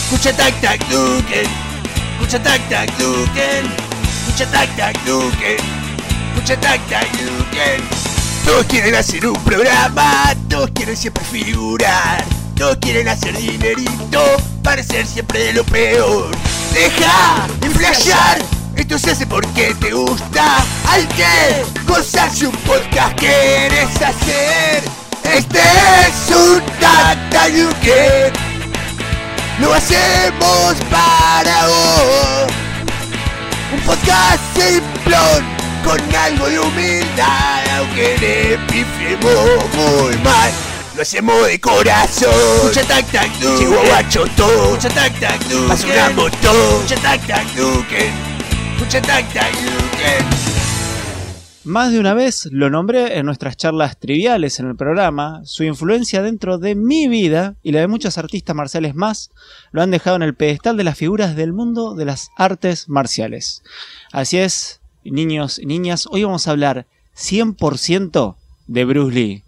Escucha tac tac Duken. Escucha tac tac Duken. Escucha tac tac Duken. Escucha tac tac Duken. Todos quieren hacer un programa, todos quieren siempre figurar, todos quieren hacer dinerito, parecer siempre de lo peor. Deja de flashear, esto se hace porque te gusta. Hay que gozarse un podcast que quieres hacer. Este es un Tac Tac Duken. Lo hacemos para vos. Un podcast simplón con algo de humildad, aunque le pifiemos muy mal. Lo hacemos de corazón. Escucha Tac Tac Duken. Llegó guacho todo. Escucha Tac Tac Duken. Pasó una moto. Escucha Tac Tac Duken. Escucha Tac Tac Duken. Más de una vez lo nombré en nuestras charlas triviales en el programa. Su influencia dentro de mi vida y la de muchos artistas marciales más lo han dejado en el pedestal de las figuras del mundo de las artes marciales. Así es, niños y niñas, hoy vamos a hablar 100% de Bruce Lee.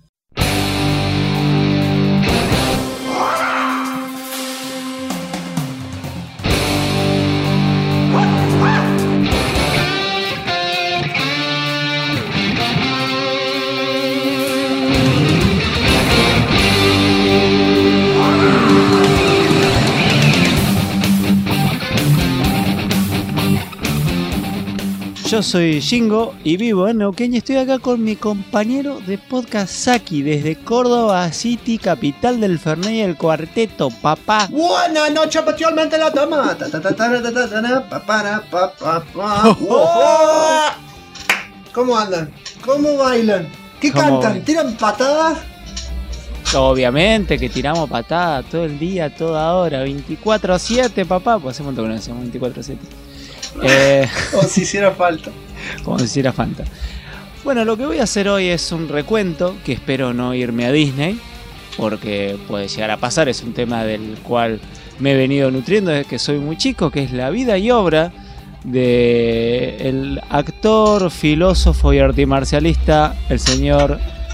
Yo soy Shingo y vivo en Neuquén y estoy acá con mi compañero de podcast Saki desde Córdoba City, capital del Fernet y el Cuarteto, papá. Buenas noches, particularmente la toma. ¿Cómo andan? ¿Cómo bailan? ¿Qué cantan? ¿Tiran patadas? Obviamente que tiramos patadas todo el día, toda hora, 24/7, papá. Pues hace un montón que no hacemos 24/7. Como si hiciera falta. Como si hiciera falta. Bueno, lo que voy a hacer hoy es un recuento, que espero no irme a Disney, porque puede llegar a pasar, es un tema del cual me he venido nutriendo desde que soy muy chico, que es la vida y obra del actor, filósofo y artimarcialista, el señor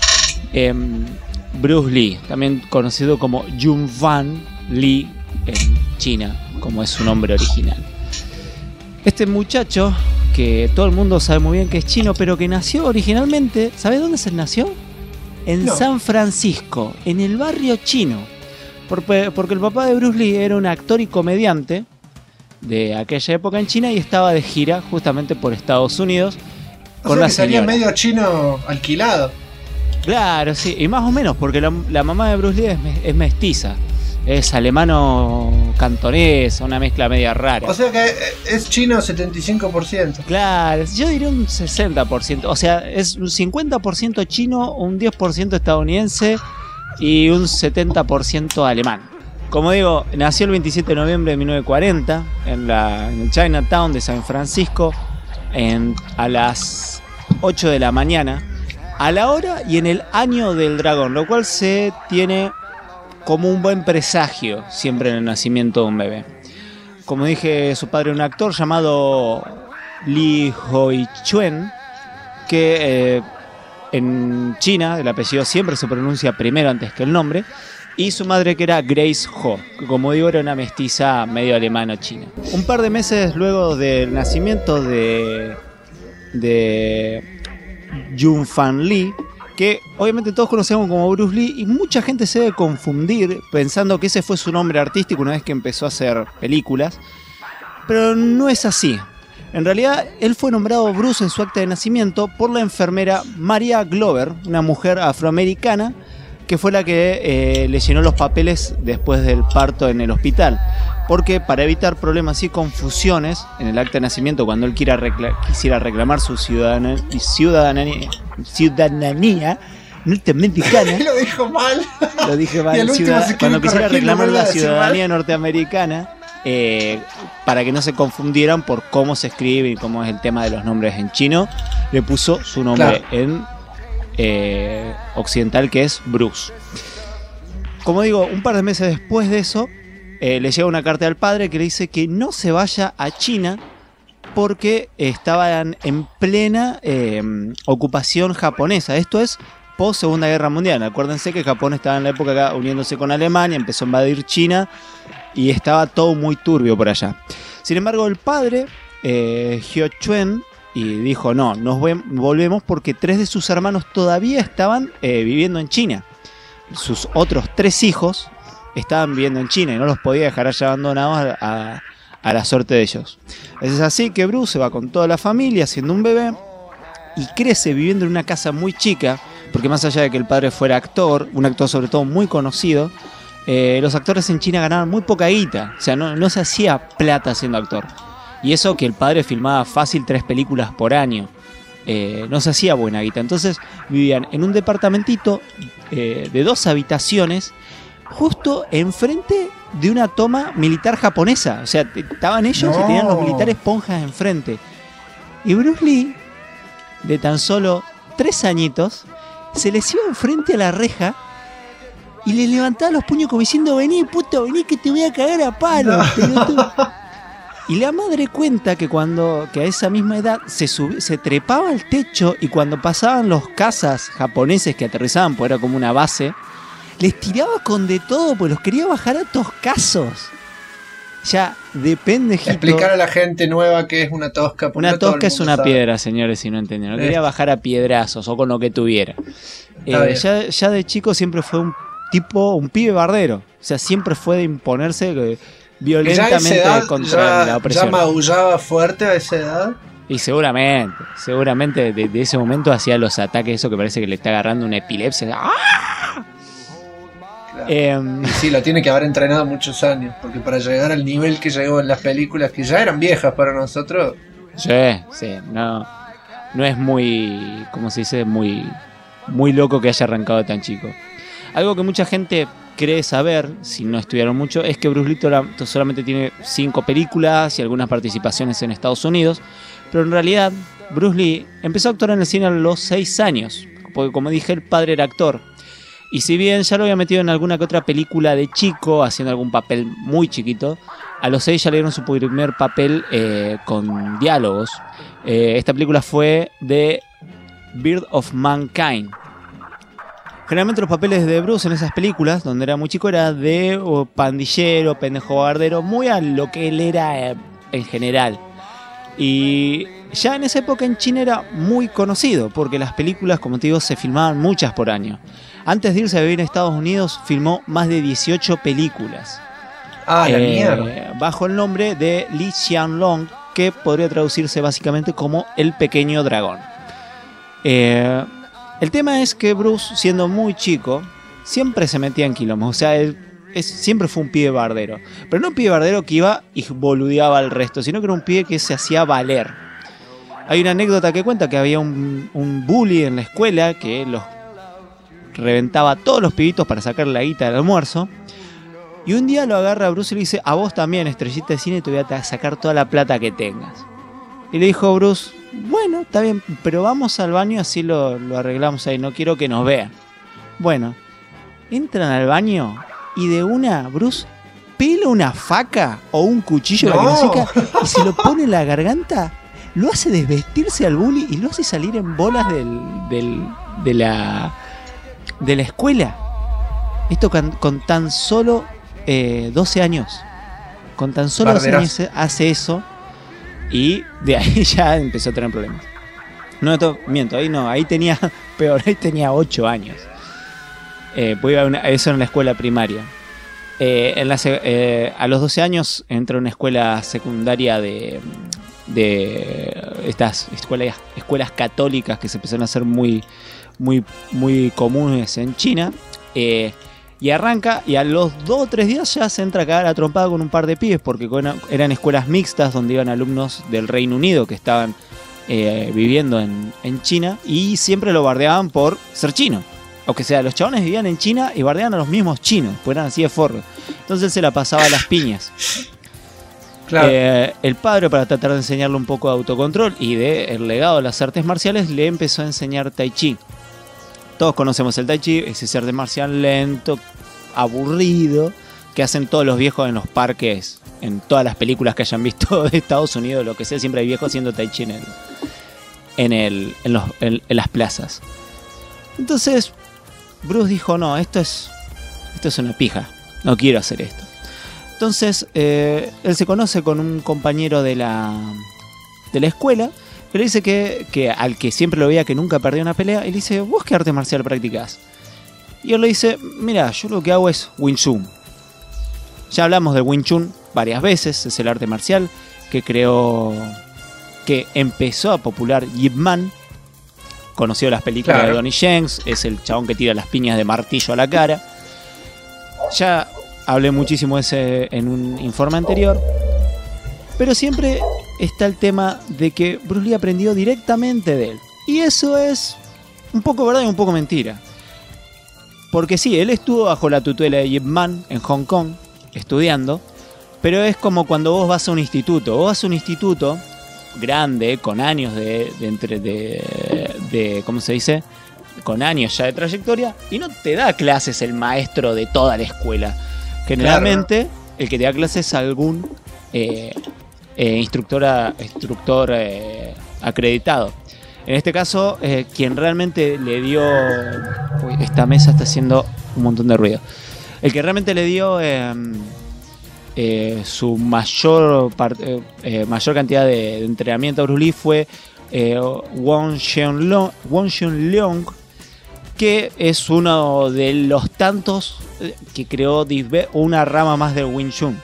Bruce Lee, también conocido como Yun Fan Lee en China, como es su nombre original. Este muchacho, que todo el mundo sabe muy bien que es chino, pero que nació originalmente, ¿sabes dónde se nació? En San Francisco, en el barrio chino. Porque el papá de Bruce Lee era un actor y comediante de aquella época en China y estaba de gira justamente por Estados Unidos con la señora. Salía medio chino alquilado. Claro, sí, y más o menos, porque la mamá de Bruce Lee es mestiza. Es alemano-cantonés, una mezcla media rara. O sea que es chino 75%. Claro, yo diría un 60%. O sea, es un 50% chino, un 10% estadounidense y un 70% alemán. Como digo, nació el 27 de noviembre de 1940 en el Chinatown de San Francisco a las 8 de la mañana, a la hora y en el año del dragón, lo cual se tiene como un buen presagio siempre en el nacimiento de un bebé. Como dije, su padre era un actor llamado Li Hoi-chuen, que en China el apellido siempre se pronuncia primero antes que el nombre, y su madre, que era Grace Ho, que como digo era una mestiza medio alemano-china. Un par de meses luego del nacimiento de Yun Fan Lee, que obviamente todos conocemos como Bruce Lee, y mucha gente se debe confundir pensando que ese fue su nombre artístico una vez que empezó a hacer películas, pero no es así. En realidad, él fue nombrado Bruce en su acta de nacimiento por la enfermera Maria Glover, una mujer afroamericana que fue la que le llenó los papeles después del parto en el hospital, porque para evitar problemas y confusiones en el acta de nacimiento cuando él quisiera reclamar su ciudadanía norteamericana. Lo dijo mal. Lo dije mal. Cuando quisiera reclamar la ciudadanía norteamericana, para que no se confundieran por cómo se escribe y cómo es el tema de los nombres en chino, le puso su nombre en occidental, que es Bruce. Como digo, un par de meses después de eso, le llega una carta al padre que le dice que no se vaya a China porque estaban en plena ocupación japonesa. Esto es post Segunda Guerra Mundial. Acuérdense que Japón estaba en la época acá uniéndose con Alemania, empezó a invadir China y estaba todo muy turbio por allá. Sin embargo, el padre, Hyo Chuen, y dijo, no, nos volvemos porque 3 de sus hermanos todavía estaban viviendo en China. Sus otros 3 hijos estaban viviendo en China y no los podía dejar allá abandonados a la suerte de ellos. Es así que Bruce se va con toda la familia siendo un bebé y crece viviendo en una casa muy chica, porque más allá de que el padre fuera actor, un actor sobre todo muy conocido, los actores en China ganaban muy poca guita, o sea, no se hacía plata siendo actor. Y eso que el padre filmaba fácil 3 películas por año, no se hacía buena guita. Entonces vivían en un departamentito de 2 habitaciones, justo enfrente de una toma militar japonesa. O sea, estaban ellos y tenían los militares esponjas enfrente. Y Bruce Lee, de tan solo 3 añitos, se les iba enfrente a la reja y les levantaba los puños como diciendo, vení puto, vení que te voy a cagar a palo. Y la madre cuenta que que a esa misma edad se trepaba al techo y cuando pasaban los cazas japoneses que aterrizaban, porque era como una base, les tiraba con de todo, pues los quería bajar a toscazos. Ya, depende, Jito. Explicar a la gente nueva que es una tosca. Una tosca es una piedra, señores, si no entienden. No quería bajar a piedrazos o con lo que tuviera. Ya de chico siempre fue un pibe bardero. O sea, siempre fue de imponerse violentamente contra la opresión. ¿Ya maullaba fuerte a esa edad? Y seguramente de ese momento hacía los ataques, eso que parece que le está agarrando una epilepsia. ¡Ah! Claro. Y sí, lo tiene que haber entrenado muchos años, porque para llegar al nivel que llegó en las películas, que ya eran viejas para nosotros. Sí, no es muy, ¿cómo se dice? Muy loco que haya arrancado tan chico. Algo que mucha gente cree saber, si no estudiaron mucho, es que Bruce Lee solamente tiene 5 películas y algunas participaciones en Estados Unidos, pero en realidad Bruce Lee empezó a actuar en el cine a los 6 años, porque como dije, el padre era actor. Y si bien ya lo había metido en alguna que otra película de chico, haciendo algún papel muy chiquito, a los 6 ya le dieron su primer papel con diálogos. Esta película fue The Birth of Mankind. Generalmente los papeles de Bruce en esas películas, donde era muy chico, era de pandillero, pendejo bardero, muy a lo que él era en general. Y ya en esa época en China era muy conocido, porque las películas, como te digo, se filmaban muchas por año. Antes de irse a vivir en Estados Unidos, filmó más de 18 películas. La mierda. Bajo el nombre de Li Xianlong, que podría traducirse básicamente como El Pequeño Dragón. El tema es que Bruce, siendo muy chico, siempre se metía en quilombos. O sea, siempre fue un pibe bardero. Pero no un pibe bardero que iba y boludeaba al resto, sino que era un pibe que se hacía valer. Hay una anécdota que cuenta que había un bully en la escuela que los reventaba a todos los pibitos para sacar la guita del almuerzo. Y un día lo agarra a Bruce y le dice, a vos también, estrellita de cine, te voy a sacar toda la plata que tengas. Y le dijo Bruce, bueno, está bien, pero vamos al baño, así lo arreglamos ahí, no quiero que nos vean. Bueno, entran al baño y de una, Bruce pela una faca o un cuchillo la que no seca y se lo pone en la garganta, lo hace desvestirse al bully y lo hace salir en bolas de la escuela. Esto con tan solo 12 años. Con tan solo 12 años hace eso. Y de ahí ya empezó a tener problemas. Miento, ahí tenía peor, ahí tenía 8 años. Eso en la escuela primaria. A los 12 años entró a una escuela secundaria de estas escuelas católicas que se empezaron a hacer muy comunes en China. Y arranca, y a los 2 o 3 días ya se entra a cagar a trompada con un par de pibes, porque eran escuelas mixtas donde iban alumnos del Reino Unido que estaban viviendo en China, y siempre lo bardeaban por ser chino. O que sea, los chabones vivían en China y bardeaban a los mismos chinos, pues eran así de forros. Entonces se la pasaba a las piñas. Claro. El padre, para tratar de enseñarle un poco de autocontrol y el legado de las artes marciales, le empezó a enseñar Tai Chi. Todos conocemos el Tai Chi, ese arte marcial lento, aburrido, que hacen todos los viejos en los parques, en todas las películas que hayan visto de Estados Unidos, lo que sea, siempre hay viejos haciendo Tai Chi en las plazas. Entonces, Bruce dijo, no, esto es una pija, no quiero hacer esto. Entonces, él se conoce con un compañero de la escuela, que le dice que al que siempre lo veía que nunca perdió una pelea, y le dice, ¿vos qué arte marcial practicás? Y él le dice, mira, yo lo que hago es Wing Chun. Ya hablamos del Wing Chun varias veces, es el arte marcial que empezó a popular Ip Man. Conoció las películas de Donnie Jenks, es el chabón que tira las piñas de martillo a la cara. Ya hablé muchísimo de ese en un informe anterior. Pero siempre está el tema de que Bruce Lee aprendió directamente de él. Y eso es un poco verdad y un poco mentira. Porque sí, él estuvo bajo la tutela de Ip Man en Hong Kong, estudiando. Pero es como cuando vos vas a un instituto. Vos vas a un instituto grande, con años de ¿cómo se dice? Con años ya de trayectoria, y no te da clases el maestro de toda la escuela. Generalmente, el que te da clases es algún instructor acreditado. En este caso, quien realmente le dio... Uy, esta mesa está haciendo un montón de ruido. El que realmente le dio su mayor cantidad de entrenamiento a Bruce Lee fue Wong Shun Leong, que es uno de los tantos que creó una rama más del Wing Chun.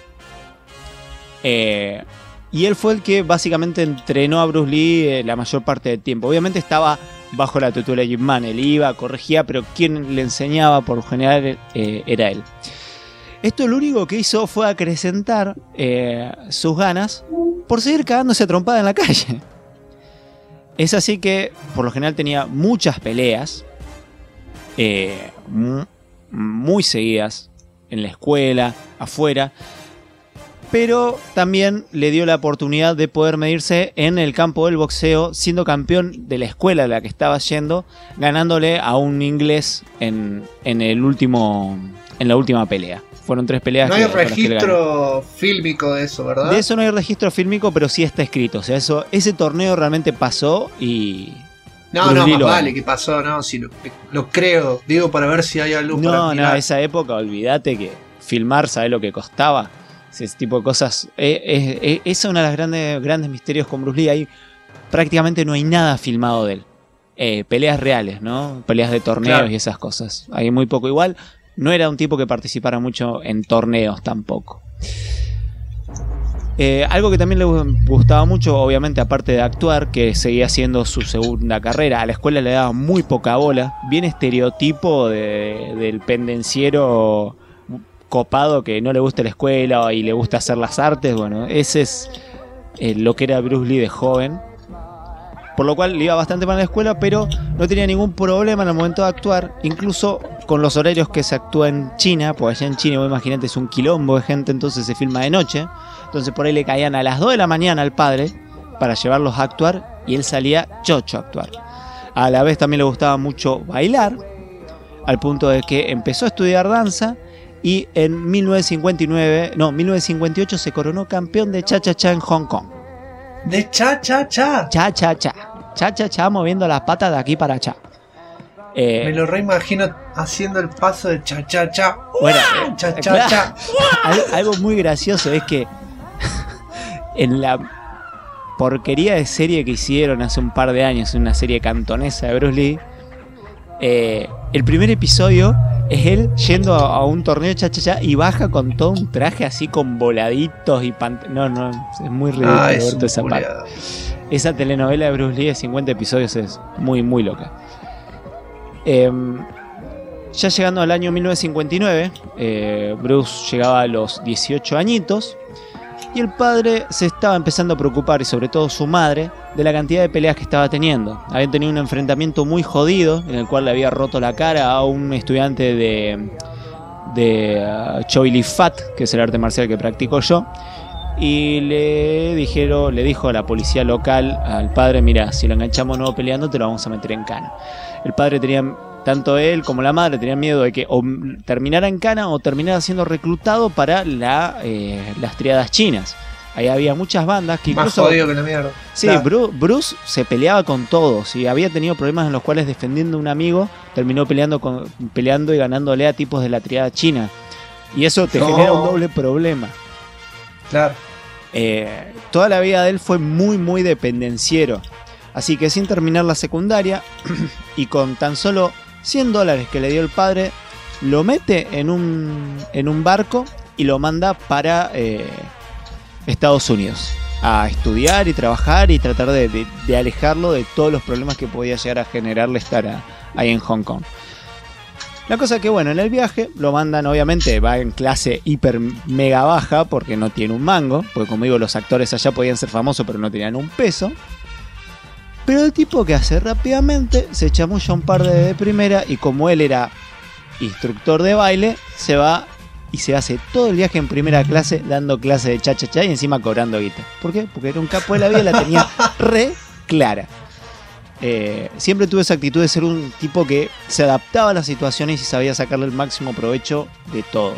Y él fue el que básicamente entrenó a Bruce Lee la mayor parte del tiempo. Obviamente estaba bajo la tutela de Ip Man, él iba, corregía, pero quien le enseñaba por lo general era él. Esto lo único que hizo fue acrecentar sus ganas por seguir cagándose a trompada en la calle. Es así que por lo general tenía muchas peleas, muy seguidas, en la escuela, afuera, pero también le dio la oportunidad de poder medirse en el campo del boxeo, siendo campeón de la escuela a la que estaba yendo, ganándole a un inglés en la última pelea. Fueron 3 peleas. No hay registro fílmico de eso, ¿verdad? De eso no hay registro fílmico, pero sí está escrito. O sea, ese torneo realmente pasó y... No, más vale que pasó, no, si lo creo. Digo para ver si hay algo para mirar. No, esa época, olvídate que filmar, ¿sabés lo que costaba? Ese tipo de cosas. Esa es una de las grandes misterios con Bruce Lee. Ahí prácticamente no hay nada filmado de él. Peleas reales, ¿no? Peleas de torneos y esas cosas. Hay muy poco. Igual... No era un tipo que participara mucho en torneos tampoco. Algo que también le gustaba mucho, obviamente, aparte de actuar, que seguía siendo su segunda carrera. A la escuela le daba muy poca bola. Bien estereotipo del pendenciero copado que no le gusta la escuela y le gusta hacer las artes. Bueno, ese es lo que era Bruce Lee de joven. Por lo cual le iba bastante mal a la escuela, pero no tenía ningún problema en el momento de actuar, incluso con los horarios que se actúa en China, porque allá en China, vos imaginate, es un quilombo de gente, entonces se filma de noche, entonces por ahí le caían a las 2 de la mañana al padre para llevarlos a actuar, y él salía chocho a actuar. A la vez también le gustaba mucho bailar, al punto de que empezó a estudiar danza, y en 1958 se coronó campeón de cha-cha-cha en Hong Kong. De cha-cha-cha. Cha-cha-cha. Cha-cha-cha, moviendo las patas de aquí para allá. Me lo reimagino haciendo el paso de cha-cha-cha. Bueno, cha-cha-cha. Algo muy gracioso es que en la porquería de serie que hicieron hace un par de años, una serie cantonesa de Bruce Lee, el primer episodio es él yendo a un torneo de cha-cha-cha y baja con todo un traje así con voladitos y no, es muy ridículo esa parte. Esa telenovela de Bruce Lee de 50 episodios es muy, muy loca. Ya llegando al año 1959, Bruce llegaba a los 18 añitos y el padre se estaba empezando a preocupar, y sobre todo su madre, de la cantidad de peleas que estaba teniendo. Habían tenido un enfrentamiento muy jodido en el cual le había roto la cara a un estudiante de Choi Li Fat, que es el arte marcial que practico yo, y le dijo a la policía local al padre: mira, si lo enganchamos nuevo peleando te lo vamos a meter en cana. El padre tenía, tanto él como la madre tenían miedo de que o terminara en cana o terminara siendo reclutado para las triadas chinas. Ahí había muchas bandas que incluso... Más jodido que la mierda. Sí, claro. Bruce se peleaba con todos y había tenido problemas en los cuales, defendiendo a un amigo, terminó peleando y ganándole a tipos de la triada china. Y eso te genera un doble problema. Claro. Toda la vida de él fue muy, muy dependenciero. Así que sin terminar la secundaria y con tan solo $100 que le dio el padre, lo mete en un barco y lo manda para Estados Unidos a estudiar y trabajar y tratar de alejarlo de todos los problemas que podía llegar a generarle estar ahí en Hong Kong. La cosa que bueno, en el viaje lo mandan, obviamente va en clase hiper mega baja porque no tiene un mango, porque como digo, los actores allá podían ser famosos pero no tenían un peso. Pero el tipo que hace rápidamente se chamulla un par de primera y como él era instructor de baile, se va y se hace todo el viaje en primera clase dando clases de cha-cha-cha y encima cobrando guita. ¿Por qué? Porque era un capo de la vida y la tenía re clara. Siempre tuve esa actitud de ser un tipo que se adaptaba a las situaciones y sabía sacarle el máximo provecho de todo.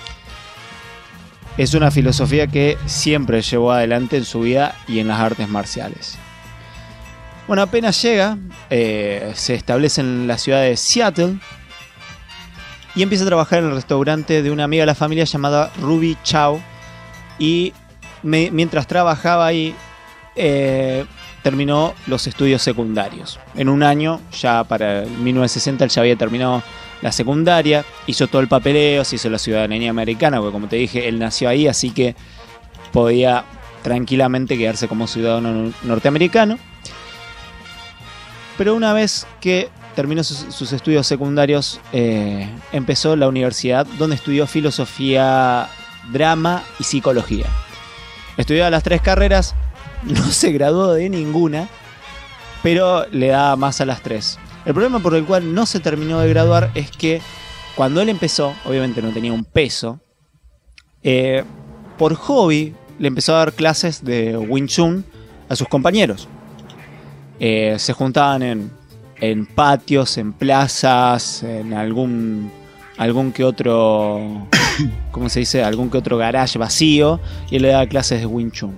Es una filosofía que siempre llevó adelante en su vida y en las artes marciales. Bueno, apenas llega, se establece en la ciudad de Seattle y empieza a trabajar en el restaurante de una amiga de la familia llamada Ruby Chow. Y mientras trabajaba ahí, terminó los estudios secundarios. En un año, ya para 1960, él ya había terminado la secundaria, hizo todo el papeleo, se hizo la ciudadanía americana, porque como te dije, él nació ahí, así que podía tranquilamente quedarse como ciudadano norteamericano. Pero una vez que terminó sus estudios secundarios, empezó la universidad donde estudió filosofía, drama y psicología. Estudió las 3 carreras, no se graduó de ninguna, pero le daba más a las 3. El problema por el cual no se terminó de graduar es que cuando él empezó, obviamente no tenía un peso, por hobby le empezó a dar clases de Wing Chun a sus compañeros. Se juntaban en patios, en plazas, en algún que otro, ¿cómo se dice? Algún que otro garage vacío, y él le daba clases de Wing Chun.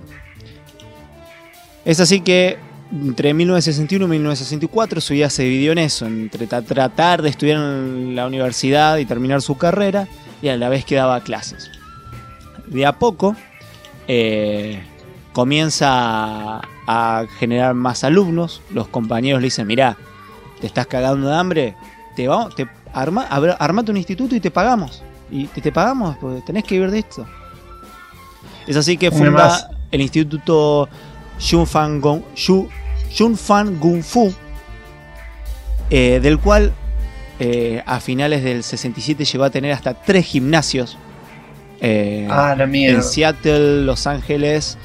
Es así que entre 1961 y 1964 su vida se dividió en eso, entre tratar de estudiar en la universidad y terminar su carrera, y a la vez que daba clases. De a poco comienza a generar más alumnos. Los compañeros le dicen: mirá, te estás cagando de hambre, armate un instituto y te pagamos. Y te pagamos, porque tenés que vivir de esto. Es así que funda el Instituto Yunfan Kung Fu, del cual a finales del 67 llegó a tener hasta 3 gimnasios en Seattle, Los Ángeles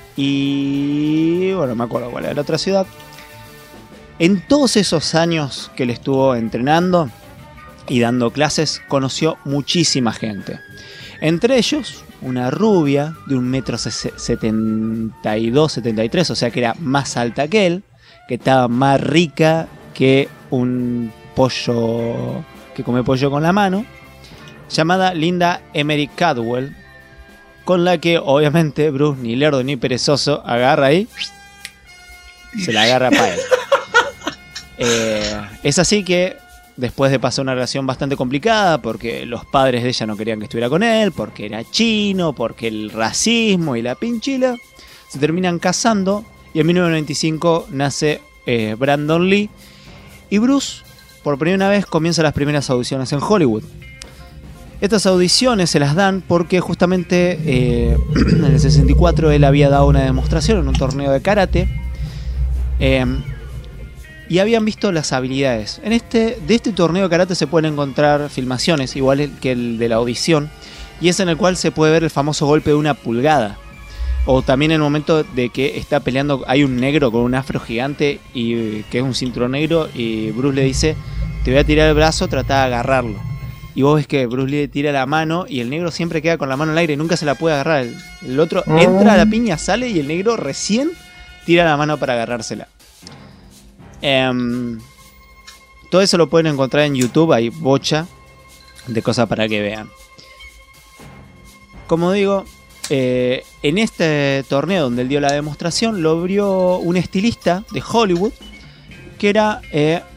y bueno, me acuerdo cuál era la otra ciudad. En todos esos años que él estuvo entrenando y dando clases, conoció muchísima gente. Entre ellos, una rubia de 1,72 m, 73, o sea que era más alta que él, que estaba más rica que un pollo que come pollo con la mano, llamada Linda Emery Cadwell, con la que obviamente Bruce, ni lerdo ni perezoso, agarra ahí, se la agarra para él. Es así que después de pasar una relación bastante complicada, porque los padres de ella no querían que estuviera con él, porque era chino, porque el racismo y la pinchila, se terminan casando y en 1995 nace Brandon Lee, y Bruce por primera vez comienza las primeras audiciones en Hollywood. Estas audiciones se las dan porque justamente en el 64 él había dado una demostración en un torneo de karate, y habían visto las habilidades. De este torneo de karate se pueden encontrar filmaciones, igual que el de la audición, y es en el cual se puede ver el famoso golpe de 1 pulgada. O también en el momento de que está peleando, hay un negro con un afro gigante, y que es un cinturón negro, y Bruce le dice: te voy a tirar el brazo, trata de agarrarlo. Y vos ves que Bruce Lee tira la mano, y el negro siempre queda con la mano al aire, nunca se la puede agarrar. El otro entra a la piña, sale, y el negro recién tira la mano para agarrársela. Todo eso lo pueden encontrar en YouTube, hay bocha de cosas para que vean. Como digo, en este torneo donde él dio la demostración, lo vio un estilista de Hollywood, que era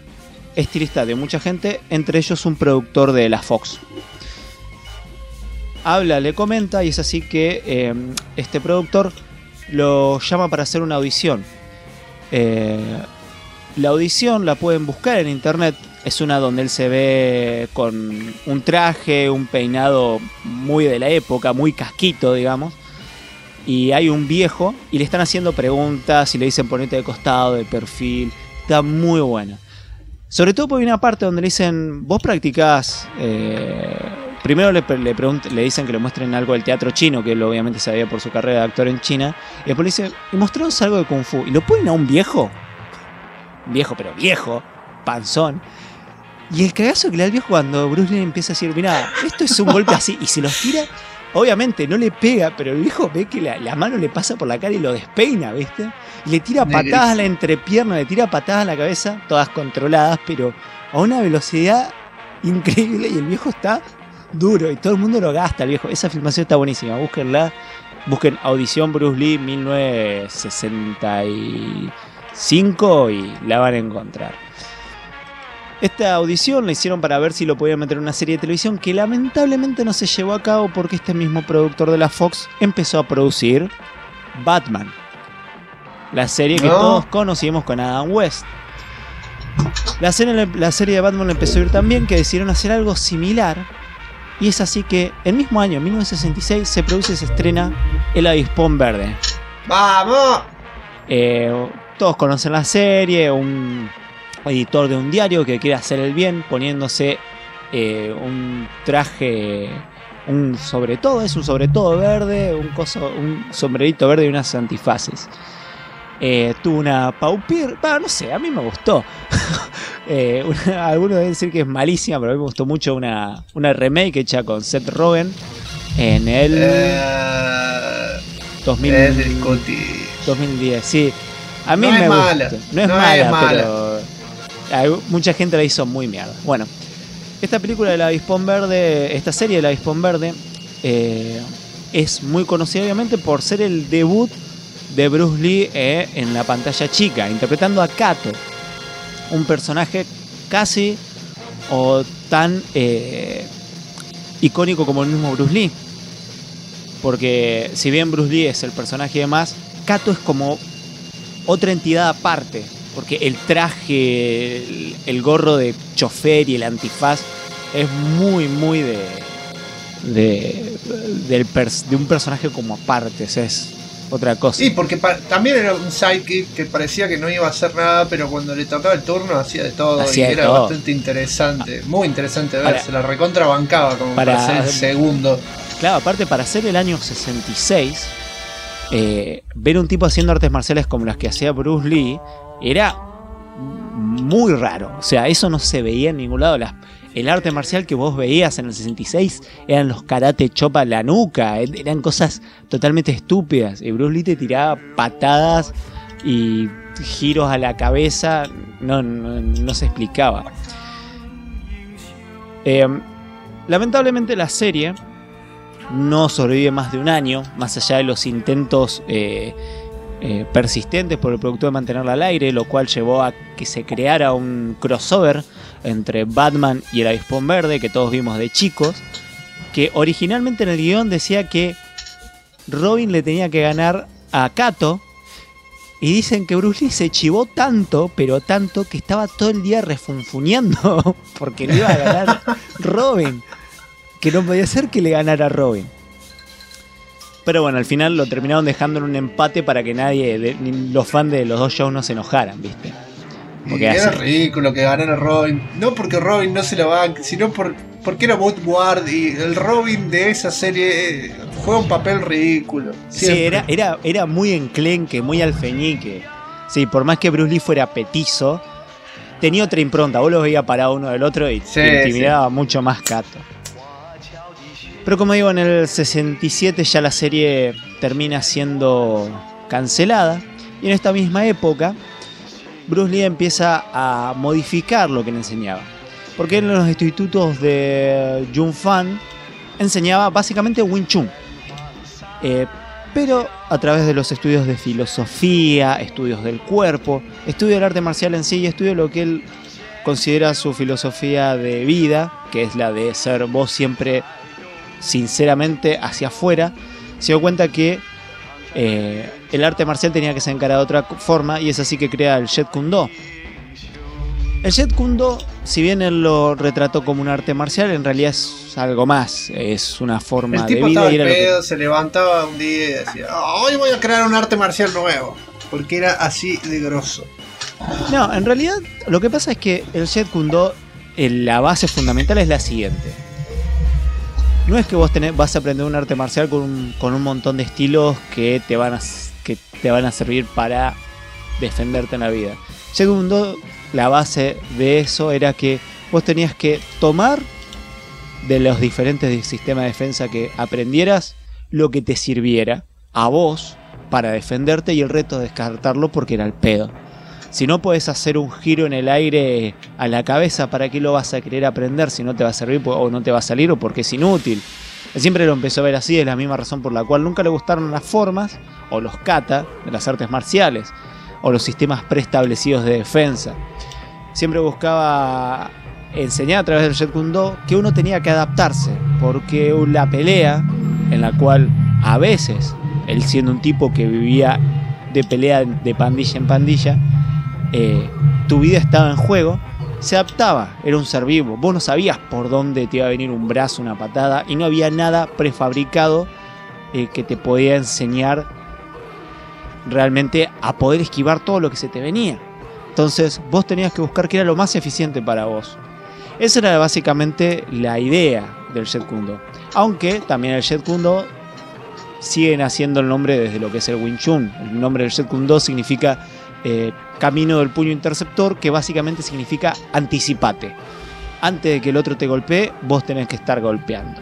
estilista de mucha gente, entre ellos un productor de la Fox. habla, le comenta, y es así que este productor lo llama para hacer una audición. La audición la pueden buscar en internet. Es una donde él se ve con un traje, un peinado muy de la época, muy casquito, digamos. Y hay un viejo y le están haciendo preguntas y le dicen ponete de costado, de perfil. Está muy buena. Sobre todo porque hay una parte donde le dicen, vos practicás... primero le dicen que le muestren algo del teatro chino, que él obviamente sabía por su carrera de actor en China. Y después le dicen, y mostraros algo de Kung Fu. Y lo ponen a un viejo. Viejo, pero viejo. Panzón. Y el cagazo que le da el viejo cuando Bruce Lee empieza a decir, mirá, esto es un golpe así, y se los tira, obviamente no le pega, pero el viejo ve que la mano le pasa por la cara y lo despeina, ¿viste? Y le tira patadas a la entrepierna, le tira patadas a la cabeza, todas controladas, pero a una velocidad increíble, y el viejo está duro, y todo el mundo lo gasta, el viejo. Esa filmación está buenísima, búsquenla, busquen Audición Bruce Lee 1965 y la van a encontrar. Esta audición la hicieron para ver si lo podían meter en una serie de televisión que lamentablemente no se llevó a cabo porque este mismo productor de la Fox empezó a producir Batman. La serie que todos conocimos con Adam West. La serie de Batman le empezó a ir tan bien que decidieron hacer algo similar. Y es así que el mismo año, en 1966, se produce y se estrena El Avispón Verde. ¡Vamos! Todos conocen la serie, un editor de un diario que quiere hacer el bien poniéndose un traje, un sobre todo verde, un sombrerito verde y unas antifaces. Tuvo una paupir, no sé, a mí me gustó. Algunos deben decir que es malísima, pero a mí me gustó mucho una remake hecha con Seth Rogen en el 2010, sí. A mí me gusta. No es mala, pero mucha gente la hizo muy mierda. Bueno, esta película del Avispón Verde, esta serie del Avispón Verde, es muy conocida obviamente por ser el debut de Bruce Lee en la pantalla chica, interpretando a Kato, un personaje casi o tan icónico como el mismo Bruce Lee. Porque si bien Bruce Lee es el personaje y demás, Kato es como otra entidad aparte. Porque el traje, el gorro de chofer y el antifaz es muy, muy de un personaje como aparte. O sea, es otra cosa. Sí, porque también era un sidekick que parecía que no iba a hacer nada, pero cuando le tocaba el turno hacía de todo. Y era bastante interesante. Muy interesante ver. Se la recontrabancaba como para ser el segundo. Claro, aparte para ser el año 66, ver un tipo haciendo artes marciales como las que hacía Bruce Lee era muy raro. O sea, eso no se veía en ningún lado. El arte marcial que vos veías en el 66 eran los karate chop a la nuca. Eran cosas totalmente estúpidas. Y Bruce Lee te tiraba patadas y giros a la cabeza. No se explicaba. Lamentablemente la serie no sobrevive más de un año, más allá de los intentos persistentes por el productor de mantenerla al aire, lo cual llevó a que se creara un crossover entre Batman y el Avispón Verde que todos vimos de chicos, que originalmente en el guión decía que Robin le tenía que ganar a Kato, y dicen que Bruce Lee se chivó tanto, pero tanto, que estaba todo el día refunfuneando porque le iba a ganar Robin, que no podía ser que le ganara a Robin. Pero bueno, al final lo terminaron dejando en un empate para que nadie, ni los fans de los dos shows, no se enojaran, ¿viste? Porque era ridículo que ganara Robin. No porque Robin no se la banque, sino porque era Woodward, y el Robin de esa serie juega un papel ridículo. Siempre. Sí, era muy enclenque, muy alfeñique. Sí, por más que Bruce Lee fuera petizo, tenía otra impronta. Vos los veías parados uno del otro y te intimidaba mucho más Kato. Pero como digo, en el 67 ya la serie termina siendo cancelada. Y en esta misma época, Bruce Lee empieza a modificar lo que le enseñaba. Porque en los institutos de Yun Fan enseñaba básicamente Wing Chun. Pero a través de los estudios de filosofía, estudios del cuerpo, estudio del arte marcial en sí y estudio lo que él considera su filosofía de vida, que es la de ser vos siempre sinceramente hacia afuera, se dio cuenta que el arte marcial tenía que ser encarado de otra forma, y es así que crea el Jeet Kune Do. El Jeet Kune Do, si bien él lo retrató como un arte marcial, en realidad es algo más, es una forma de vida. El tipo estaba pedo, se levantaba un día y decía, hoy voy a crear un arte marcial nuevo, porque era así de grosso. No, en realidad lo que pasa es que el Jeet Kune Do, la base fundamental es la siguiente. No es que vos vas a aprender un arte marcial con un montón de estilos que te van a servir para defenderte en la vida. Jeet Kune Do, la base de eso era que vos tenías que tomar de los diferentes sistemas de defensa que aprendieras lo que te sirviera a vos para defenderte, y el resto descartarlo porque era el pedo. Si no podés hacer un giro en el aire a la cabeza, ¿para qué lo vas a querer aprender si no te va a servir o no te va a salir o porque es inútil? Él siempre lo empezó a ver así, es la misma razón por la cual nunca le gustaron las formas o los kata de las artes marciales o los sistemas preestablecidos de defensa. Siempre buscaba enseñar a través del Jeet Kune Do que uno tenía que adaptarse, porque la pelea, en la cual a veces, él siendo un tipo que vivía de pelea de pandilla en pandilla, tu vida estaba en juego, se adaptaba, era un ser vivo, vos no sabías por dónde te iba a venir un brazo, una patada, y no había nada prefabricado que te podía enseñar realmente a poder esquivar todo lo que se te venía. Entonces vos tenías que buscar qué era lo más eficiente para vos. Esa era básicamente la idea del Jeet Kune Do, aunque también el Jeet Kune Do sigue naciendo el nombre desde lo que es el Wing Chun. El nombre del Jeet Kune Do significa camino del puño interceptor, que básicamente significa anticipate. Antes de que el otro te golpee, vos tenés que estar golpeando.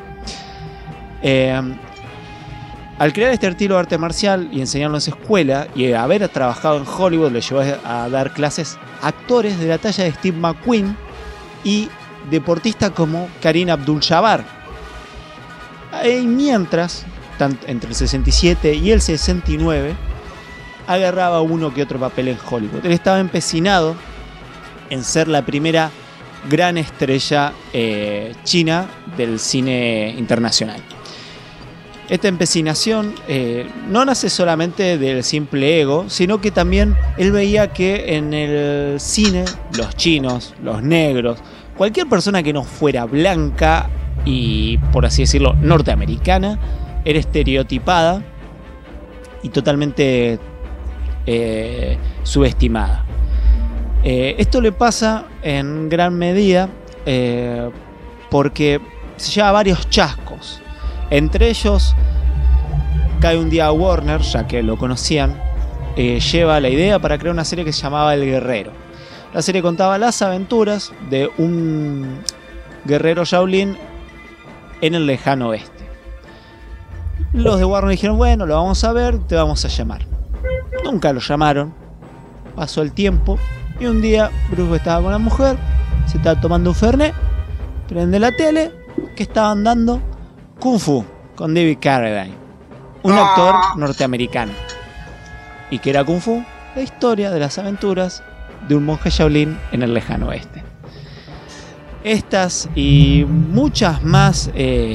Al crear este estilo de arte marcial y enseñarlo en su escuela, y haber trabajado en Hollywood, le llevó a dar clases a actores de la talla de Steve McQueen y deportistas como Kareem Abdul-Jabbar. Y mientras, entre el 67 y el 69, agarraba uno que otro papel en Hollywood. Él estaba empecinado en ser la primera gran estrella china del cine internacional. Esta empecinación no nace solamente del simple ego, sino que también él veía que en el cine, los chinos, los negros, cualquier persona que no fuera blanca y, por así decirlo, norteamericana, era estereotipada y totalmente subestimada. Esto le pasa en gran medida porque se lleva varios chascos. Entre ellos, cae un día Warner, ya que lo conocían, lleva la idea para crear una serie que se llamaba El Guerrero. La serie contaba las aventuras de un guerrero Shaolin en el lejano oeste. Los de Warner dijeron, bueno, lo vamos a ver, te vamos a llamar. Nunca lo llamaron. Pasó el tiempo y un día Bruce estaba con la mujer, se estaba tomando un fernet, prende la tele, que estaban dando Kung Fu con David Carradine, un actor norteamericano. ¿Y qué era Kung Fu? La historia de las aventuras de un monje Shaolin en el lejano oeste. Estas y muchas más,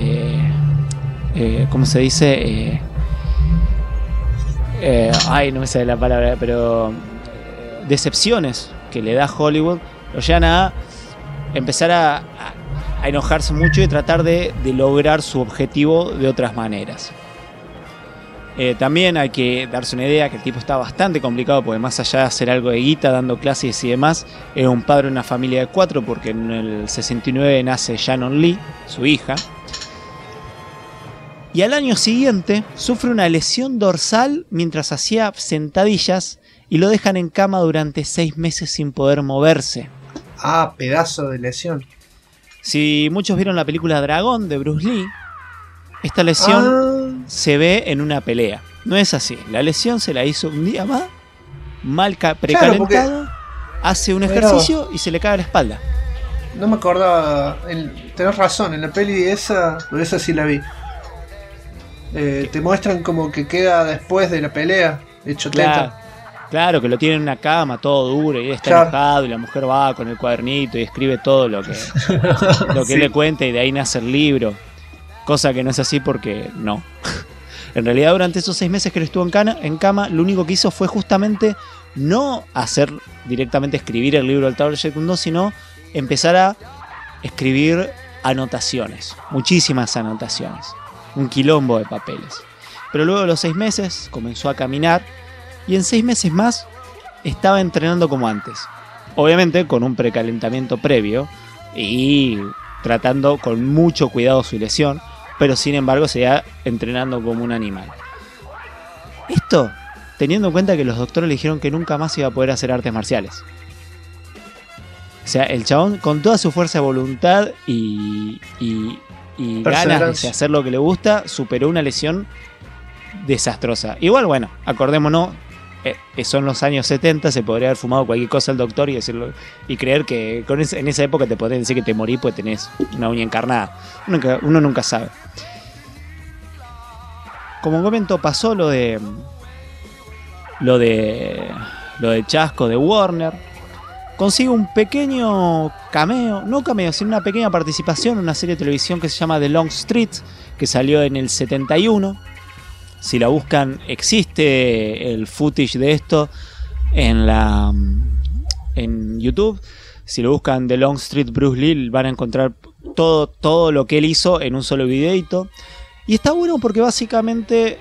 ¿cómo se dice? No me sale la palabra, pero decepciones que le da Hollywood lo llevan a empezar a enojarse mucho y tratar de lograr su objetivo de otras maneras. También hay que darse una idea que el tipo está bastante complicado, porque más allá de hacer algo de guita, dando clases y demás, era un padre de una familia de 4, porque en el 69 nace Shannon Lee, su hija, y al año siguiente sufre una lesión dorsal mientras hacía sentadillas y lo dejan en cama durante 6 meses sin poder moverse. Ah, pedazo de lesión. Si muchos vieron la película Dragón de Bruce Lee, esta lesión se ve en una pelea. No es así. La lesión se la hizo un día más, mal precalentado, claro, hace un ejercicio y se le cae la espalda. No me acordaba. Tenés razón, en la peli esa, por esa sí la vi. Te muestran como que queda después de la pelea, hecho teta. Claro, que lo tiene en una cama, todo duro, y él está enojado, y la mujer va con el cuadernito y escribe todo lo que sí, le cuenta, y de ahí nace el libro. Cosa que no es así porque no. En realidad, durante esos 6 meses que él estuvo en cama, lo único que hizo fue justamente no hacer directamente escribir el libro del Tao Te Ching Do, sino empezar a escribir anotaciones, muchísimas anotaciones, un quilombo de papeles. Pero luego de los 6 meses comenzó a caminar y en 6 meses más estaba entrenando como antes. Obviamente con un precalentamiento previo y tratando con mucho cuidado su lesión, pero sin embargo seguía entrenando como un animal. Esto teniendo en cuenta que los doctores le dijeron que nunca más iba a poder hacer artes marciales. O sea, el chabón con toda su fuerza de voluntad y ganas de hacer lo que le gusta, superó una lesión desastrosa. Igual, bueno, acordémonos, son los años 70, se podría haber fumado cualquier cosa el doctor y decirlo y creer que en esa época te podrían decir que te morí pues tenés una uña encarnada. Uno nunca sabe. Como comento, pasó lo de Chasco de Warner. Consigue un pequeño cameo, no cameo, sino una pequeña participación en una serie de televisión que se llama The Long Street, que salió en el 71. Si la buscan, existe el footage de esto en YouTube. Si lo buscan The Long Street Bruce Lee, van a encontrar todo lo que él hizo en un solo videito. Y está bueno porque básicamente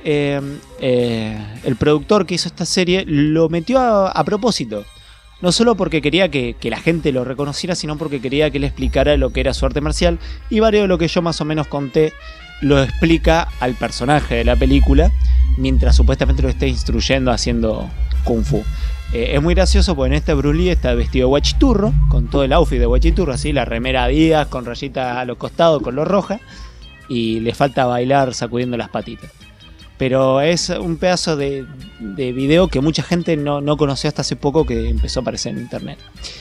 el productor que hizo esta serie lo metió a propósito. No solo porque quería que la gente lo reconociera, sino porque quería que le explicara lo que era su arte marcial. Y varios de lo que yo más o menos conté lo explica al personaje de la película, mientras supuestamente lo esté instruyendo haciendo Kung Fu. Es muy gracioso porque en este Bruce Lee está vestido de guachiturro, con todo el outfit de guachiturro, así, la remera Adidas con rayitas a los costados, color roja, y le falta bailar sacudiendo las patitas. Pero es un pedazo de video que mucha gente no conoció hasta hace poco, que empezó a aparecer en internet.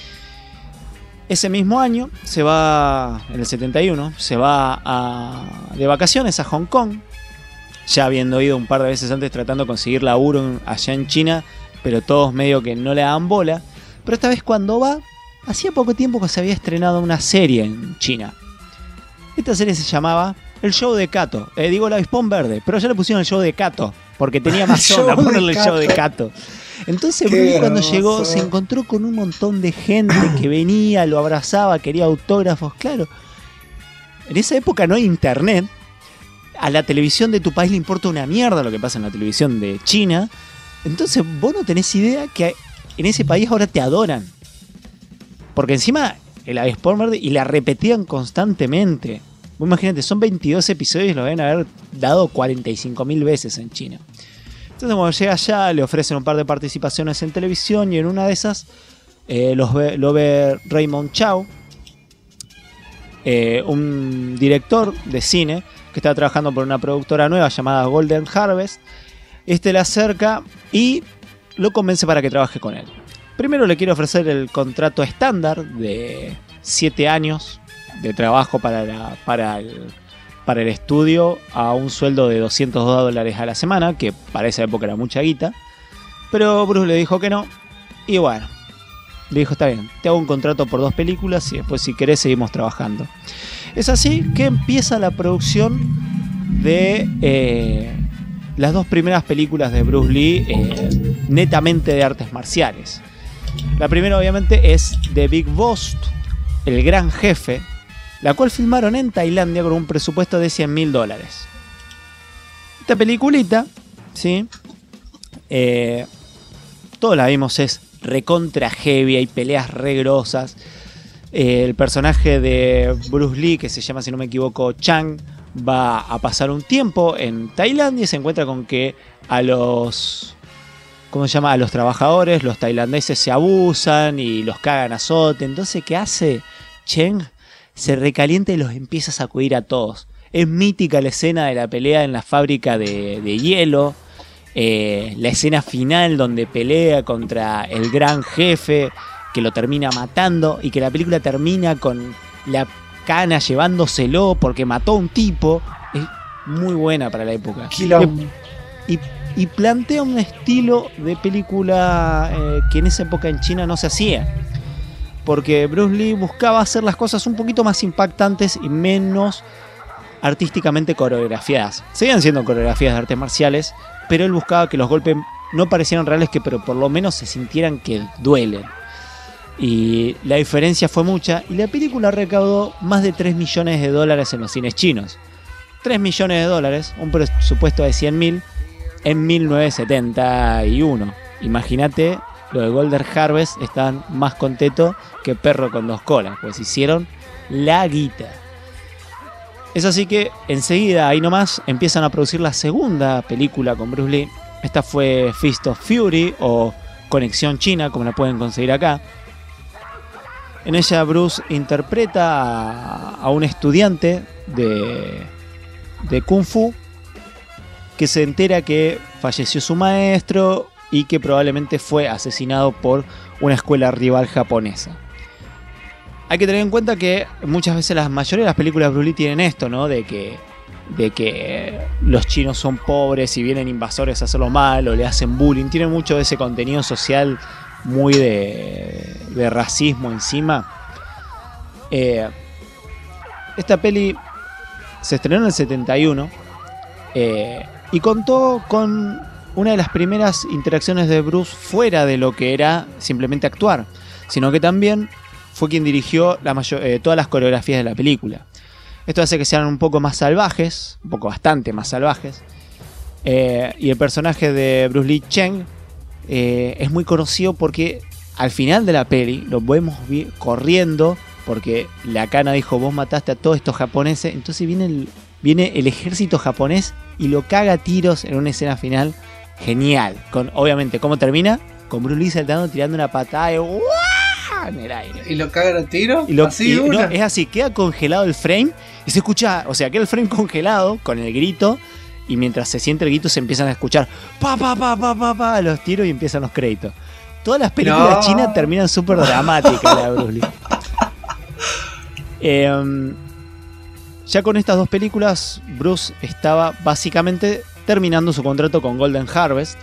Ese mismo año, en el 71, se va de vacaciones a Hong Kong, ya habiendo ido un par de veces antes tratando de conseguir laburo allá en China, pero todos medio que no le daban bola. Pero esta vez cuando va, hacía poco tiempo que se había estrenado una serie en China. Esta serie se llamaba El Show de Kato. Digo el avispón verde, pero ya le pusieron el Show de Kato, porque tenía más onda ponerle el Show de Kato. Entonces Bruce, cuando llegó, se encontró con un montón de gente que venía, lo abrazaba, quería autógrafos. Claro, en esa época no hay internet. A la televisión de tu país le importa una mierda lo que pasa en la televisión de China. Entonces vos no tenés idea que en ese país ahora te adoran. Porque encima el avispón verde, y la repetían constantemente. Vos imagínate, son 22 episodios y lo deben haber dado 45.000 veces en China. Entonces cuando llega allá le ofrecen un par de participaciones en televisión, y en una de esas lo ve Raymond Chow, un director de cine que está trabajando por una productora nueva llamada Golden Harvest. Le acerca y lo convence para que trabaje con él. Primero le quiere ofrecer el contrato estándar de 7 años de trabajo para el estudio a un sueldo de $202 a la semana, que para esa época era mucha guita. Pero Bruce le dijo que no, y bueno, le dijo: está bien, te hago un contrato por 2 películas y después si querés seguimos trabajando. Es así que empieza la producción de las 2 primeras películas de Bruce Lee, netamente de artes marciales. La primera obviamente es The Big Boss, el gran jefe, la cual filmaron en Tailandia con un presupuesto de $100.000. Esta peliculita, ¿sí? Todos la vimos, es recontra heavy, hay peleas re grosas. El personaje de Bruce Lee, que se llama, si no me equivoco, Chang, va a pasar un tiempo en Tailandia y se encuentra con que a los trabajadores, los tailandeses, se abusan y los cagan a azote. Entonces, ¿qué hace Cheng? Se recalienta y los empieza a sacudir a todos. Es mítica la escena de la pelea en la fábrica de hielo. La escena final donde pelea contra el gran jefe, que lo termina matando, y que la película termina con la cana llevándoselo porque mató a un tipo. Es muy buena para la época. Y plantea un estilo de película que en esa época en China no se hacía. Porque Bruce Lee buscaba hacer las cosas un poquito más impactantes y menos artísticamente coreografiadas. Seguían siendo coreografías de artes marciales, pero él buscaba que los golpes no parecieran reales, pero por lo menos se sintieran que duelen. Y la diferencia fue mucha, y la película recaudó más de $3 millones en los cines chinos. $3 millones, un presupuesto de 100.000 en 1971. Imagínate, los de Golden Harvest estaban más contentos que perro con 2 colas, pues hicieron la guita. Es así que enseguida, ahí nomás, empiezan a producir la segunda película con Bruce Lee. Esta fue Fist of Fury o Conexión China, como la pueden conseguir acá. En ella Bruce interpreta a un estudiante de Kung Fu que se entera que falleció su maestro y que probablemente fue asesinado por una escuela rival japonesa. Hay que tener en cuenta que muchas veces la mayoría de las películas de Bruce Lee tienen esto, ¿no? De que los chinos son pobres y vienen invasores a hacerlo mal o le hacen bullying. Tiene mucho de ese contenido social muy de racismo encima. Esta peli se estrenó en el 71 y contó con una de las primeras interacciones de Bruce fuera de lo que era simplemente actuar, sino que también fue quien dirigió todas las coreografías de la película. Esto hace que sean un poco más salvajes, bastante más salvajes, y el personaje de Bruce Lee Cheng es muy conocido porque al final de la peli lo vemos corriendo porque la Kana dijo: vos mataste a todos estos japoneses. Entonces viene el ejército japonés y lo caga a tiros en una escena final genial. Obviamente, ¿cómo termina? Con Bruce Lee saltando, tirando una patada en el aire. ¿Y lo cagan a tiros? No, es así, queda congelado el frame y se escucha, o sea, queda el frame congelado con el grito. Y mientras se siente el grito se empiezan a escuchar los tiros y empiezan los créditos. Todas las películas chinas terminan súper dramáticas, la de Bruce Lee. Ya con estas 2 películas, Bruce estaba básicamente terminando su contrato con Golden Harvest.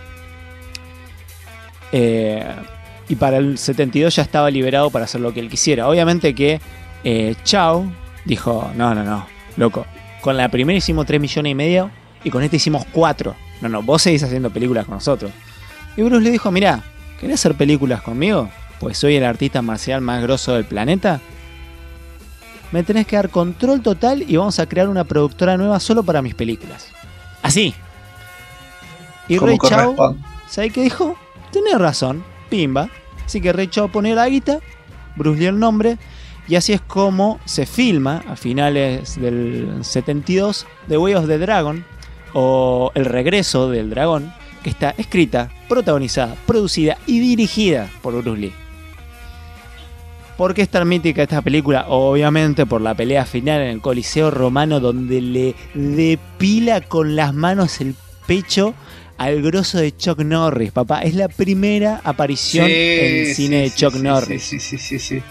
Y para el 72 ya estaba liberado para hacer lo que él quisiera. Obviamente que Chow dijo: no, loco. Con la primera hicimos 3,5 millones y con esta hicimos 4. No, vos seguís haciendo películas con nosotros. Y Bruce le dijo: mirá, ¿querés hacer películas conmigo? Pues soy el artista marcial más grosso del planeta. Me tenés que dar control total y vamos a crear una productora nueva solo para mis películas. Así. Y Ray Chow, ¿sabés qué dijo? Tenés razón, pimba. Así que Ray Chow pone la guita, Bruce Lee el nombre, y así es como se filma a finales del 72 The Way of the Dragon, o El Regreso del Dragón, que está escrita, protagonizada, producida y dirigida por Bruce Lee. ¿Por qué es tan mítica esta película? Obviamente por la pelea final en el Coliseo Romano, donde le depila con las manos el pecho al grosso de Chuck Norris, papá. Es la primera aparición en cine de Chuck Norris. Sí.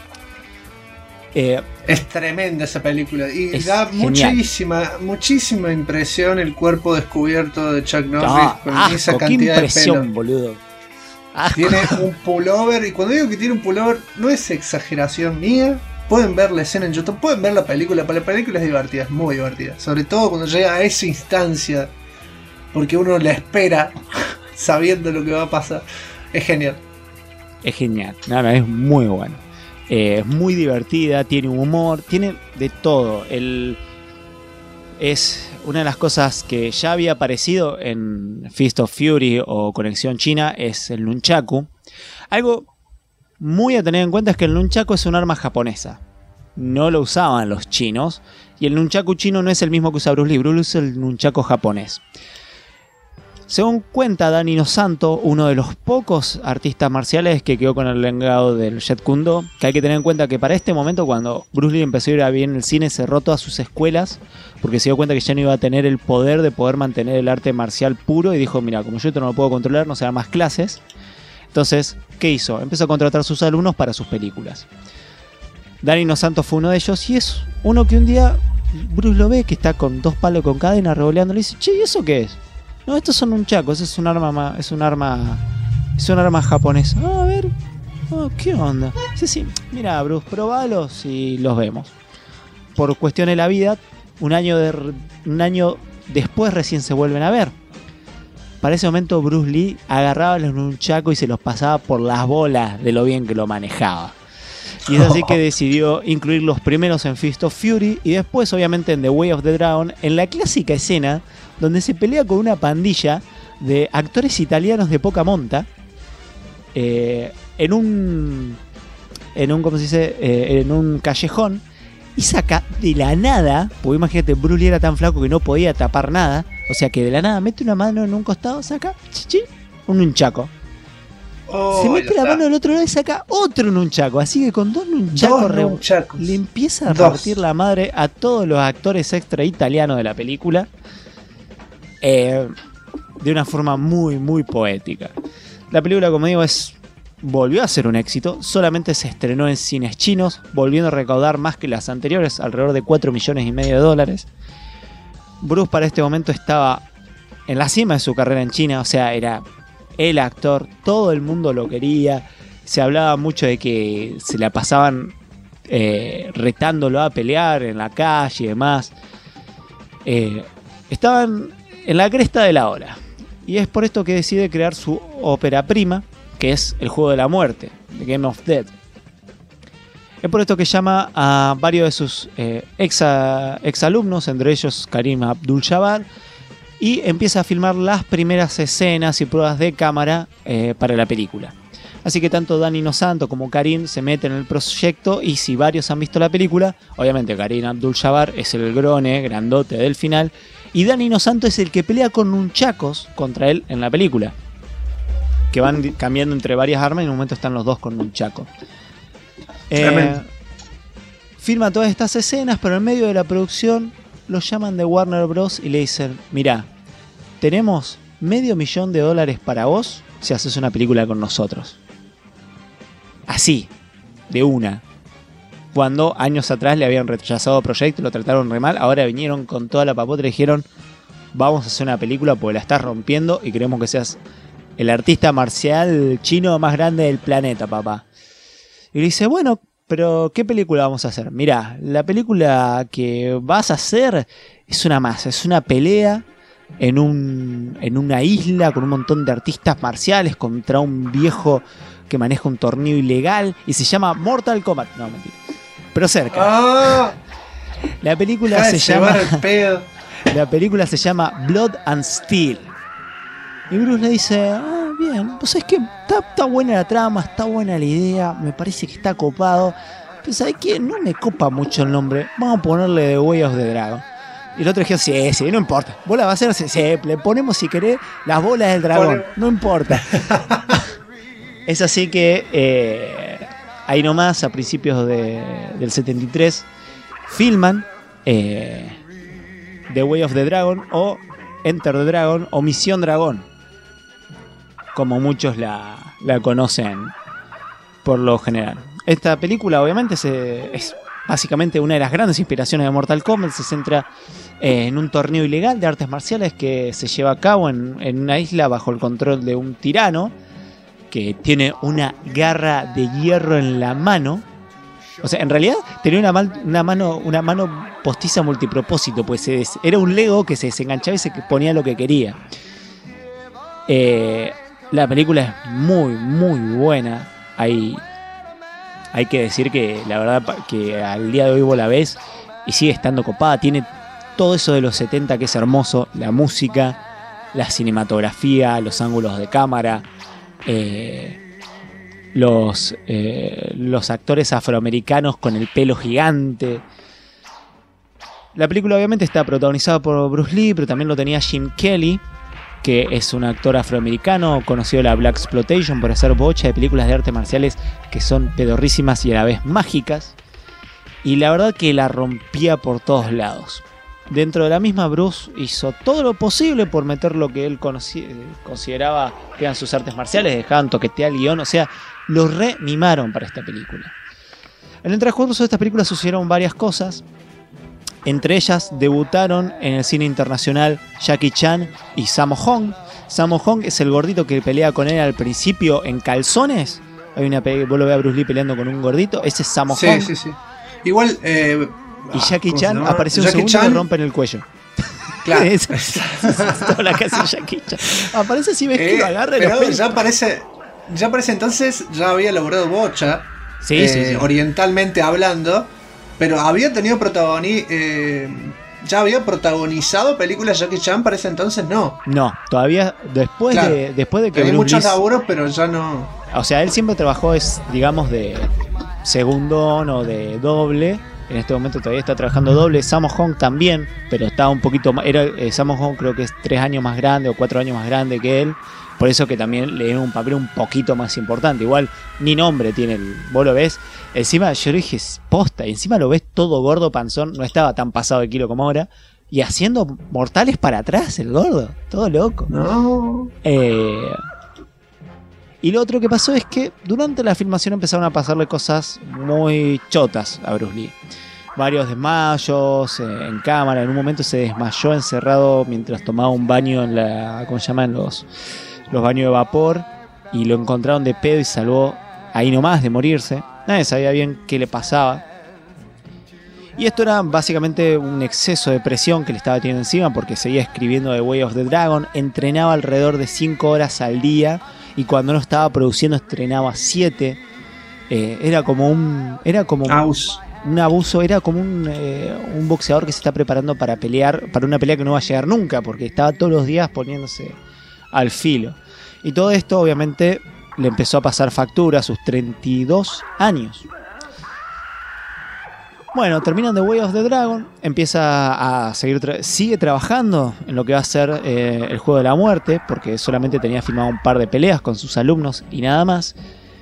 Es tremenda esa película y da muchísima impresión el cuerpo descubierto de Chuck Norris con esa cantidad de pelo. Boludo. Tiene un pullover, y cuando digo que tiene un pullover no es exageración mía. Pueden ver la escena en YouTube, pueden ver la película. Para la película es divertida, es muy divertida, sobre todo cuando llega a esa instancia, porque uno la espera sabiendo lo que va a pasar. Es genial. Es genial, es muy bueno. Es muy divertida, tiene humor, tiene de todo. Es una de las cosas que ya había aparecido en Fist of Fury o Conexión China, es el nunchaku. Algo muy a tener en cuenta es que el nunchaku es un arma japonesa. No lo usaban los chinos. Y el nunchaku chino no es el mismo que usa Bruce Lee. Bruce Lee es el nunchaku japonés. Según cuenta Danny Nosanto, uno de los pocos artistas marciales que quedó con el legado del Jeet Kune Do, que hay que tener en cuenta que para este momento, cuando Bruce Lee empezó a ir bien en el cine, cerró todas sus escuelas porque se dio cuenta que ya no iba a tener el poder de poder mantener el arte marcial puro y dijo: mira, como yo esto no lo puedo controlar, no se dan más clases. Entonces, ¿qué hizo? Empezó a contratar a sus alumnos para sus películas. Danny Nosanto fue uno de ellos y es uno que un día Bruce lo ve que está con 2 palos con cadena revoleando y le dice: che, ¿y eso qué es? No, estos son nunchakos, es un arma japonesa. A ver, ¿qué onda? Sí, mira, Bruce, probalos y los vemos. Por cuestión de la vida, un año después recién se vuelven a ver. Para ese momento Bruce Lee agarraba los nunchakus y se los pasaba por las bolas de lo bien que lo manejaba. Y es así que decidió incluir los primeros en Fist of Fury y después obviamente en The Way of the Dragon, en la clásica escena donde se pelea con una pandilla de actores italianos de poca monta en un ¿cómo se dice? En un callejón, y saca de la nada, porque imagínate, Bruce Lee era tan flaco que no podía tapar nada, o sea que de la nada mete una mano en un costado, saca un nunchaku. Se mete la mano del otro lado y saca otro nunchaku. Así que con dos nunchakus le empieza a partir la madre a todos los actores extra italianos de la película. De una forma muy, muy poética. La película, como digo, volvió a ser un éxito. Solamente se estrenó en cines chinos, volviendo a recaudar más que las anteriores, alrededor de $4,5 millones. Bruce para este momento estaba en la cima de su carrera en China, o sea, era el actor, todo el mundo lo quería, se hablaba mucho de que se la pasaban retándolo a pelear en la calle y demás. Estaban en la cresta de la ola, y es por esto que decide crear su ópera prima, que es El Juego de la Muerte, The Game of Death. Es por esto que llama a varios de sus ex alumnos, entre ellos Kareem Abdul-Jabbar, y empieza a filmar las primeras escenas y pruebas de cámara para la película. Así que tanto Danny Inosanto como Kareem se meten en el proyecto, y si varios han visto la película, obviamente Kareem Abdul-Jabbar es el grone grandote del final, y Danny Inosanto es el que pelea con nunchakos contra él en la película, que van cambiando entre varias armas y en un momento están los dos con nunchakos. Filma todas estas escenas, pero en medio de la producción los llaman de Warner Bros. Y le dicen: mirá, tenemos $500,000 para vos si haces una película con nosotros. Así, de una. Cuando años atrás le habían rechazado proyecto, lo trataron re mal, ahora vinieron con toda la papota y le dijeron: vamos a hacer una película porque la estás rompiendo y queremos que seas el artista marcial chino más grande del planeta, papá. Y le dice: bueno, pero ¿qué película vamos a hacer? Mirá, la película que vas a hacer es una pelea en una isla con un montón de artistas marciales contra un viejo que maneja un torneo ilegal y se llama Mortal Kombat. No, mentira. Pero cerca. La película se llama Blood and Steel. Y Bruce le dice: bien, pues es que está buena la trama, está buena la idea, me parece que está copado, pero ¿sabes qué? No me copa mucho el nombre, vamos a ponerle The Way of the Dragon. Y el otro dijo: sí, no importa, vos la vas a hacer, sí, le ponemos si querés las bolas del dragón, no importa. Es así que ahí nomás, a principios del 73, filman The Way of the Dragon, o Enter the Dragon, o Misión Dragón, como muchos la conocen por lo general. Esta película obviamente es básicamente una de las grandes inspiraciones de Mortal Kombat. Se centra en un torneo ilegal de artes marciales que se lleva a cabo en una isla bajo el control de un tirano que tiene una garra de hierro en la mano. O sea, en realidad tenía una mano postiza multipropósito, pues era un Lego que se desenganchaba y se ponía lo que quería. La película es muy, muy buena. Hay que decir que la verdad que al día de hoy vos la ves y sigue estando copada. Tiene todo eso de los 70 que es hermoso. La música, la cinematografía, los ángulos de cámara, los actores afroamericanos con el pelo gigante. La película obviamente está protagonizada por Bruce Lee, pero también lo tenía Jim Kelly, que es un actor afroamericano conocido de la Blaxploitation por hacer bocha de películas de artes marciales que son pedorrísimas y a la vez mágicas. Y la verdad que la rompía por todos lados. Dentro de la misma, Bruce hizo todo lo posible por meter lo que él consideraba que eran sus artes marciales. Dejaban toquetear el guión, o sea, lo re-mimaron para esta película. En el transcurso de esta película sucedieron varias cosas. Entre ellas debutaron en el cine internacional Jackie Chan y Sammo Hung. Sammo Hung es el gordito que pelea con él al principio en calzones. Hay una vos lo ves a Bruce Lee peleando con un gordito. Ese es Sammo Hung. Sí. Igual, Y Jackie ¿cómo se Chan llama? aparece un Jackie segundo y Chan. le rompen el cuello. Claro. Es toda la casa de Jackie Chan. Aparece así, ves que lo agarra y los pero pelos. ya parece entonces, ya había logrado bocha, Sí, sí. orientalmente hablando, pero había tenido ya había protagonizado películas Jackie Chan, para ese entonces no. No, todavía después Claro. de que Tenía Bruce muchos Lee- laburos, pero ya no. O sea, él siempre trabajó, digamos, de segundón o de doble. En este momento todavía está trabajando doble. Sammo Hung también, pero está un poquito más. Sammo Hung creo que es 3 años más grande o 4 años más grande que él. Por eso que también le dieron un papel un poquito más importante. Igual ni nombre tiene vos lo ves. Encima yo le dije, posta, y encima lo ves todo gordo, panzón. No estaba tan pasado de kilo como ahora. Y haciendo mortales para atrás el gordo. Todo loco. No. Y lo otro que pasó es que durante la filmación empezaron a pasarle cosas muy chotas a Bruce Lee. Varios desmayos en cámara. En un momento se desmayó encerrado mientras tomaba un baño en ¿cómo se llaman? Los baños de vapor. Y lo encontraron de pedo y salvó ahí nomás de morirse. Nadie sabía bien qué le pasaba. Y esto era básicamente un exceso de presión que le estaba teniendo encima porque seguía escribiendo The Way of the Dragon. Entrenaba alrededor de 5 horas al día. Y cuando no estaba produciendo estrenaba 7. Era como un abuso. Era como un boxeador que se está preparando para pelear, para una pelea que no va a llegar nunca, porque estaba todos los días poniéndose al filo. Y todo esto obviamente le empezó a pasar factura a sus 32 años. Bueno, terminan The Way of the Dragon, empieza a sigue trabajando en lo que va a ser el Juego de la Muerte, porque solamente tenía filmado un par de peleas con sus alumnos y nada más.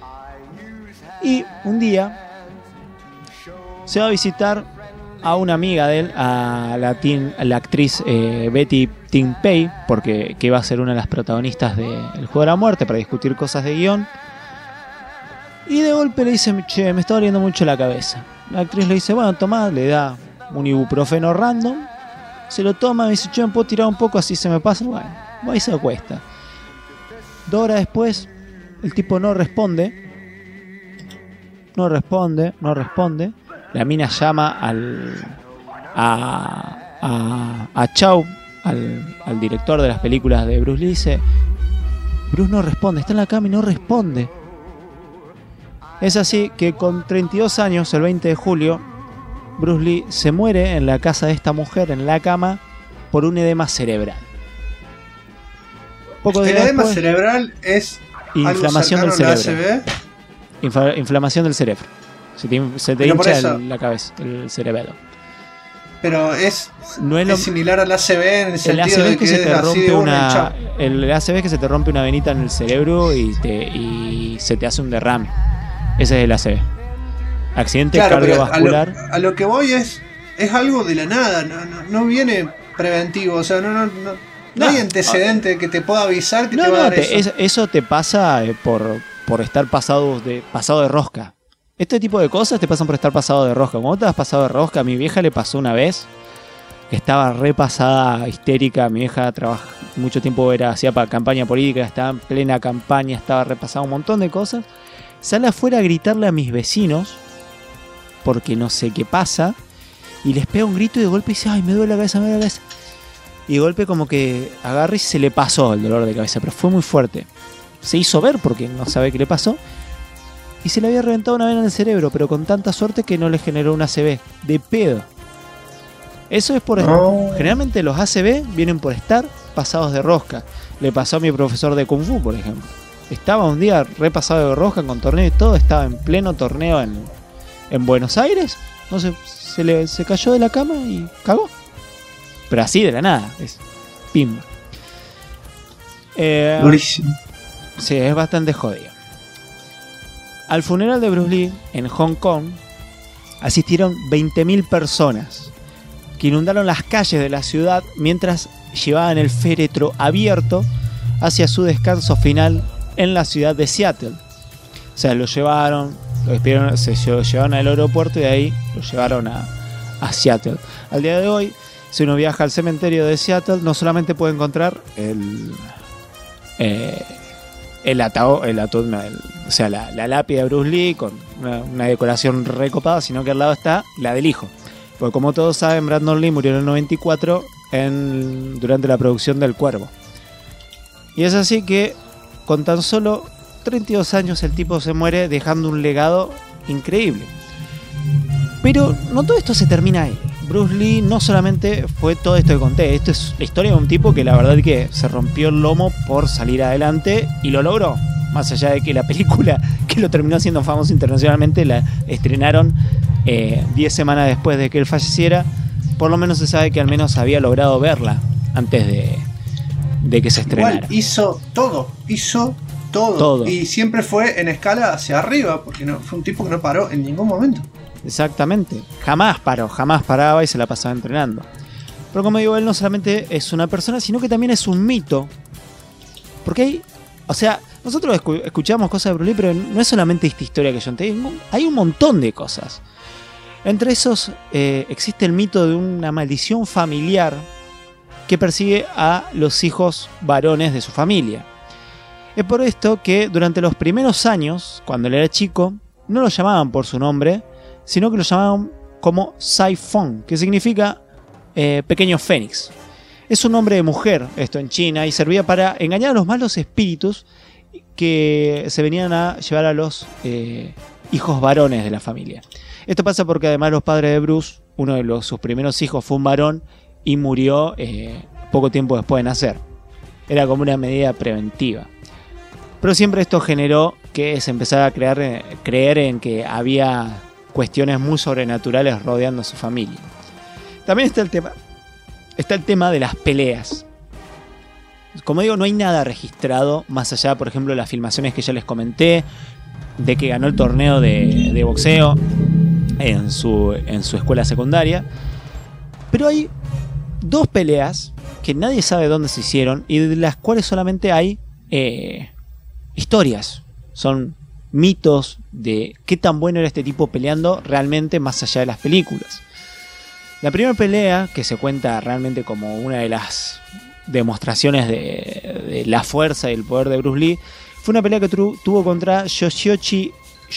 Y un día se va a visitar a una amiga de él, a la actriz Betty Ting Pei, porque que va a ser una de las protagonistas del Juego de la Muerte, para discutir cosas de guión. Y de golpe le dice, che, me está doliendo mucho la cabeza. La actriz le dice, bueno, tomá, le da un ibuprofeno random, se lo toma, me dice, che, ¿me puedo tirar un poco así se me pasa? Bueno, ahí se acuesta. 2 horas después, el tipo no responde. La mina llama a Chow, al director de las películas de Bruce Lee, y dice, Bruce no responde, está en la cama y no responde. Es así que con 32 años, el 20 de julio, Bruce Lee se muere en la casa de esta mujer, en la cama, por un edema cerebral. El edema cerebral es inflamación del cerebro. Inflamación del cerebro. Se te hincha la cabeza, el cerebelo. Pero es similar al ACV en el sentido ACV de que se te rompe el ACV es que se te rompe una venita en el cerebro y se te hace un derrame. Ese es el ACV. Accidente cardiovascular. A lo que voy es algo de la nada, no viene preventivo, o sea, no hay antecedente que te pueda avisar que te va a dar eso. Eso te pasa por estar pasado de rosca. Este tipo de cosas te pasan por estar pasado de rosca. Cuando te has pasado de rosca, a mi vieja le pasó una vez que estaba repasada, histérica. Mi vieja mucho tiempo hacía para campaña política, estaba en plena campaña, estaba repasada un montón de cosas. Sale afuera a gritarle a mis vecinos porque no sé qué pasa y les pega un grito y de golpe dice, ay, me duele la cabeza, y de golpe como que agarra y se le pasó el dolor de cabeza, pero fue muy fuerte. Se hizo ver porque no sabe qué le pasó y se le había reventado una vena en el cerebro, pero con tanta suerte que no le generó un ACV de pedo. Eso es por generalmente los ACV vienen por estar pasados de rosca. Le pasó a mi profesor de Kung Fu, por ejemplo. Estaba un día repasado de rosca con torneo y todo, estaba en pleno torneo en Buenos Aires. No sé, se cayó de la cama y cagó. Pero así de la nada, es pimba. Durísimo. Sí, es bastante jodido. Al funeral de Bruce Lee en Hong Kong asistieron 20.000 personas que inundaron las calles de la ciudad mientras llevaban el féretro abierto hacia su descanso final en la ciudad de Seattle. O sea, lo llevaron, se lo llevaron al aeropuerto y de ahí lo llevaron a Seattle. Al día de hoy, si uno viaja al cementerio de Seattle, no solamente puede encontrar el ataúd, o sea, la lápida de Bruce Lee con una decoración recopada, sino que al lado está la del hijo. Porque como todos saben, Brandon Lee murió en el 94 durante la producción del Cuervo. Y es así que con tan solo 32 años el tipo se muere dejando un legado increíble. Pero no todo esto se termina ahí. Bruce Lee no solamente fue todo esto que conté. Esto es la historia de un tipo que la verdad es que se rompió el lomo por salir adelante y lo logró. Más allá de que la película que lo terminó haciendo famoso internacionalmente la estrenaron 10 semanas después de que él falleciera, por lo menos se sabe que al menos había logrado verla antes de que se estrenara. Igual hizo todo. Y siempre fue en escala hacia arriba, porque no fue un tipo que no paró en ningún momento. Exactamente, jamás paraba y se la pasaba entrenando. Pero como digo, él no solamente es una persona, sino que también es un mito. Porque nosotros escuchamos cosas de Bruce Lee, pero no es solamente esta historia que yo entiendo, hay un montón de cosas. Entre esos existe el mito de una maldición familiar que persigue a los hijos varones de su familia. Es por esto que durante los primeros años, cuando él era chico, no lo llamaban por su nombre, sino que lo llamaban como Sai Feng, que significa pequeño fénix. Es un nombre de mujer, esto en China, y servía para engañar a los malos espíritus que se venían a llevar a los hijos varones de la familia. Esto pasa porque además los padres de Bruce, uno de sus primeros hijos fue un varón y murió poco tiempo después de nacer. Era como una medida preventiva. Pero siempre esto generó que se empezara a creer en que había cuestiones muy sobrenaturales rodeando a su familia. También está el tema de las peleas. Como digo, no hay nada registrado, más allá, por ejemplo, de las filmaciones que ya les comenté, de que ganó el torneo de boxeo en su escuela secundaria. Pero hay 2 peleas que nadie sabe dónde se hicieron y de las cuales solamente hay historias. Son mitos de qué tan bueno era este tipo peleando realmente más allá de las películas. La primera pelea, que se cuenta realmente como una de las demostraciones de la fuerza y el poder de Bruce Lee, fue una pelea que tuvo contra Yoichi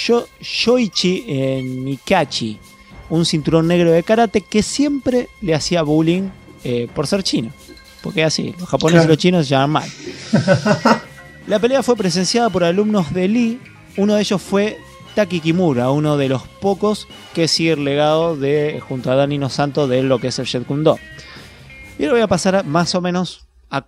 Nikachi, un cinturón negro de karate que siempre le hacía bullying por ser chino. Porque así, los japoneses y los chinos se llaman mal. La pelea fue presenciada por alumnos de Lee. Uno de ellos fue Taki Kimura, uno de los pocos que sigue el legado junto a Danny Inosanto de lo que es el Jeet Kune Do. Y ahora voy a pasar más o menos a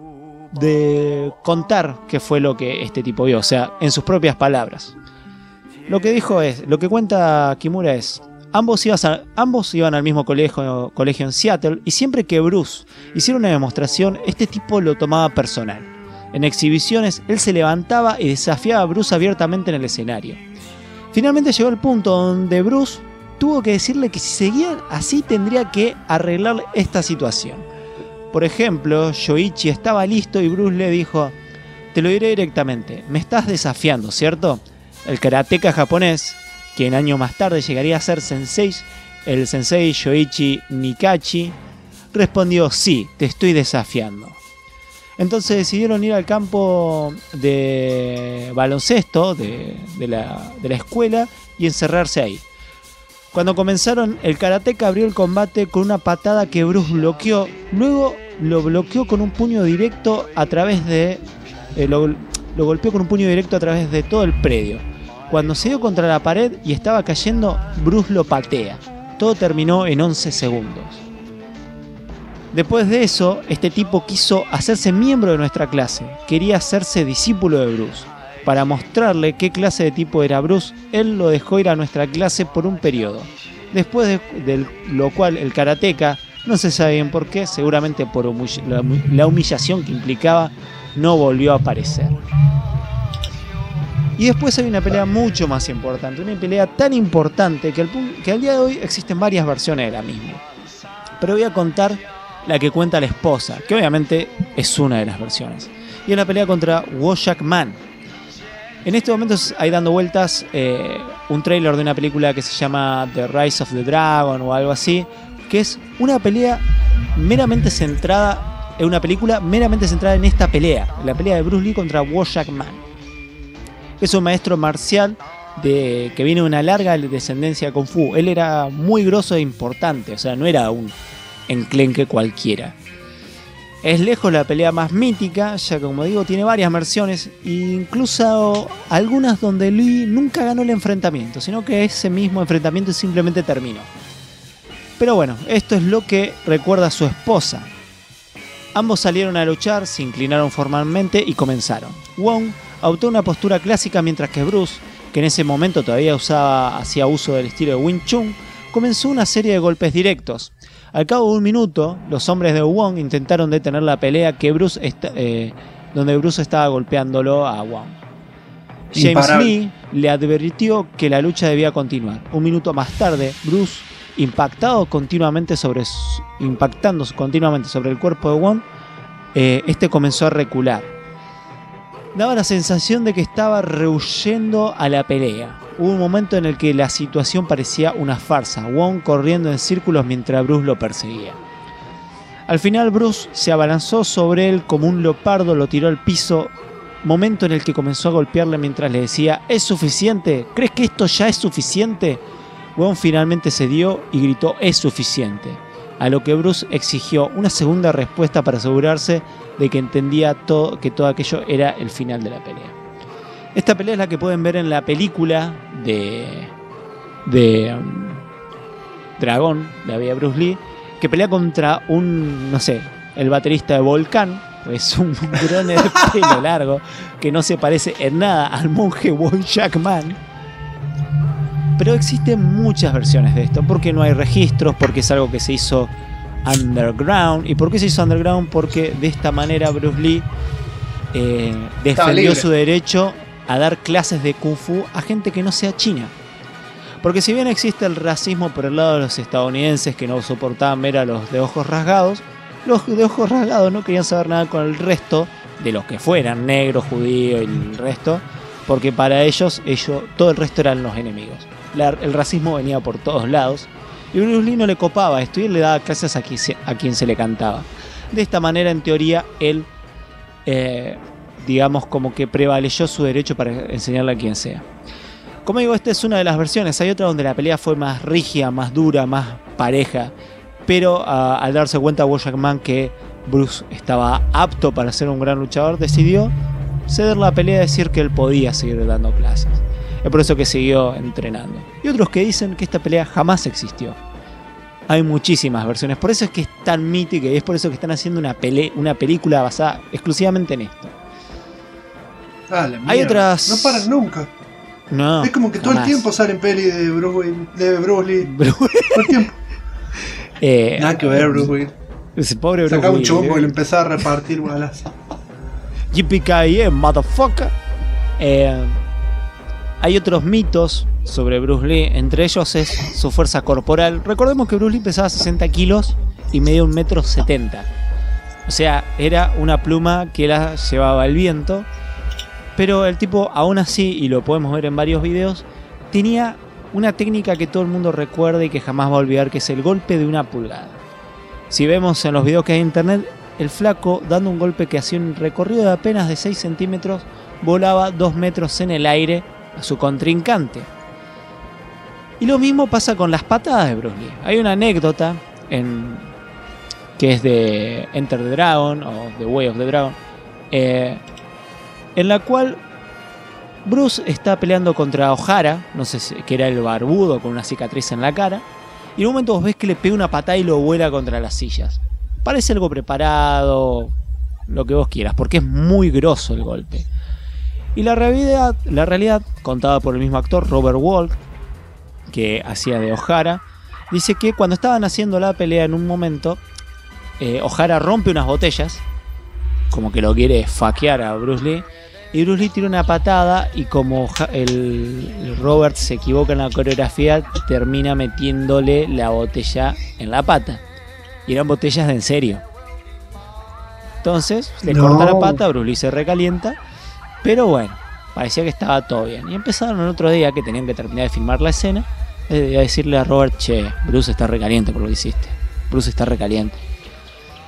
contar qué fue lo que este tipo vio, o sea, en sus propias palabras. Lo que cuenta Kimura es: ambos iban al mismo colegio en Seattle, y siempre que Bruce hiciera una demostración, este tipo lo tomaba personal. En exhibiciones, él se levantaba y desafiaba a Bruce abiertamente en el escenario. Finalmente llegó el punto donde Bruce tuvo que decirle que si seguían así tendría que arreglar esta situación. Por ejemplo, Yoichi estaba listo y Bruce le dijo: te lo diré directamente, me estás desafiando, ¿cierto? El karateka japonés, quien años más tarde llegaría a ser el sensei Yoichi Nikachi, respondió: sí, te estoy desafiando. Entonces decidieron ir al campo de baloncesto de la escuela y encerrarse ahí. Cuando comenzaron, el karateka abrió el combate con una patada que Bruce bloqueó. Luego lo bloqueó con un puño directo a través de... lo golpeó con un puño directo a través de todo el predio. Cuando se dio contra la pared y estaba cayendo, Bruce lo patea. Todo terminó en 11 segundos. Después de eso, este tipo quiso hacerse miembro de nuestra clase. Quería hacerse discípulo de Bruce. Para mostrarle qué clase de tipo era Bruce, él lo dejó ir a nuestra clase por un periodo. Después de lo cual el karateka, no se sabe bien por qué, seguramente por la humillación que implicaba, no volvió a aparecer. Y después hay una pelea mucho más importante, una pelea tan importante que al día de hoy existen varias versiones de la misma. Pero voy a contar la que cuenta la esposa, que obviamente es una de las versiones. Y es la pelea contra Wojak Man. En estos momentos hay dando vueltas un tráiler de una película que se llama The Rise of the Dragon o algo así, que es una pelea meramente centrada, una película meramente centrada en esta pelea, la pelea de Bruce Lee contra Wojak Man. Es un maestro marcial que viene de una larga descendencia de Kung Fu. Él era muy grosso e importante, o sea, no era un enclenque cualquiera. Es lejos la pelea más mítica, ya que como digo tiene varias versiones, incluso algunas donde Lee nunca ganó el enfrentamiento, sino que ese mismo enfrentamiento simplemente terminó. Pero bueno, esto es lo que recuerda a su esposa. Ambos salieron a luchar, se inclinaron formalmente y comenzaron. Wong adoptó una postura clásica mientras que Bruce, que en ese momento todavía hacía uso del estilo de Wing Chun, comenzó una serie de golpes directos. Al cabo de un minuto, los hombres de Wong intentaron detener la pelea donde Bruce estaba golpeándolo a Wong. James Imparable. Lee le advirtió que la lucha debía continuar. Un minuto más tarde, Bruce, impactando continuamente sobre el cuerpo de Wong, este comenzó a recular. Daba la sensación de que estaba rehuyendo a la pelea. Hubo un momento en el que la situación parecía una farsa, Wong corriendo en círculos mientras Bruce lo perseguía. Al final Bruce se abalanzó sobre él como un leopardo, lo tiró al piso, momento en el que comenzó a golpearle mientras le decía: ¿es suficiente? ¿Crees que esto ya es suficiente? Wong finalmente cedió y gritó: es suficiente. A lo que Bruce exigió una segunda respuesta para asegurarse de que entendía que todo aquello era el final de la pelea. Esta pelea es la que pueden ver en la película de Dragón, la vida de Bruce Lee, que pelea contra el baterista de Volcán. Es un drone de pelo largo que no se parece en nada al monje Wong Jackman. Pero existen muchas versiones de esto, porque no hay registros, porque es algo que se hizo underground. ¿Y por qué se hizo underground? Porque de esta manera Bruce Lee defendió su derecho a dar clases de Kung Fu a gente que no sea china. Porque si bien existe el racismo por el lado de los estadounidenses que no soportaban ver a los de ojos rasgados, los de ojos rasgados no querían saber nada con el resto de los que fueran, negros, judíos y el resto, porque para ellos todo el resto eran los enemigos. El racismo venía por todos lados y Bruce Lee no le copaba esto y él le daba clases a quien se le cantaba. De esta manera, en teoría, él digamos como que prevaleció su derecho para enseñarle a quien sea. Como digo, esta es una de las versiones. Hay otra donde la pelea fue más rígida, más dura, más pareja, pero al darse cuenta Wong Jackman que Bruce estaba apto para ser un gran luchador, decidió ceder la pelea y decir que él podía seguir dando clases. Es por eso que siguió entrenando. Y otros que dicen que esta pelea jamás existió. Hay muchísimas versiones, por eso es que es tan mítica y es por eso que están haciendo una película basada exclusivamente en esto. Hay otras... No paran nunca. No, es como que todo el tiempo salen peli de Bruce Lee. Todo el tiempo. Nada que ver, Bruce Lee. Ese pobre Bruce Lee. Sacaba un chombo y le empezaba a repartir balas. Yippee-ki-yay, motherfucker. Hay otros mitos sobre Bruce Lee, entre ellos es su fuerza corporal. Recordemos que Bruce Lee pesaba 60 kilos y medía 1,70 m. O sea, era una pluma que la llevaba el viento. Pero el tipo, aún así, y lo podemos ver en varios videos, tenía una técnica que todo el mundo recuerda y que jamás va a olvidar, que es el golpe de 1 pulgada. Si vemos en los videos que hay en internet, el flaco, dando un golpe que hacía un recorrido de apenas de 6 centímetros, volaba 2 metros en el aire a su contrincante. Y lo mismo pasa con las patadas de Bruce Lee. Hay una anécdota que es de Enter the Dragon o The Way of the Dragon, en la cual Bruce está peleando contra O'Hara, no sé si, que era el barbudo con una cicatriz en la cara, y en un momento vos ves que le pega una patada y lo vuela contra las sillas. Parece algo preparado, lo que vos quieras, porque es muy grosso el golpe. Y la realidad, contada por el mismo actor, Robert Wall, que hacía de O'Hara, dice que cuando estaban haciendo la pelea en un momento, O'Hara rompe unas botellas, como que lo quiere faquear a Bruce Lee, y Bruce Lee tira una patada y como el Robert se equivoca en la coreografía, termina metiéndole la botella en la pata. Y eran botellas de en serio. Entonces le corta la pata, Bruce Lee se recalienta, pero bueno, parecía que estaba todo bien. Y empezaron el otro día, que tenían que terminar de filmar la escena, a decirle a Robert: che, Bruce está recaliente por lo que hiciste. Bruce está recaliente.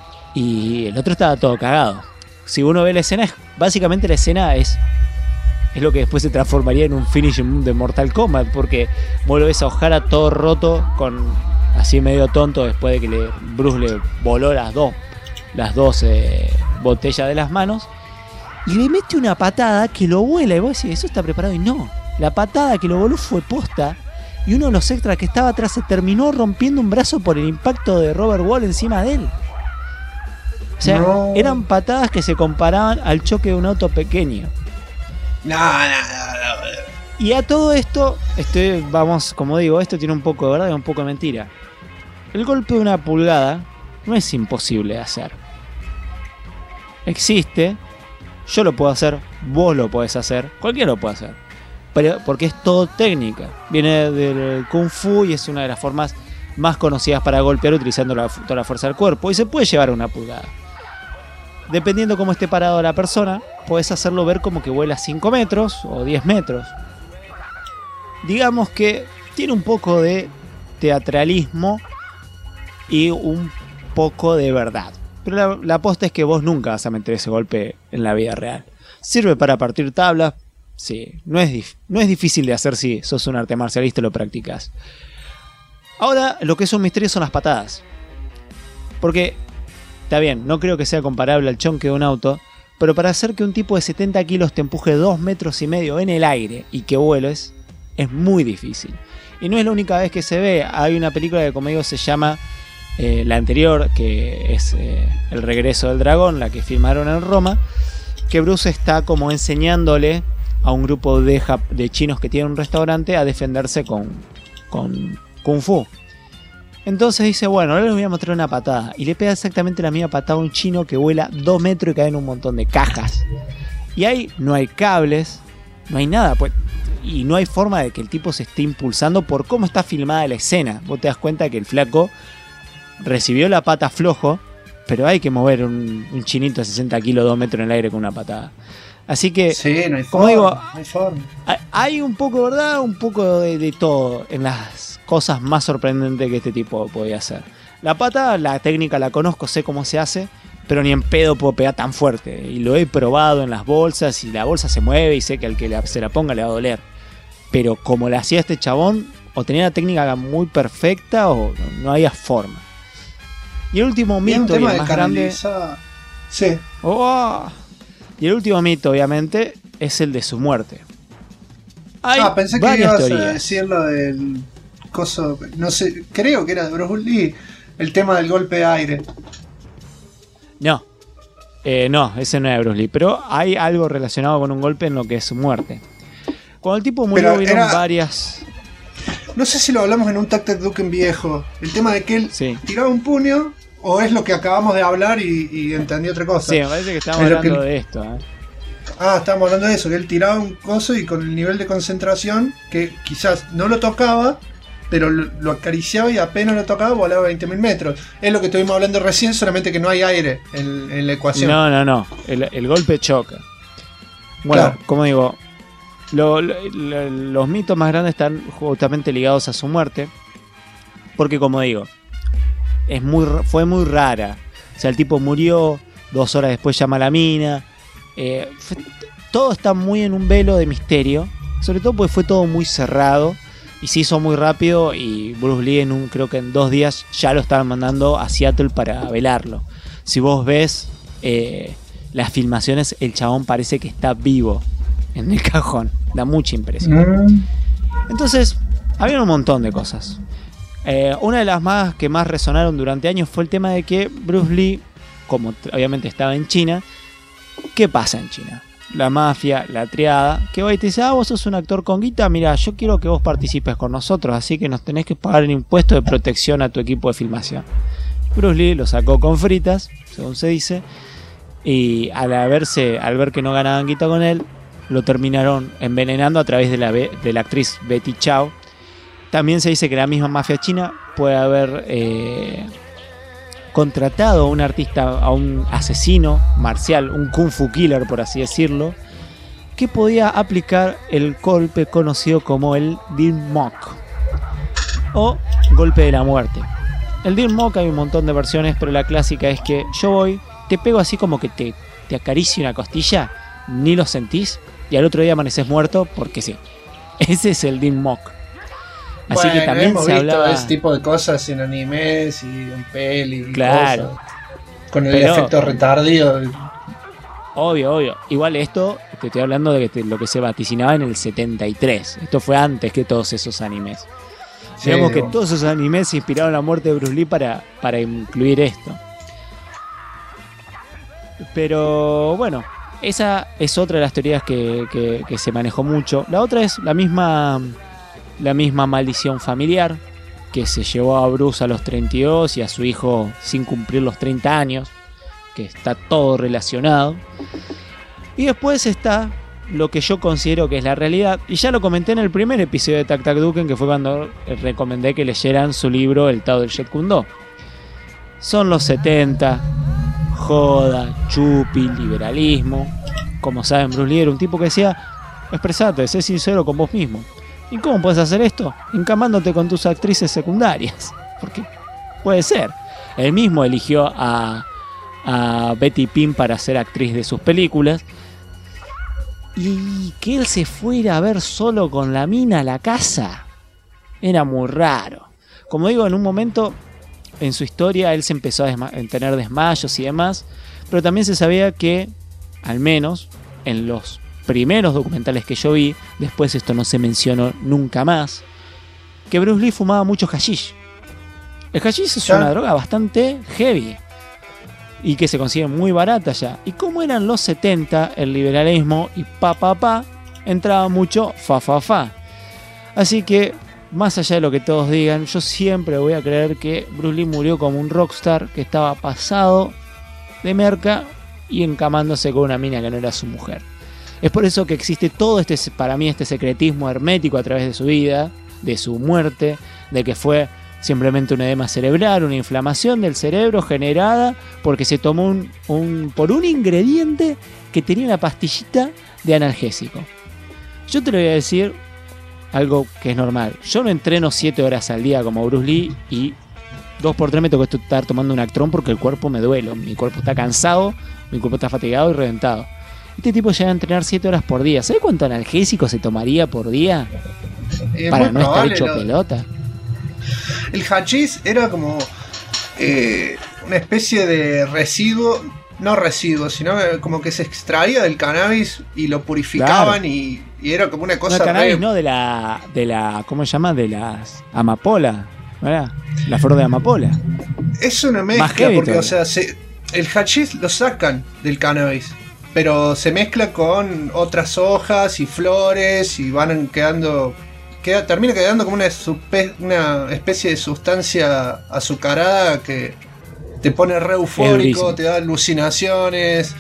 Y el otro estaba todo cagado. Si uno ve la escena, básicamente la escena es es lo que después se transformaría en un finishing move de Mortal Kombat, porque vos lo ves a O'Hara todo roto, así medio tonto, después de que Bruce le voló las dos botellas de las manos, y le mete una patada que lo vuela, y vos decís, eso está preparado, y no, la patada que lo voló fue posta, y uno de los extras que estaba atrás se terminó rompiendo un brazo por el impacto de Robert Wall encima de él. O sea, eran patadas que se comparaban al choque de un auto pequeño. No. Y a todo esto, vamos, como digo, esto tiene un poco de verdad y un poco de mentira. El golpe de una pulgada no es imposible de hacer. Existe, yo lo puedo hacer, vos lo podés hacer, cualquiera lo puede hacer. Pero porque es todo técnica. Viene del Kung Fu y es una de las formas más conocidas para golpear utilizando toda la fuerza del cuerpo. Y se puede llevar a una pulgada. Dependiendo cómo esté parado la persona, podés hacerlo ver como que vuela 5 metros o 10 metros. Digamos que tiene un poco de teatralismo y un poco de verdad. Pero la aposta es que vos nunca vas a meter ese golpe en la vida real. Sirve para partir tablas. Sí, no es difícil de hacer si sos un arte marcialista y lo practicas. Ahora, lo que es un misterio son las patadas. Porque, está bien, no creo que sea comparable al chonque de un auto, pero para hacer que un tipo de 70 kilos te empuje 2,5 metros en el aire y que vueles, es muy difícil. Y no es la única vez que se ve. Hay una película que, como digo, se llama la anterior, que es El regreso del dragón, la que filmaron en Roma, que Bruce está como enseñándole a un grupo de chinos que tienen un restaurante a defenderse con Kung Fu. Entonces dice, bueno, ahora les voy a mostrar una patada. Y le pega exactamente la misma patada a un chino que vuela 2 metros y cae en un montón de cajas. Y ahí no hay cables, no hay nada, pues, y no hay forma de que el tipo se esté impulsando por cómo está filmada la escena. Vos te das cuenta que el flaco recibió la pata flojo, pero hay que mover un chinito de 60 kilos 2 metros en el aire con una patada. Así que, sí, no hay como forma, digo, no hay forma. Hay un poco de verdad, un poco de todo en las cosas más sorprendentes que este tipo podía hacer. La pata, la técnica la conozco, sé cómo se hace, pero ni en pedo puedo pegar tan fuerte. Y lo he probado en las bolsas y la bolsa se mueve y sé que al que se la ponga le va a doler. Pero como la hacía este chabón, o tenía la técnica muy perfecta o no había forma. Y el último mito, y el más grande... Sí. Y el último mito, obviamente, es el de su muerte. Hay pensé que varias ibas teorías. a decir lo del coso, no sé, creo que era de Bruce Lee, el tema del golpe de aire. No, ese no es de Bruce Lee, pero hay algo relacionado con un golpe en lo que es su muerte. Cuando el tipo murió, hubieron varias... No sé si lo hablamos en un Tactic Duken viejo, el tema de que él tiraba un puño, o es lo que acabamos de hablar y entendí otra cosa. Sí, me parece que estamos hablando de esto. Estábamos hablando de eso, que él tiraba un coso y con el nivel de concentración, que quizás no lo tocaba, pero lo acariciaba y apenas lo tocaba, volaba 20.000 metros. Es lo que estuvimos hablando recién, solamente que no hay aire en la ecuación. No. El golpe choca. Bueno, claro. Como digo, los mitos más grandes están justamente ligados a su muerte. Porque, como digo, fue muy rara. O sea, el tipo murió, 2 horas después llama a la mina. Todo está muy en un velo de misterio. Sobre todo porque fue todo muy cerrado y se hizo muy rápido. Y Bruce Lee creo que en 2 días ya lo estaban mandando a Seattle para velarlo. Si vos ves las filmaciones, el chabón parece que está vivo en el cajón. Da mucha impresión. Entonces, había un montón de cosas. Una de las que más resonaron durante años fue el tema de que Bruce Lee, como obviamente estaba en China, ¿qué pasa en China? La mafia, la triada, que va y te dice, vos sos un actor con guita, mira, yo quiero que vos participes con nosotros, así que nos tenés que pagar el impuesto de protección a tu equipo de filmación. Bruce Lee lo sacó con fritas, según se dice, y al ver que no ganaban guita con él, lo terminaron envenenando a través de la actriz Betty Chow. También se dice que la misma mafia china puede haber contratado a un artista, a un asesino marcial, un kung fu killer por así decirlo, que podía aplicar el golpe conocido como el Dean Mok o golpe de la muerte. El Dean Mok hay un montón de versiones, pero la clásica es que yo voy, te pego así como que te acaricio una costilla, ni lo sentís, y al otro día amaneces muerto porque sí. Ese es el Dean Mock. Así bueno, que también hemos se visto hablaba... ese tipo de cosas en animes y en pelis. Claro. Cosas. Con el Pero- efecto retardido. Obvio. Igual esto, te estoy hablando de lo que se vaticinaba en el 73. Esto fue antes que todos esos animes. Sí, Digamos que bueno. todos esos animes inspiraron la muerte de Bruce Lee para incluir esto. Pero bueno, esa es otra de las teorías que se manejó mucho. La otra es la misma maldición familiar que se llevó a Bruce a los 32 y a su hijo sin cumplir los 30 años, que está todo relacionado. Y después está lo que yo considero que es la realidad, y ya lo comenté en el primer episodio de Tac Tac Duken, que fue cuando recomendé que leyeran su libro El Tao del Jeet Kune Do. Son los 70, joda, chupi, liberalismo. Como saben, Bruce Lee era un tipo que decía: expresate, sé sincero con vos mismo. ¿Y cómo puedes hacer esto? Encamándote con tus actrices secundarias. Porque puede ser. Él mismo eligió a Betty Pym para ser actriz de sus películas. Y que él se fuera a ver solo con la mina a la casa era muy raro. Como digo, en un momento en su historia él se empezó a tener desmayos y demás, pero también se sabía que, al menos en los primeros documentales que yo vi, después esto no se mencionó nunca más, que Bruce Lee fumaba mucho hashish. El hashish es una droga bastante heavy y que se consigue muy barata ya. Y como eran los 70, el liberalismo y entraba mucho fa. Así que, más allá de lo que todos digan, yo siempre voy a creer que Bruce Lee murió como un rockstar que estaba pasado de merca y encamándose con una mina que no era su mujer. Es por eso que existe todo para mí este secretismo hermético a través de su vida, de su muerte, de que fue simplemente un edema cerebral, una inflamación del cerebro generada porque se tomó por un ingrediente que tenía una pastillita de analgésico. Yo te lo voy a decir algo que es normal. Yo no entreno 7 horas al día como Bruce Lee y 2x3 me tengo que estar tomando un Actron porque el cuerpo me duele. Mi cuerpo está cansado, mi cuerpo está fatigado y reventado. Este tipo llega a entrenar 7 horas por día. ¿Sabes cuánto analgésico se tomaría por día para no estar hecho pelota? El hachís era como una especie de residuo, no residuo, sino como que se extraía del cannabis y lo purificaban, claro. y era como una cosa... No, cannabis no, de la ¿cómo se llama? De las amapola, ¿verdad? La flor de amapola. Es una mezcla, porque o sea, el hachís lo sacan del cannabis, pero se mezcla con otras hojas y flores y van quedando... termina quedando como una especie de sustancia azucarada que te pone re eufórico, te da alucinaciones.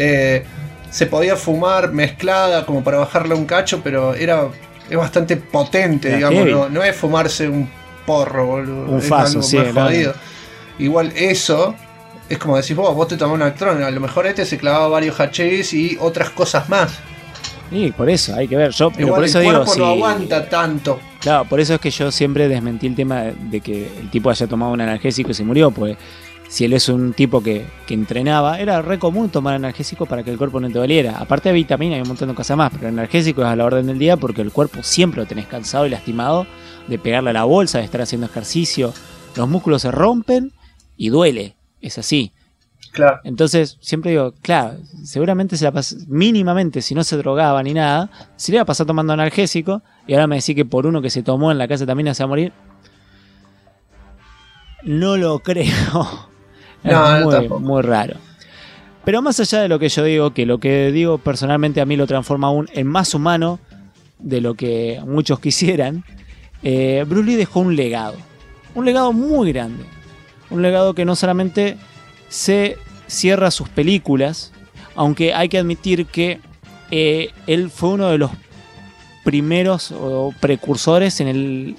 Se podía fumar mezclada como para bajarle un cacho, pero es bastante potente, digamos. No es fumarse un porro, boludo. Un faso, sí, jodido. Igual eso es como decís vos te tomás un Actron. A lo mejor se clavaba varios hachís y otras cosas más. Y por eso hay que ver. Yo igual por eso el cuerpo digo, no aguanta tanto. Claro, por eso es que yo siempre desmentí el tema de que el tipo haya tomado un analgésico y se murió, pues si él es un tipo que entrenaba, era re común tomar analgésico para que el cuerpo no te doliera. Aparte de vitamina y un montón de cosas más, pero el analgésico es a la orden del día porque el cuerpo siempre lo tenés cansado y lastimado de pegarle a la bolsa, de estar haciendo ejercicio. Los músculos se rompen y duele, es así. Claro. Entonces, siempre digo, claro, seguramente se la pasó, mínimamente, si no se drogaba ni nada, se le iba a pasar tomando analgésico, y ahora me decís que por uno que se tomó en la casa también se va a morir. No lo creo. Es muy raro. Pero más allá de lo que yo digo, que lo que digo personalmente a mí lo transforma aún en más humano de lo que muchos quisieran, Bruce Lee dejó un legado muy grande, un legado que no solamente se cierra sus películas, aunque hay que admitir que él fue uno de los primeros o precursores en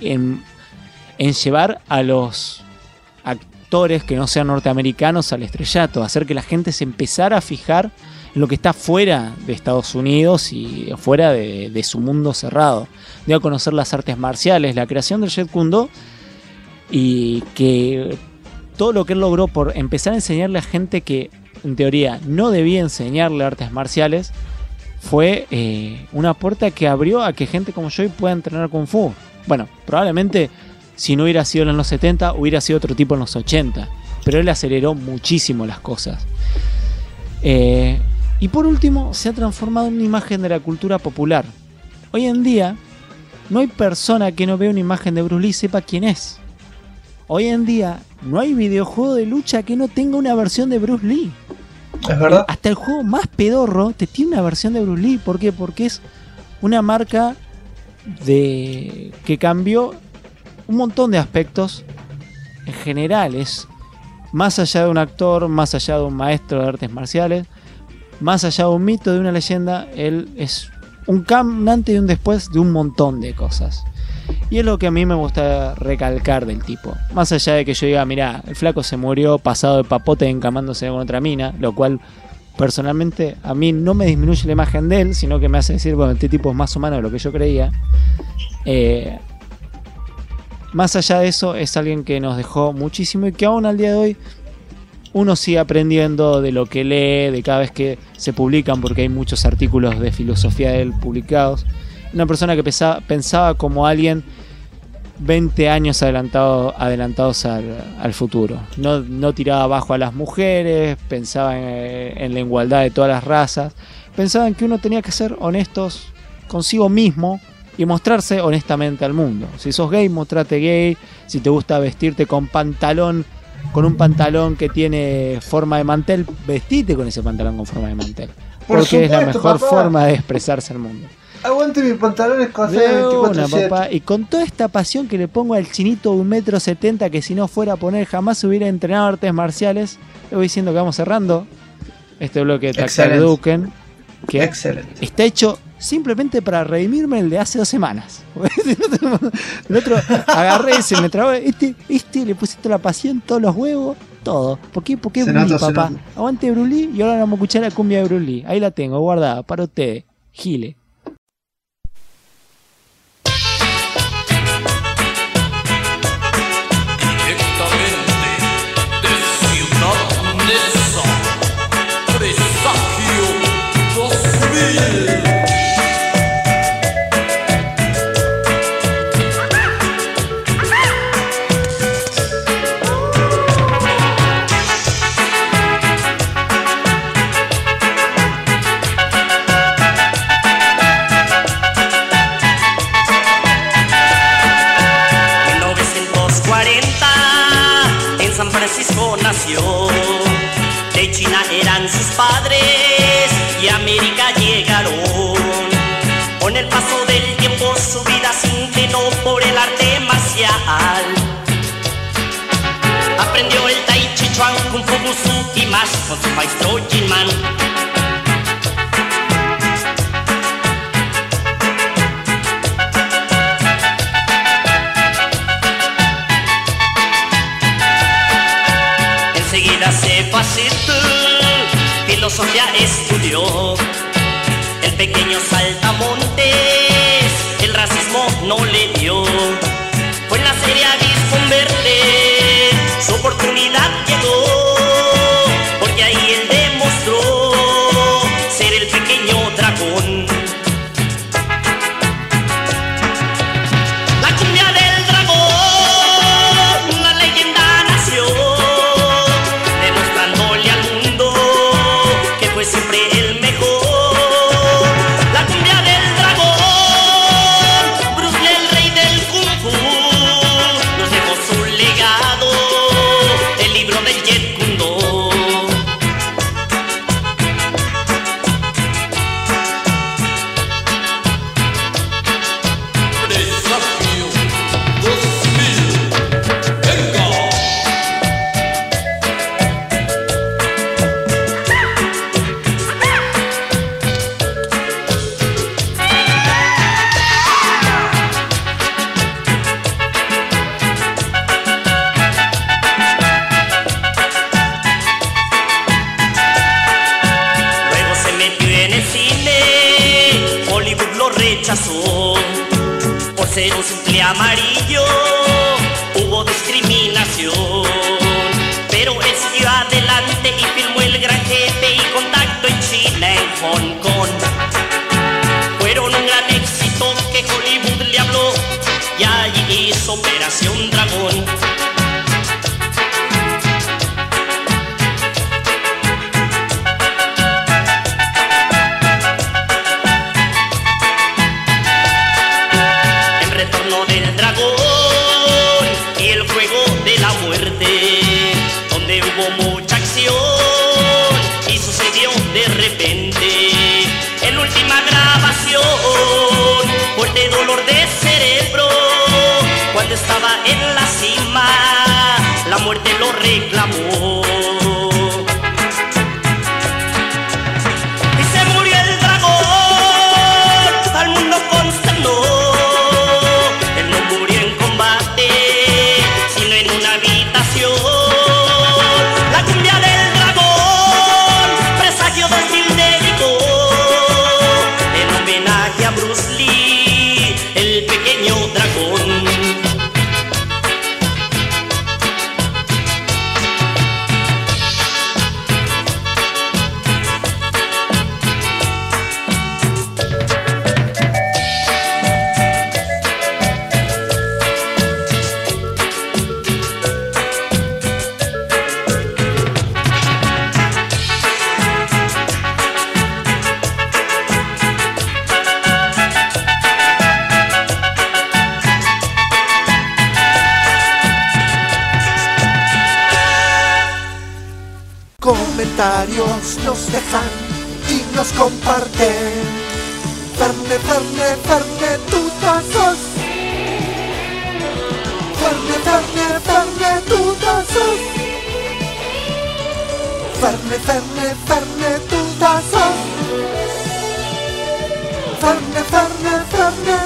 llevar a los actores que no sean norteamericanos al estrellato, hacer que la gente se empezara a fijar en lo que está fuera de Estados Unidos y fuera de su mundo cerrado. Dio a conocer las artes marciales, la creación del Jeet Kune Do, y que todo lo que él logró por empezar a enseñarle a gente que en teoría no debía enseñarle artes marciales, fue una puerta que abrió a que gente como yo pueda entrenar Kung Fu. Bueno, probablemente si no hubiera sido en los 70, hubiera sido otro tipo en los 80. Pero él aceleró muchísimo las cosas. Y por último, se ha transformado en una imagen de la cultura popular. Hoy en día, no hay persona que no vea una imagen de Bruce Lee y sepa quién es. Hoy en día, no hay videojuego de lucha que no tenga una versión de Bruce Lee. Es verdad. Hasta el juego más pedorro te tiene una versión de Bruce Lee. ¿Por qué? Porque es una marca que cambió un montón de aspectos. En general, es más allá de un actor, más allá de un maestro de artes marciales, más allá de un mito, de una leyenda, él es un antes y un después de un montón de cosas. Y es lo que a mí me gusta recalcar del tipo. Más allá de que yo diga, mirá, el flaco se murió pasado de papote encamándose con otra mina, lo cual personalmente a mí no me disminuye la imagen de él, sino que me hace decir, bueno, este tipo es más humano de lo que yo creía. Más allá de eso, es alguien que nos dejó muchísimo y que aún al día de hoy uno sigue aprendiendo de lo que lee, de cada vez que se publican, porque hay muchos artículos de filosofía de él publicados. Una persona que pensaba como alguien 20 años adelantados al futuro. No tiraba abajo a las mujeres, pensaba en la igualdad de todas las razas. Pensaba en que uno tenía que ser honestos consigo mismo y mostrarse honestamente al mundo. Si sos gay, mostrate gay. Si te gusta vestirte con un pantalón que tiene forma de mantel, vestite con ese pantalón con forma de mantel. Porque es la mejor forma de expresarse al mundo. Aguante mis pantalones con 24/7. Papá. Y con toda esta pasión que le pongo al chinito de 1,70 m, que si no fuera a poner jamás hubiera entrenado artes marciales, le voy diciendo que vamos cerrando este bloque de Tactical Duken, que está hecho simplemente para redimirme el de hace 2 semanas. El otro agarré y se me trabó. Este le pusiste la pasión, todos los huevos, todo. ¿Por qué Bruce Lee, papá? Aguante Bruce Lee y ahora vamos a escuchar la cumbia de Bruce Lee. Ahí la tengo, guardada, para ustedes. Gile. Nació, de China eran sus padres y a América llegaron. Con el paso del tiempo su vida se inclinó por el arte marcial. Aprendió el Tai Chi Chuan, Kung Fu Busu y más con su maestro Jin Man. Se facilitó, filosofía estudió. El pequeño saltamontes, el racismo no le dio. Fue en la serie Avispón Verde, su oportunidad llegó, porque ahí él demostró ser el pequeño dragón. La cumbia del dragón, la leyenda nació, siempre el mejor. La cumbia del dragón, Bruce Lee, el rey del Kung Fu, nos dejó su legado, el libro del Jeet Kune Do. Desafío 2000, venga. Por ser un simple amarillo hubo discriminación, pero él siguió adelante y filmó El Gran Jefe y Contacto en China, en Hong Kong. Operación Dragón. El retorno del dragón y el juego de la muerte, donde hubo mucha acción y sucedió de repente. En última grabación, fuerte dolor de cerebro, cuando estaba en la cima, la muerte lo reclamó. Y se murió el dragón, al mundo consternó. Él no murió en combate, sino en una habitación. La cumbia del dragón, presagio del fin dedicó, en homenaje a Bruce Lee, el pequeño dragón. Comentarios nos dejan y nos comparten. Ferne, Ferne, Ferne, tutazos. Ferne, Ferne, Ferne, tutazos. Ferne, Ferne, Ferne, tutazos. Ferne, Ferne, Ferne,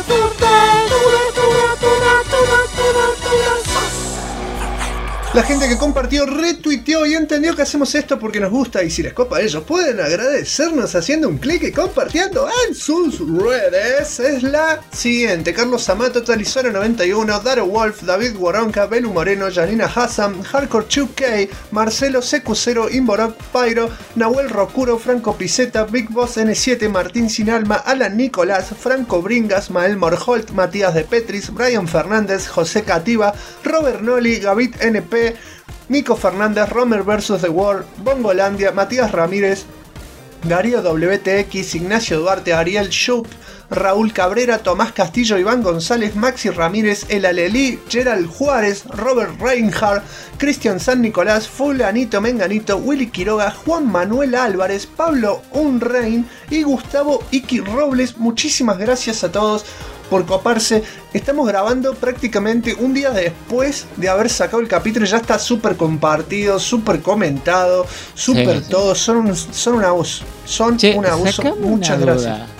tutazos. La gente que compartió, retuiteó y entendió que hacemos esto porque nos gusta, y si les copa a ellos pueden agradecernos haciendo un clic y compartiendo en sus redes. Es la siguiente: Carlos Amato, Talizoro91, Daro Wolf, David Guaronca, Belu Moreno, Janina Hassan, Hardcore 2K, Marcelo CQ0, Imborok, Pyro, Nahuel Rocuro, Franco Piceta, Big Boss N7, Martín Sinalma, Alan Nicolás, Franco Bringas, Mael Morholt, Matías de Petris, Brian Fernández, José Cativa, Robert Noli, Gavit NP, Nico Fernández, Romer vs The World, Bongolandia, Matías Ramírez, Darío WTX, Ignacio Duarte, Ariel Schupp, Raúl Cabrera, Tomás Castillo, Iván González, Maxi Ramírez, El Alelí, Gerald Juárez, Robert Reinhardt, Cristian San Nicolás, Fulanito Menganito, Willy Quiroga, Juan Manuel Álvarez, Pablo Unrein y Gustavo Iki Robles. Muchísimas gracias a todos por coparse. Estamos grabando prácticamente un día después de haber sacado el capítulo. Ya está súper compartido, súper comentado, súper Sí. todo. Son un abuso. Son Che, un abuso. sacame Muchas una gracias. duda.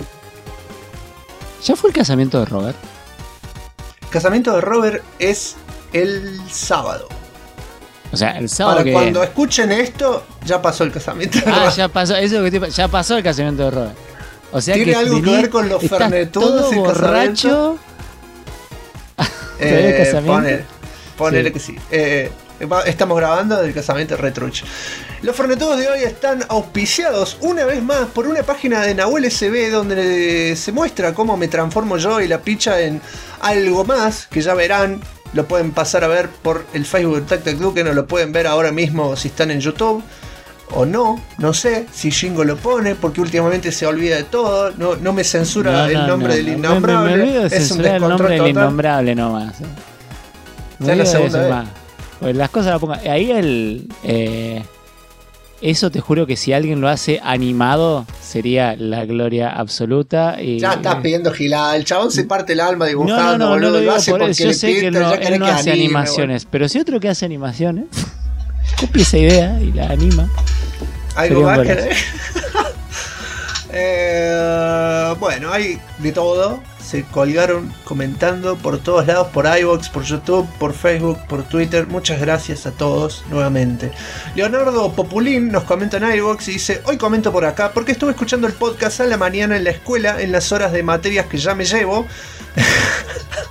¿Ya fue el casamiento de Robert? El casamiento de Robert es el sábado. O sea, el sábado Para que cuando viene. escuchen esto, ya pasó el casamiento de Ah, Robert. ya pasó, eso es lo que ya pasó el casamiento de Robert. O sea ¿Tiene que algo que ver con los estás fernetudos todo y borracho. ¿Todavía el casamiento? Ponele Sí. que sí. Estamos grabando del casamiento de Retruch. Los fernetudos de hoy están auspiciados una vez más por una página de Nahuel SB donde se muestra cómo me transformo yo y la picha en algo más, que ya verán. Lo pueden pasar a ver por el Facebook de Tac Tac Duque, no lo pueden ver ahora mismo si están en YouTube. O no sé si Jingo lo pone, porque últimamente se olvida de todo, no me censura el nombre del innombrable. Me olvido de es un censurar el nombre descontrol del total. innombrable nomás. Me Ya es la olvido de segunda eso vez. más. Pues las cosas las pongo. Ahí eso te juro que si alguien lo hace animado sería la gloria absoluta. Y, Ya estás pidiendo gilada, el chabón se parte el alma no dibujando, lo boludo, digo hace por porque eso. Yo le sé que pinta, no, ya él querés no que hace anime, animaciones, pero si otro que hace animaciones copia esa idea y la anima. ¿Algo Sería más un que golazo. bueno, hay de todo. Se colgaron comentando por todos lados, por iVoox, por YouTube, por Facebook, por Twitter. Muchas gracias a todos nuevamente. Leonardo Populín nos comenta en iVoox y dice: hoy comento por acá porque estuve escuchando el podcast a la mañana en la escuela en las horas de materias que ya me llevo.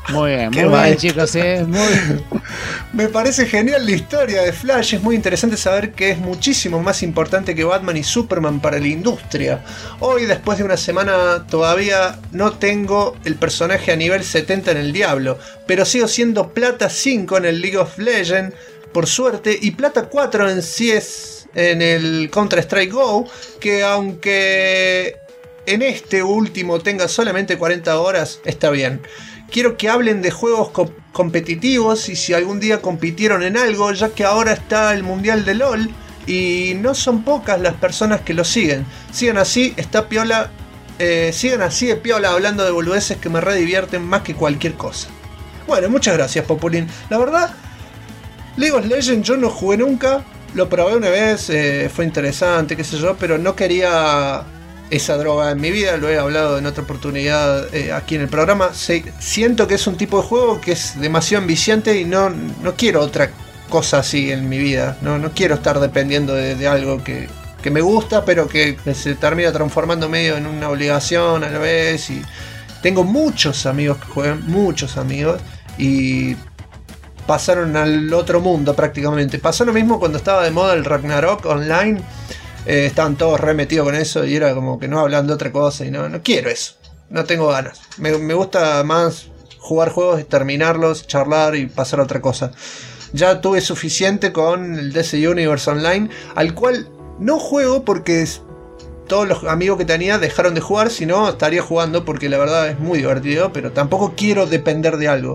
Muy bien, Qué muy mal. bien, chicos, muy bien. Me parece genial la historia de Flash. Es muy interesante saber que es muchísimo más importante que Batman y Superman para la industria. Hoy, después de una semana, todavía no tengo el personaje a nivel 70 en el Diablo, pero sigo siendo plata 5 en el League of Legends, por suerte, y plata 4 en CS en el Counter-Strike Go, que aunque en este último tenga solamente 40 horas, está bien. Quiero que hablen de juegos competitivos y si algún día compitieron en algo, ya que ahora está el Mundial de LOL y no son pocas las personas que lo siguen. Sigan así, está piola. Sigan así de piola hablando de boludeces que me redivierten más que cualquier cosa. Bueno, muchas gracias, Populín. La verdad, League of Legends yo no jugué nunca. Lo probé una vez, fue interesante, qué sé yo, pero no quería esa droga en mi vida. Lo he hablado en otra oportunidad aquí en el programa. Siento que es un tipo de juego que es demasiado enviciante y no quiero otra cosa así en mi vida. No quiero estar dependiendo de algo que me gusta, pero que se termina transformando medio en una obligación a la vez. Y tengo muchos amigos que juegan, muchos amigos, y pasaron al otro mundo prácticamente. Pasó lo mismo cuando estaba de moda el Ragnarok online. Estaban todos re metidos con eso y era como que no hablan de otra cosa y no quiero eso. No tengo ganas. Me gusta más jugar juegos y terminarlos, charlar y pasar a otra cosa. Ya tuve suficiente con el DC Universe Online, al cual no juego porque todos los amigos que tenía dejaron de jugar, si no estaría jugando porque la verdad es muy divertido, pero tampoco quiero depender de algo.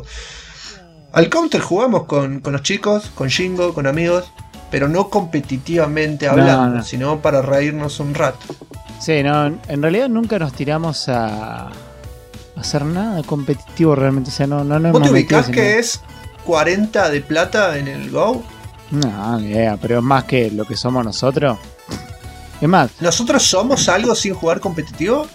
Al Counter jugamos con los chicos, con Shingo, con amigos, pero no competitivamente hablando, sino para reírnos un rato. Sí, no, en realidad nunca nos tiramos a hacer nada competitivo realmente. O sea, no ¿Vos te hemos ubicás metido que es 40 de plata en el Go? No, ni idea, pero es más que lo que somos nosotros. Es más, ¿Nosotros somos algo sin jugar competitivo?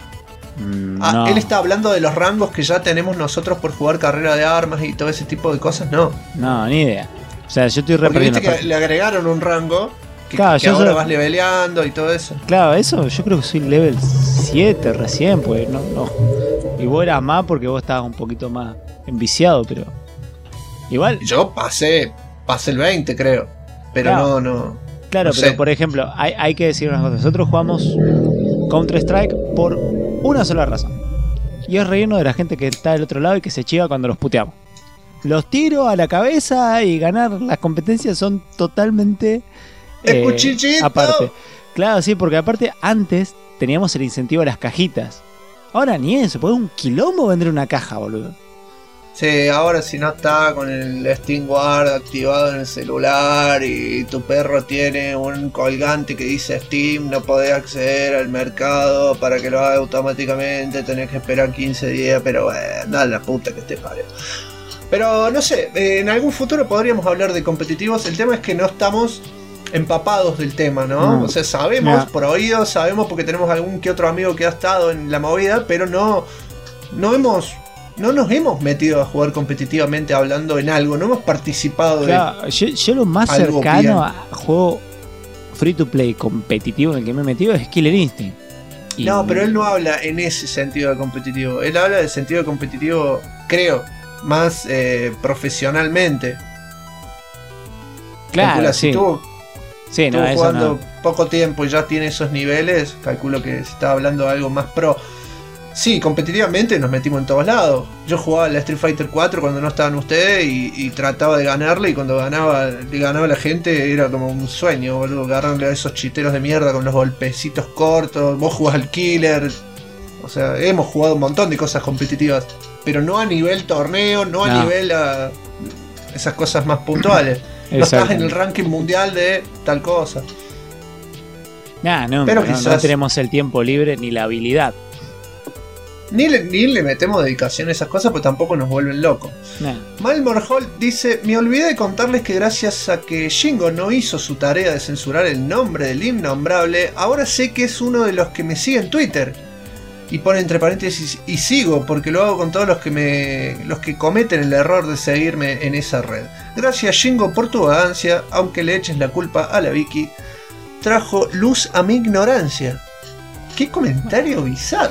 no. Él está hablando de los rangos que ya tenemos nosotros por jugar carrera de armas y todo ese tipo de cosas, no. No, ni idea. O sea, yo estoy Porque repitiendo. viste que le agregaron un rango que, Claro, que yo ahora soy- vas leveleando y todo eso. Claro, eso yo creo que soy level 7 recién, pues no. Y vos eras más porque vos estabas un poquito más enviciado, pero igual, Yo pasé el 20 creo, pero Claro. no. claro, no pero sé. por ejemplo, hay que decir unas cosas. Nosotros jugamos Counter-Strike por una sola razón. Y es reírnos de la gente que está del otro lado y que se chiva cuando los puteamos. Los tiros a la cabeza y ganar las competencias son totalmente ¡Cuchichito! aparte. Claro, sí, porque aparte antes teníamos el incentivo a las cajitas. Ahora ni eso, porque es un quilombo vender una caja, boludo. Sí, ahora si no está con el Steam Guard activado en el celular y tu perro tiene un colgante que dice Steam, no podés acceder al mercado para que lo haga automáticamente, tenés que esperar 15 días, pero bueno, dale la puta que te parió. Pero no sé, en algún futuro podríamos hablar de competitivos. El tema es que no estamos empapados del tema, ¿no? O sea, sabemos por oído, sabemos porque tenemos algún que otro amigo que ha estado en la movida, pero no nos hemos metido a jugar competitivamente hablando en algo, no hemos participado Claro, yo lo más algo cercano bien. a juego free to play competitivo en el que me he metido es Killer Instinct. Y- No, pero él no habla en ese sentido de competitivo. Él habla del sentido de competitivo, creo, más profesionalmente. Claro, Calcula, sí. si estuvo Sí, no, eso jugando no. poco tiempo y ya tiene esos niveles, calculo que se está hablando de algo más pro. Sí, competitivamente nos metimos en todos lados. Yo jugaba la Street Fighter 4 cuando no estaban ustedes y trataba de ganarle, y cuando le ganaba a la gente era como un sueño, boludo, agarrarle a esos chiteros de mierda con los golpecitos cortos. Vos jugás al Killer. O sea, hemos jugado un montón de cosas competitivas, pero no a nivel torneo, no a No. nivel a esas cosas más puntuales. No estás en el ranking mundial de tal cosa. Nah, no, Pero no quizás- tenemos el tiempo libre ni la habilidad. Ni le metemos dedicación a esas cosas, pues tampoco nos vuelven locos. Nah. Malmorholt dice: me olvidé de contarles que gracias a que Shingo no hizo su tarea de censurar el nombre del innombrable, ahora sé que es uno de los que me sigue en Twitter. Y pone entre paréntesis: y sigo, porque lo hago con todos los que cometen el error de seguirme en esa red. Gracias, Shingo, por tu vagancia, aunque le eches la culpa a la Vicky. Trajo luz a mi ignorancia. Qué comentario bizarro.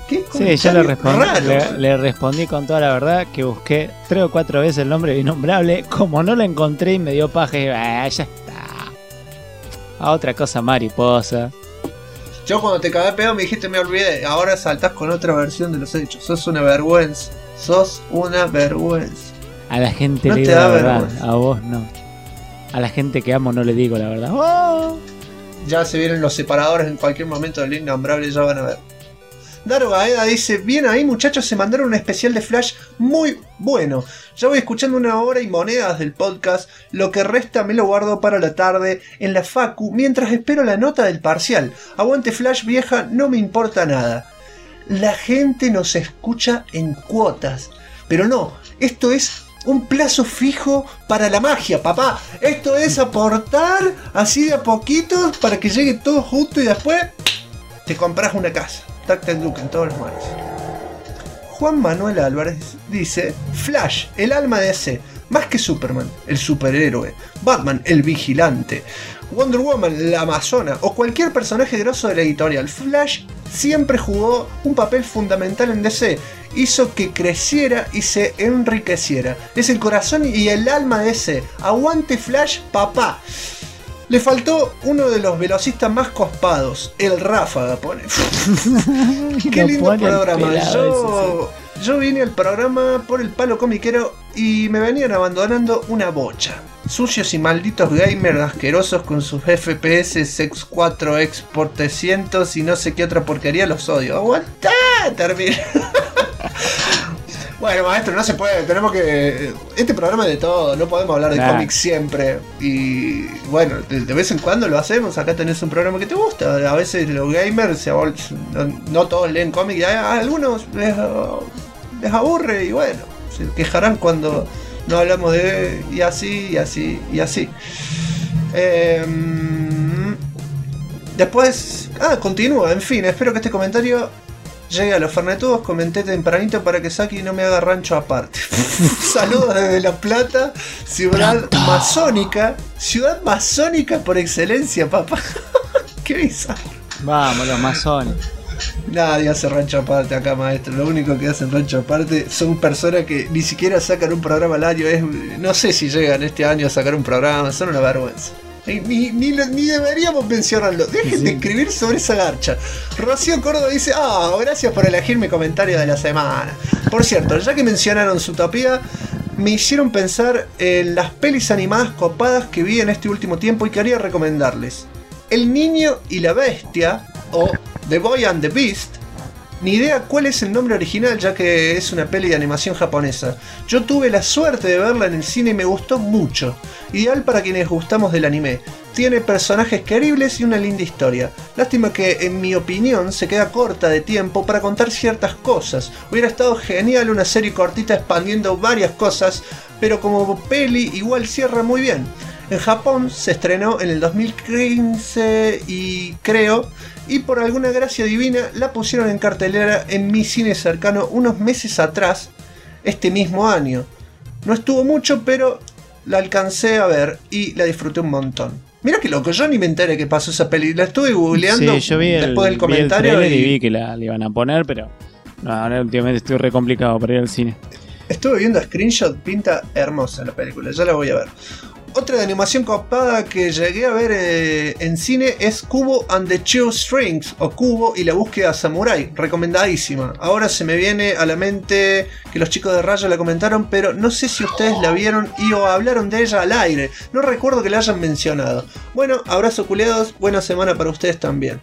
¿Qué Sí, yo le respondí, raro. le respondí con toda la verdad que busqué 3 o 4 veces el nombre de Innombrable. Como no lo encontré y me dio paja, y ya está. A otra cosa mariposa. Yo cuando te cagué pedo me dijiste me olvidé. Ahora saltás con otra versión de los hechos. Sos una vergüenza. Sos una vergüenza. A la gente No le te digo da la verdad, vergüenza. a vos no. A la gente que amo no le digo la verdad. ¡Oh! Ya se vienen los separadores en cualquier momento del Innombrable, ya van a ver. Daru Gaeda dice, bien ahí muchachos, se mandaron un especial de Flash muy bueno. Ya voy escuchando 1 hora y monedas del podcast, lo que resta me lo guardo para la tarde en la facu mientras espero la nota del parcial. Aguante Flash vieja, no me importa nada. La gente nos escucha en cuotas, pero no, esto es un plazo fijo para la magia, papá. Esto es aportar así de a poquitos para que llegue todo junto y después te compras una casa. Tac, tac, Duke en todos los mares. Juan Manuel Álvarez dice: Flash, el alma de DC, más que Superman, el superhéroe, Batman, el vigilante, Wonder Woman, la amazona o cualquier personaje grosso de la editorial, Flash siempre jugó un papel fundamental en DC. Hizo que creciera y se enriqueciera. Es el corazón y el alma de DC. Aguante Flash, papá. Le faltó uno de los velocistas más cospados, el Ráfaga, pone. Qué Lo lindo pone el programa. pelado Yo vine al programa por el palo comiquero y me venían abandonando una bocha. Sucios y malditos gamers asquerosos con sus FPS, Sex 4, Export 300 y no sé qué otra porquería, los odio. ¡Aguantá! Termina. Bueno, maestro, no se puede, tenemos que... Este programa es de todo, no podemos hablar de Nah. cómics siempre. Y bueno, de vez en cuando lo hacemos, acá tenés un programa que te gusta. A veces los gamers, no todos leen cómics, y a algunos les aburre y bueno, se quejarán cuando no hablamos de... y así, y así, y así. Después... continúa, en fin, espero que este comentario... llegué a los Fernetudos, comenté tempranito para que Saki no me haga rancho aparte. Saludos desde La Plata, ciudad masónica. Ciudad masónica por excelencia, papá. Qué bizarro. Vamos, los masones. Nadie hace rancho aparte acá, maestro. Lo único que hacen rancho aparte son personas que ni siquiera sacan un programa al año. No sé si llegan este año a sacar un programa, son una vergüenza. Ni deberíamos mencionarlo. Dejen de escribir sobre esa garcha. Rocío Córdoba dice: gracias por elegir mi comentario de la semana. Por cierto, ya que mencionaron Zootopia, me hicieron pensar en las pelis animadas copadas que vi en este último tiempo y quería recomendarles: El Niño y la Bestia o The Boy and the Beast. Ni idea cuál es el nombre original, ya que es una peli de animación japonesa. Yo tuve la suerte de verla en el cine y me gustó mucho. Ideal para quienes gustamos del anime. Tiene personajes queribles y una linda historia. Lástima que, en mi opinión, se queda corta de tiempo para contar ciertas cosas. Hubiera estado genial una serie cortita expandiendo varias cosas, pero como peli igual cierra muy bien. En Japón se estrenó en el 2015 y por alguna gracia divina la pusieron en cartelera en mi cine cercano unos meses atrás, este mismo año. No estuvo mucho, pero la alcancé a ver y la disfruté un montón. Mira qué loco, yo ni me enteré que pasó esa peli. La estuve googleando Sí, yo vi después del vi comentario el trailer y vi que la iban a poner, pero no, ahora últimamente estoy re complicado para ir al cine. estuve viendo screenshot, pinta hermosa la película, ya la voy a ver. Otra de animación copada que llegué a ver en cine es Kubo and the Two Strings, o Kubo y la búsqueda samurai, recomendadísima. Ahora se me viene a la mente que los chicos de Raya la comentaron, pero no sé si ustedes la vieron y o hablaron de ella al aire. No recuerdo que la hayan mencionado. Bueno, abrazo culeados, buena semana para ustedes también.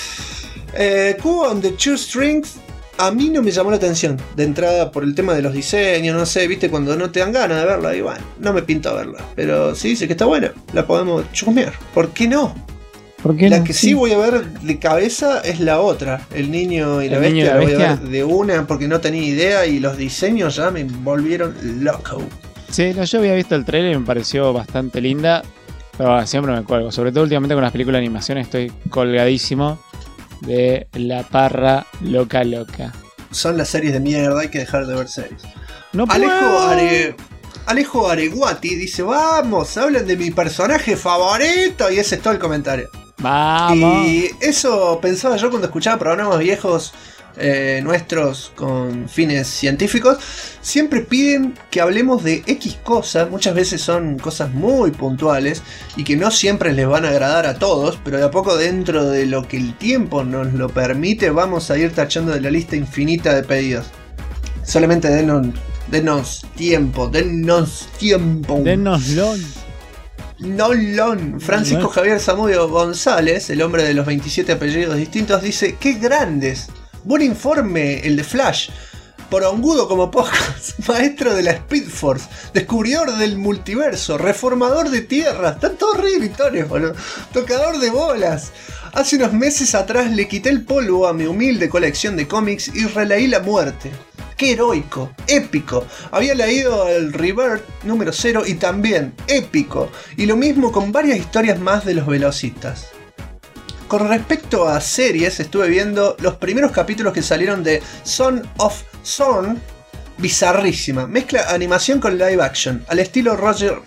Kubo and the Two Strings a mí no me llamó la atención de entrada por el tema de los diseños, no sé, viste, cuando no te dan ganas de verla, y bueno, no me pinta verla. Pero si dice que está buena, la podemos chusmear. ¿Por qué no? ¿Por qué La no? que sí voy a ver de cabeza es la otra, El Niño y la ¿El Niño y Bestia, la la voy a Bestia? ver de una porque no tenía idea y los diseños ya me volvieron loco. Sí, no, yo había visto el trailer y me pareció bastante linda, pero siempre me cuelgo. Sobre todo últimamente con las películas de animación estoy colgadísimo de la parra loca. Son las series de mierda, hay que dejar de ver series. No puedo. Alejo Areguati dice: vamos, hablan de mi personaje favorito, y ese es todo el comentario. Vamos. Y eso pensaba yo cuando escuchaba programas viejos nuestros con fines científicos, siempre piden que hablemos de X cosas. Muchas veces son cosas muy puntuales y que no siempre les van a agradar a todos, pero de a poco, dentro de lo que el tiempo nos lo permite, vamos a ir tachando de la lista infinita de pedidos. Solamente denos tiempo. Denoslo. Nolón. Francisco Javier Zamudio González, el hombre de los 27 apellidos distintos, dice: ¡qué grandes! Buen informe el de Flash. Porongudo como pocos. Maestro de la Speed Force. Descubridor del multiverso. Reformador de tierras. Están todos re victorios, boludo. Tocador de bolas. Hace unos meses atrás le quité el polvo a mi humilde colección de cómics y releí la muerte. ¡Qué heroico! ¡Épico! Había leído el Rebirth número 0 y también épico. Y lo mismo con varias historias más de los velocistas. Con respecto a series, estuve viendo los primeros capítulos que salieron de Son of Zorn. Bizarrísima. Mezcla animación con live action. Al estilo Roger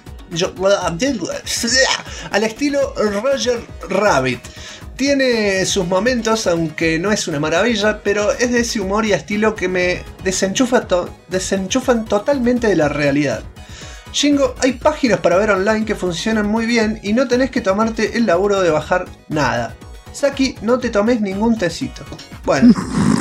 Rabbit. Tiene sus momentos, aunque no es una maravilla, pero es de ese humor y estilo que me desenchufan totalmente de la realidad. Shingo, hay páginas para ver online que funcionan muy bien y no tenés que tomarte el laburo de bajar nada. Saki, no te tomes ningún tecito. Bueno.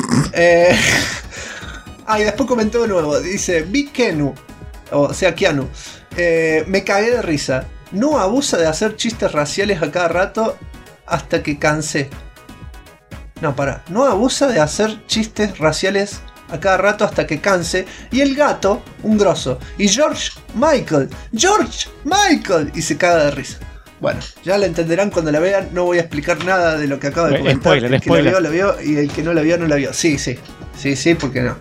Y después comentó de nuevo. Dice, vi Kenu. O sea, Keanu. Me cagué de risa. No abusa de hacer chistes raciales a cada rato hasta que cansé. No, pará. No abusa de hacer chistes raciales a cada rato hasta que canse. Y el gato, un grosso. Y George Michael. Y se caga de risa. Bueno, ya la entenderán cuando la vean. No voy a explicar nada de lo que acabo de comentar. El que la vio, y el que no la vio, no la vio. Sí, ¿por qué no?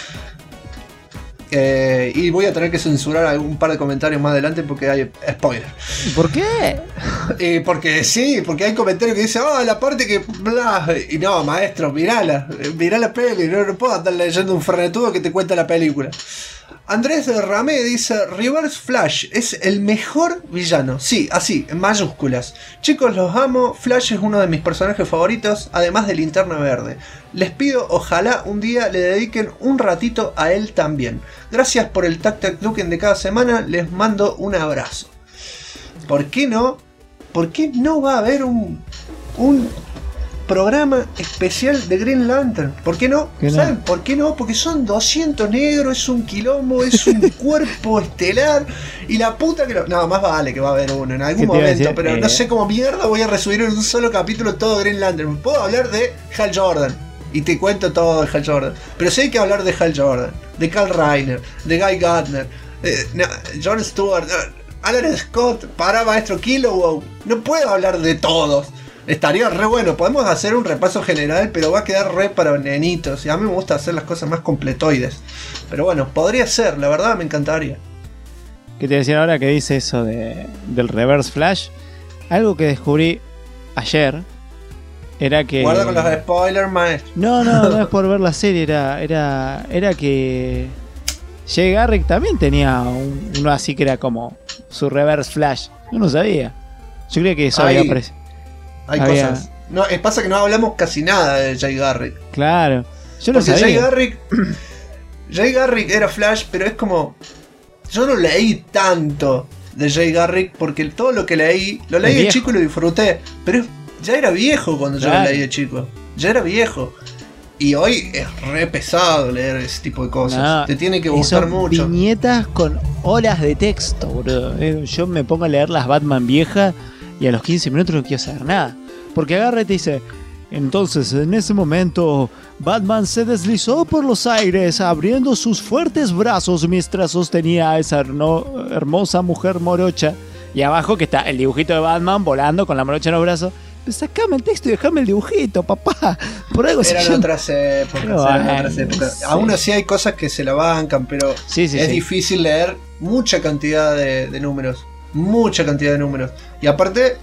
Y voy a tener que censurar un par de comentarios más adelante porque hay spoiler. ¿Por qué? Porque hay comentarios que dicen, la parte que bla. Y no, maestro, mirá la peli. No puedo andar leyendo un fernetudo que te cuenta la película. Andrés de Ramé dice: Reverse Flash es el mejor villano. Sí, así, en mayúsculas. Chicos, los amo. Flash es uno de mis personajes favoritos, además de Linterna Verde. Les pido, ojalá un día le dediquen un ratito a él también. Gracias por el Tac Tac Duken de cada semana. Les mando un abrazo. ¿Por qué no? ¿Por qué no va a haber un programa especial de Green Lantern? ¿Por qué no? ¿Saben por qué no? Porque son 200 negros, es un quilombo, es un cuerpo estelar y la puta que lo... No, más vale que va a haber uno en algún momento, pero no sé cómo mierda voy a resumir en un solo capítulo todo Green Lantern. Puedo hablar de Hal Jordan y te cuento todo de Hal Jordan, pero sí hay que hablar de Hal Jordan, de Carl Reiner, de Guy Gardner, John Stewart, Alan Scott, para Maestro Kilowog. No puedo hablar de todos. Estaría re bueno, podemos hacer un repaso general, pero va a quedar re para nenitos. Y a mí me gusta hacer las cosas más completoides. Pero bueno, podría ser, la verdad me encantaría. ¿Qué te decía ahora que dice eso del Reverse Flash? Algo que descubrí ayer era que... Guarda con los spoilers, maestro. No es por ver la serie, era que Jay Garrick también tenía uno así que era como su Reverse Flash. Yo no sabía. Yo creía que eso había aparecido. Hay cosas. No, pasa que no hablamos casi nada de Jay Garrick. Claro, yo lo sabía. Jay Garrick era Flash, pero es como... Yo no leí tanto de Jay Garrick porque todo lo que leí, lo leí de chico y lo disfruté. Pero ya era viejo cuando yo lo leí de chico. Ya era viejo. Y hoy es re pesado leer ese tipo de cosas. Te tiene que gustar mucho. Viñetas con horas de texto, bro. Yo me pongo a leer las Batman viejas y a los 15 minutos no quiero saber nada. Porque agarra y te dice: entonces en ese momento Batman se deslizó por los aires abriendo sus fuertes brazos mientras sostenía a esa hermosa mujer morocha. Y abajo que está el dibujito de Batman volando con la morocha en los brazos. Pues sacame el texto y dejame el dibujito, papá. Por algo eran otras épocas. Aún así hay cosas que se la bancan, pero es difícil leer mucha cantidad de números. Mucha cantidad de números. Y aparte,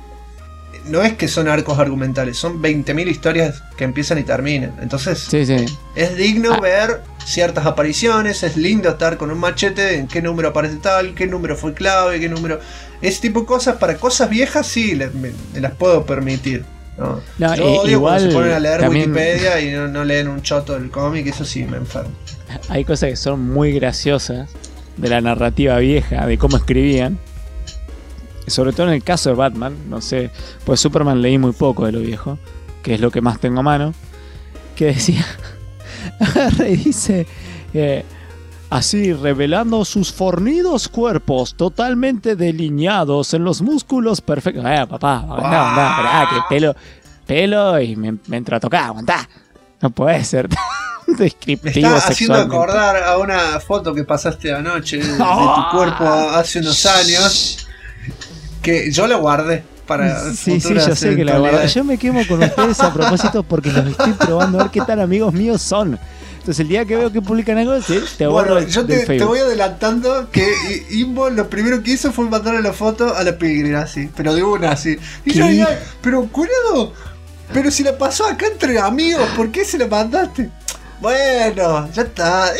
no es que son arcos argumentales, son 20.000 historias que empiezan y terminan. Entonces, es digno ver ciertas apariciones, es lindo estar con un machete en qué número aparece tal, qué número fue clave, qué número... Ese tipo de cosas, para cosas viejas sí me las puedo permitir. No. No, Yo odio igual cuando se ponen a leer también Wikipedia y no leen un choto del cómic, eso sí me enfermo. hay cosas que son muy graciosas de la narrativa vieja, de cómo escribían. Sobre todo en el caso de Batman, no sé, pues Superman leí muy poco de lo viejo, que es lo que más tengo a mano, que decía, agarra y dice, así revelando sus fornidos cuerpos totalmente delineados en los músculos perfectos. Papá, aguantá, que pelo y me entra a tocar, aguantá. No puede ser tan Me descriptivo está haciendo sexualmente. acordar a una foto que pasaste anoche de tu cuerpo hace unos años, que yo la guardé para Sí, futuras yo sé que la guardo. eventualidades. Yo me quemo con ustedes a propósito porque los estoy probando a ver qué tan amigos míos son. Entonces el día que veo que publican algo, sí, te borro Bueno, yo del te Facebook. voy adelantando que Imbo lo primero que hizo fue mandarle la foto a la Pilgrim, así, pero de una, así. Y yo ¿Qué? diga, pero cuidado, pero si la pasó acá entre amigos, ¿por qué se la mandaste? Bueno, ya está.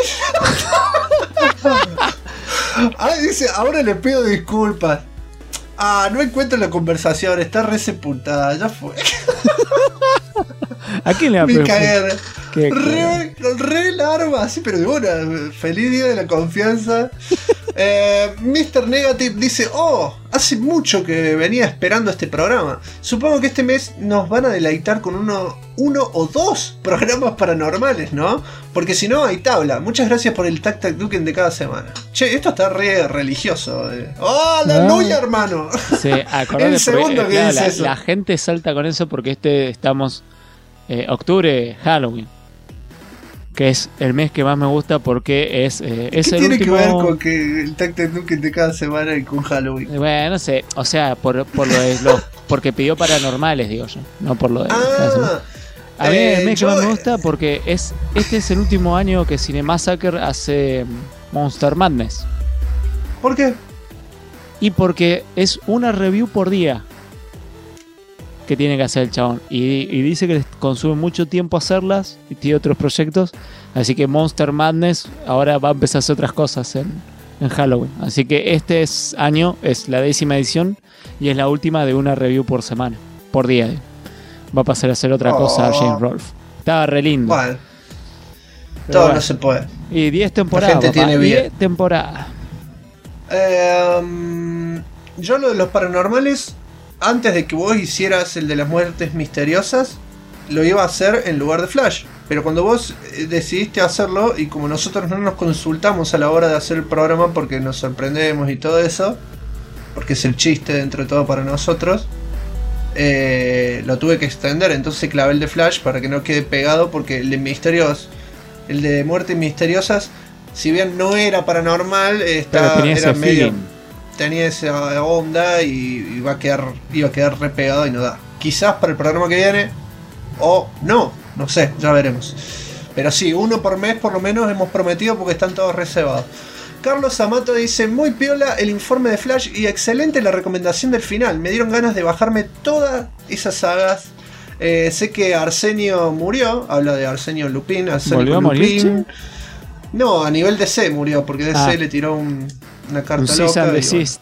Dice, ahora le pido disculpas. No encuentro la conversación, está re sepultada, ya fue. ¿A quién le va a Me pedir? cagué. ¿Qué? Re larva, así, pero de una. Feliz día de la confianza. Mr. Negative dice: hace mucho que venía esperando este programa. Supongo que este mes nos van a deleitar con uno o dos programas paranormales, ¿no? Porque si no, hay tabla. Muchas gracias por el Tac Tac Duken de cada semana. Che, esto está re religioso. ¡Aleluya, hermano! Sí, acordate, El segundo porque, que claro, dice eso. la gente salta con eso porque estamos octubre, Halloween, que es el mes que más me gusta porque es ¿Qué el tiene último. que ver con que el Tac Tac Duken de cada semana y con Halloween? Bueno, no sé, o sea, por lo de porque pidió paranormales, digo yo, no por lo de cada semana. A mí el mes que más me gusta porque este es el último año que Cinemassacre hace Monster Madness. ¿Por qué? Y porque es una review por día que tiene que hacer el chabón. Y dice que les consume mucho tiempo hacerlas y tiene otros proyectos. Así que Monster Madness ahora va a empezar a hacer otras cosas en Halloween. Así que este año es la 10ª edición y es la última de una review por semana, por día. Va a pasar a hacer otra cosa a James Rolfe. Estaba re lindo. Bueno, Pero todo bueno. no se puede. Y 10 temporadas. La gente papá, tiene vida. 10 temporadas. Yo lo de los paranormales, antes de que vos hicieras el de las muertes misteriosas, lo iba a hacer en lugar de Flash. Pero cuando vos decidiste hacerlo, y como nosotros no nos consultamos a la hora de hacer el programa porque nos sorprendemos y todo eso, porque es el chiste dentro de todo para nosotros, lo tuve que extender. Entonces clavé el de Flash para que no quede pegado, porque el de muertes misteriosas, si bien no era paranormal, Pero tenía era ese medio, feeling. tenía esa onda y iba a quedar re pegado y no da. Quizás para el programa que viene, o no sé, ya veremos. Pero sí, uno por mes por lo menos hemos prometido porque están todos reservados. Carlos Amato dice: muy piola el informe de Flash y excelente la recomendación del final. Me dieron ganas de bajarme todas esas sagas. Sé que Arsenio murió. Habla de Arsenio Lupin. ¿Volvió a morir, Lupin. No, a nivel DC murió, porque DC le tiró una carta Un loca. cease and y desist.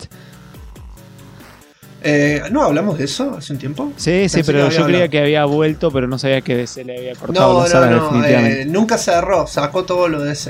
¿No hablamos de eso hace un tiempo? Sí, Pensé pero que había yo creía hablado. que había vuelto, pero no sabía que DC le había cortado No, las alas no, definitivamente. nunca cerró, sacó todo lo de ese.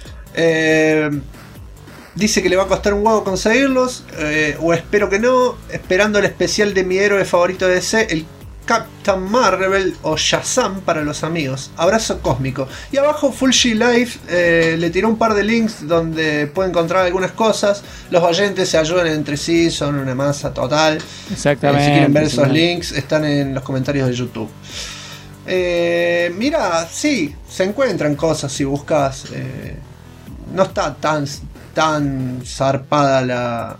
Dice que le va a costar un huevo conseguirlos, o espero que no, esperando el especial de mi héroe favorito de DC, el Captain Marvel o Shazam para los amigos. Abrazo cósmico. Y abajo Fulgi Life le tiró un par de links donde puede encontrar algunas cosas. Los oyentes se ayudan entre sí, son una masa total. Exactamente. Si quieren ver esos sí. links, están en los comentarios de YouTube. Mira, sí, se encuentran cosas si buscas. No está tan zarpada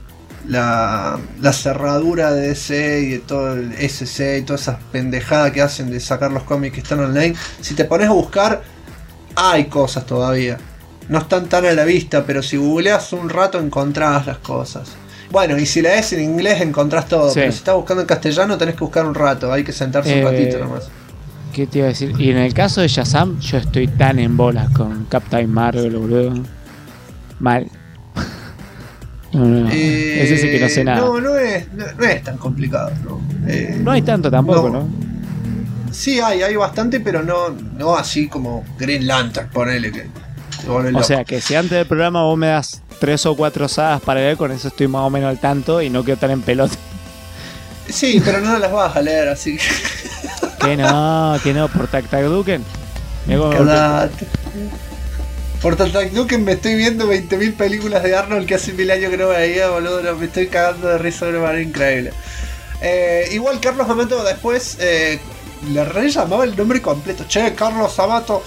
la cerradura de DC y de todo el SC y todas esas pendejadas que hacen de sacar los cómics que están online. Si te pones a buscar, hay cosas todavía. No están tan a la vista, pero si googleas un rato encontrás las cosas. Bueno, y si lees en inglés encontrás todo, Sí. pero si estás buscando en castellano tenés que buscar un rato, hay que sentarse un ratito nomás. ¿Qué te iba a decir? Y en el caso de Shazam, yo estoy tan en bolas con Captain Marvel, boludo. Mal. No, es ese que no sé nada. No es tan complicado. No hay tanto tampoco, ¿no? Sí, hay bastante, pero no así como Green Lantern, ponele que te vuelve O loco. sea, que si antes del programa vos me das 3 o 4 sagas para leer, con eso estoy más o menos al tanto y no quiero estar en pelota. Sí, pero no las vas a leer, así que. Que no, por Tac Tac Duken. Mirá cómo me Cagate. Por Duken me estoy viendo 20.000 películas de Arnold que hace 1000 años que no veía, boludo. Me estoy cagando de risa de una manera increíble. Igual Carlos Amato después le rellamaba el nombre completo. Che, Carlos Amato.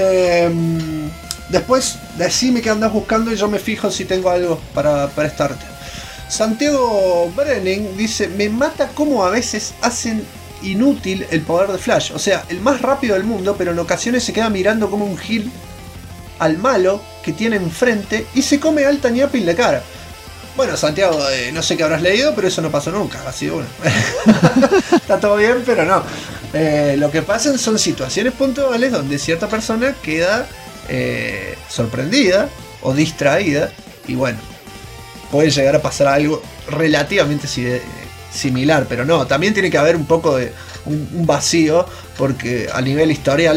Después decime que andás buscando y yo me fijo si tengo algo para prestarte. Santiago Brenning dice: me mata cómo a veces hacen inútil el poder de Flash. O sea, el más rápido del mundo, pero en ocasiones se queda mirando como un gil al malo que tiene enfrente y se come alta ñapa en la cara. Bueno, Santiago, no sé qué habrás leído, pero eso no pasó nunca. Así bueno. Está todo bien, pero no. Lo que pasan son situaciones puntuales donde cierta persona queda sorprendida o distraída y bueno, puede llegar a pasar algo relativamente similar, pero no, también tiene que haber un poco de un vacío, porque a nivel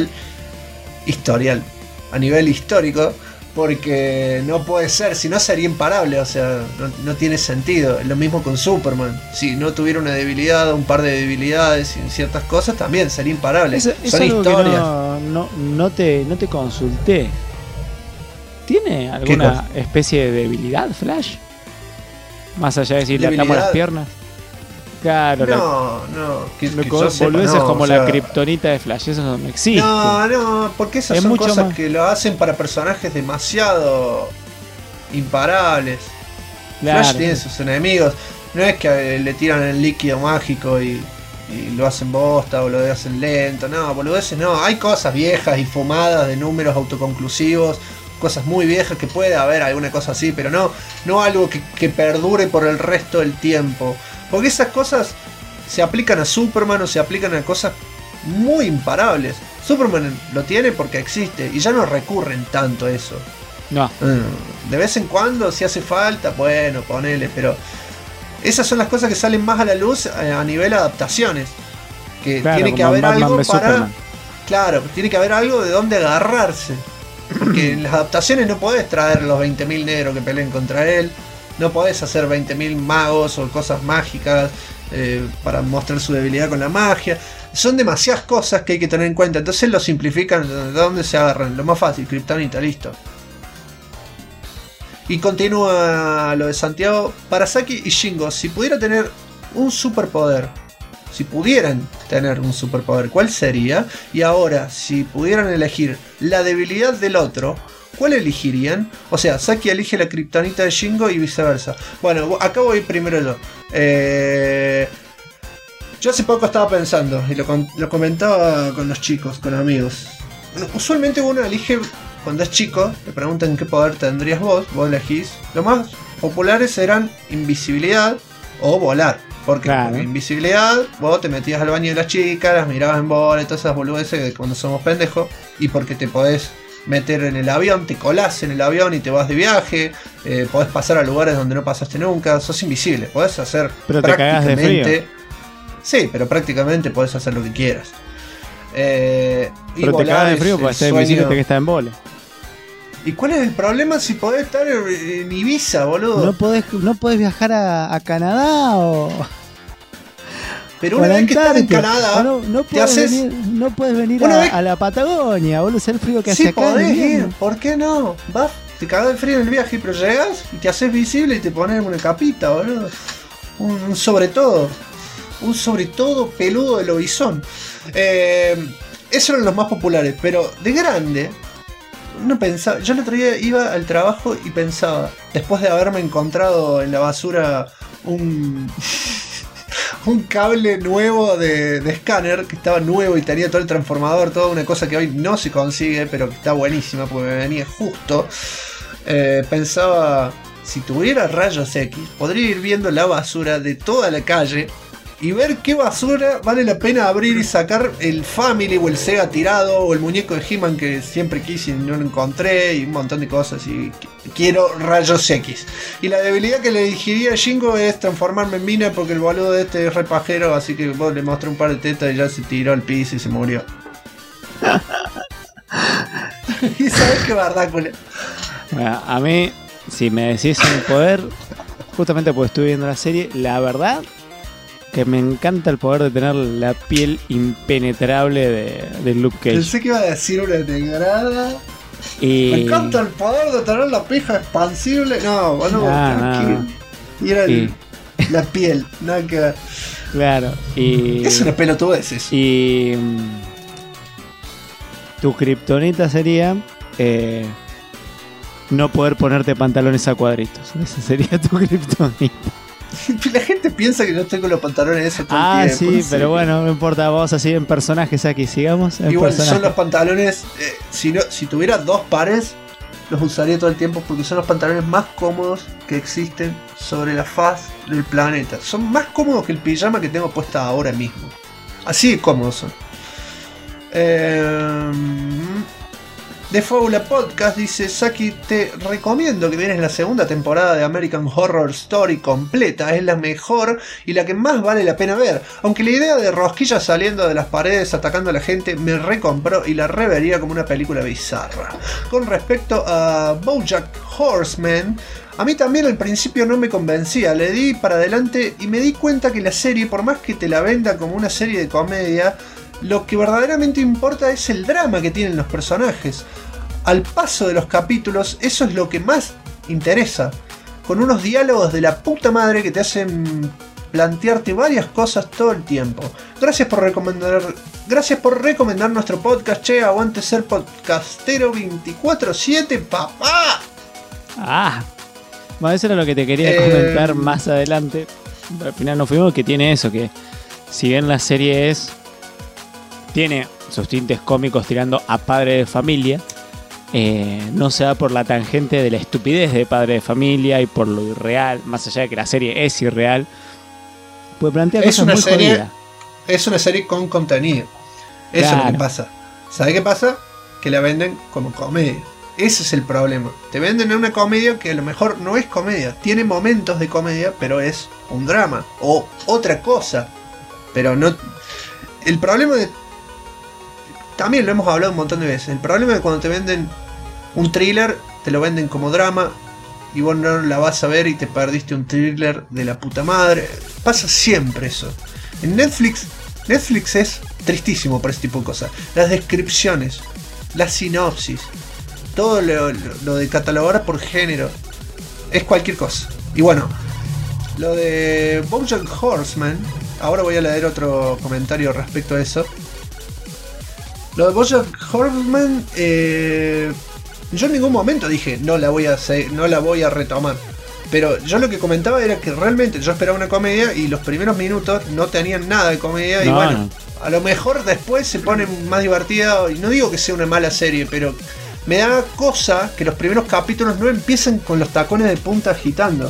a nivel histórico, porque no puede ser, si no sería imparable, o sea, no tiene sentido. Lo mismo con Superman, si no tuviera una debilidad, un par de debilidades y ciertas cosas, también sería imparable. Es son algo historias. Que no te consulté. ¿Tiene alguna especie de debilidad Flash? Más allá de decir le atamos las piernas. Claro, no, que yo sepa, boludeces no, como o sea, la kriptonita de Flash, eso no existe. No, porque esas Es son mucho cosas más que lo hacen para personajes demasiado imparables. Claro. Flash tiene sus enemigos, no es que le tiran el líquido mágico y lo hacen bosta o lo hacen lento, no, boludeces no, hay cosas viejas y fumadas de números autoconclusivos, cosas muy viejas que puede haber alguna cosa así, pero no algo que perdure por el resto del tiempo. Porque esas cosas se aplican a Superman o se aplican a cosas muy imparables. Superman lo tiene porque existe y ya no recurren tanto a eso. No. De vez en cuando, si hace falta, bueno, ponele, pero esas son las cosas que salen más a la luz a nivel adaptaciones. Que Claro, tiene que como haber Batman algo v para. Superman. Claro, tiene que haber algo de donde agarrarse. Porque en las adaptaciones no podés traer los 20.000 negros que peleen contra él. No podés hacer 20.000 magos o cosas mágicas para mostrar su debilidad con la magia. Son demasiadas cosas que hay que tener en cuenta. Entonces lo simplifican. ¿De dónde se agarran? Lo más fácil, Kryptonita, listo. Y continúa lo de Santiago. Para Saki y Shingo, si pudieran tener un superpoder, ¿cuál sería? Y ahora, si pudieran elegir la debilidad del otro, ¿cuál elegirían? O sea, Saki elige la kriptonita de Shingo y viceversa. Bueno, acá voy primero yo. Yo hace poco estaba pensando, y lo comentaba con los chicos, con amigos. Usualmente uno elige, cuando es chico, le preguntan qué poder tendrías vos elegís. Los más populares eran invisibilidad o volar. ¿Por qué? Claro. Porque invisibilidad, vos te metías al baño de las chicas, las mirabas en bola y todas esas boludeces de cuando somos pendejos. Y porque te podés meter en el avión, te colás en el avión y te vas de viaje, podés pasar a lugares donde no pasaste nunca, sos invisible, podés hacer Pero te cagás de frío. Sí, pero prácticamente podés hacer lo que quieras. Pero te cagas de frío porque estás invisible y tenés que estar en bola. ¿Y cuál es el problema si podés estar en Ibiza, boludo? No podés viajar a Canadá o. Pero una vez que estás en Canadá, no te haces. puedes venir a la Patagonia, boludo, es el frío que hace Sí, acá. podés en ir, invierno. ¿por qué no? Vas, te cagás de frío en el viaje, pero llegas y te haces visible y te pones una capita, boludo. Un sobre todo. Un sobre todo peludo de lobizón. Esos eran los más populares, pero de grande. No pensaba, yo el otro día iba al trabajo y pensaba, después de haberme encontrado en la basura un cable nuevo de escáner que estaba nuevo y tenía todo el transformador, toda una cosa que hoy no se consigue, pero que está buenísima porque me venía justo. Pensaba, si tuviera rayos X, podría ir viendo la basura de toda la calle y ver qué basura vale la pena abrir y sacar el Family o el Sega tirado o el muñeco de He-Man que siempre quise y no lo encontré y un montón de cosas y quiero rayos X. Y la debilidad que le elegiría a Jingo es transformarme en mina porque el boludo de este es re pajero, así que vos le mostré un par de tetas y ya se tiró al piso y se murió. Y sabes qué verdad, culo. Bueno, a mí, si me decís un poder, justamente porque estuve viendo la serie, la verdad que me encanta el poder de tener la piel impenetrable de Luke Cage. Pensé que iba a decir una negrada. Y... Me encanta el poder de tener la pija expansible. No, bueno, tranquilo. Y era la piel, nada que ver. Claro, y... Es una pelotudez eso. Y... tu kriptonita sería... no poder ponerte pantalones a cuadritos. Esa sería tu kriptonita. La gente piensa que yo tengo los pantalones esos todo el tiempo. Sí, pero bueno, no importa, vamos a seguir en personajes aquí, sigamos en igual personajes. son los pantalones, si tuviera dos pares, los usaría todo el tiempo porque son los pantalones más cómodos que existen sobre la faz del planeta. Son más cómodos que el pijama que tengo puesta ahora mismo. Así de cómodos son. De Fábula Podcast dice: Saki, te recomiendo que vienes la segunda temporada de American Horror Story completa, es la mejor y la que más vale la pena ver, aunque la idea de rosquillas saliendo de las paredes atacando a la gente me recompró y la revería como una película bizarra. Con respecto a BoJack Horseman, a mí también al principio no me convencía, le di para adelante y me di cuenta que la serie, por más que te la venda como una serie de comedia, lo que verdaderamente importa es el drama que tienen los personajes. Al paso de los capítulos, eso es lo que más interesa. Con unos diálogos de la puta madre que te hacen plantearte varias cosas todo el tiempo. Gracias por recomendar nuestro podcast. Che, aguante ser podcastero 24/7, papá. Bueno, eso era lo que te quería comentar más adelante. Al final nos fuimos que tiene eso, que si bien la serie tiene sus tintes cómicos tirando a Padre de Familia, no se va por la tangente de la estupidez de Padre de Familia y por lo irreal, más allá de que la serie es irreal, pues plantea cosas muy jodidas. Es una serie con contenido. Eso es lo que pasa. ¿Sabe qué pasa? Que la venden como comedia. Ese es el problema. Te venden una comedia que a lo mejor no es comedia. Tiene momentos de comedia, pero es un drama o otra cosa. Pero no... El problema de... También lo hemos hablado un montón de veces. El problema es que cuando te venden un thriller, te lo venden como drama y vos no la vas a ver y te perdiste un thriller de la puta madre. Pasa siempre eso. En Netflix es tristísimo por ese tipo de cosas. Las descripciones, la sinopsis, todo lo de catalogar por género, es cualquier cosa. Y bueno, lo de BoJack Horseman, ahora voy a leer otro comentario respecto a eso. Lo de BoJack Horseman, yo en ningún momento dije no la voy a retomar. Pero yo lo que comentaba era que realmente yo esperaba una comedia y los primeros minutos no tenían nada de comedia. Y bueno, a lo mejor después se pone más divertida. Y no digo que sea una mala serie, pero me da cosa que los primeros capítulos no empiecen con los tacones de punta agitando.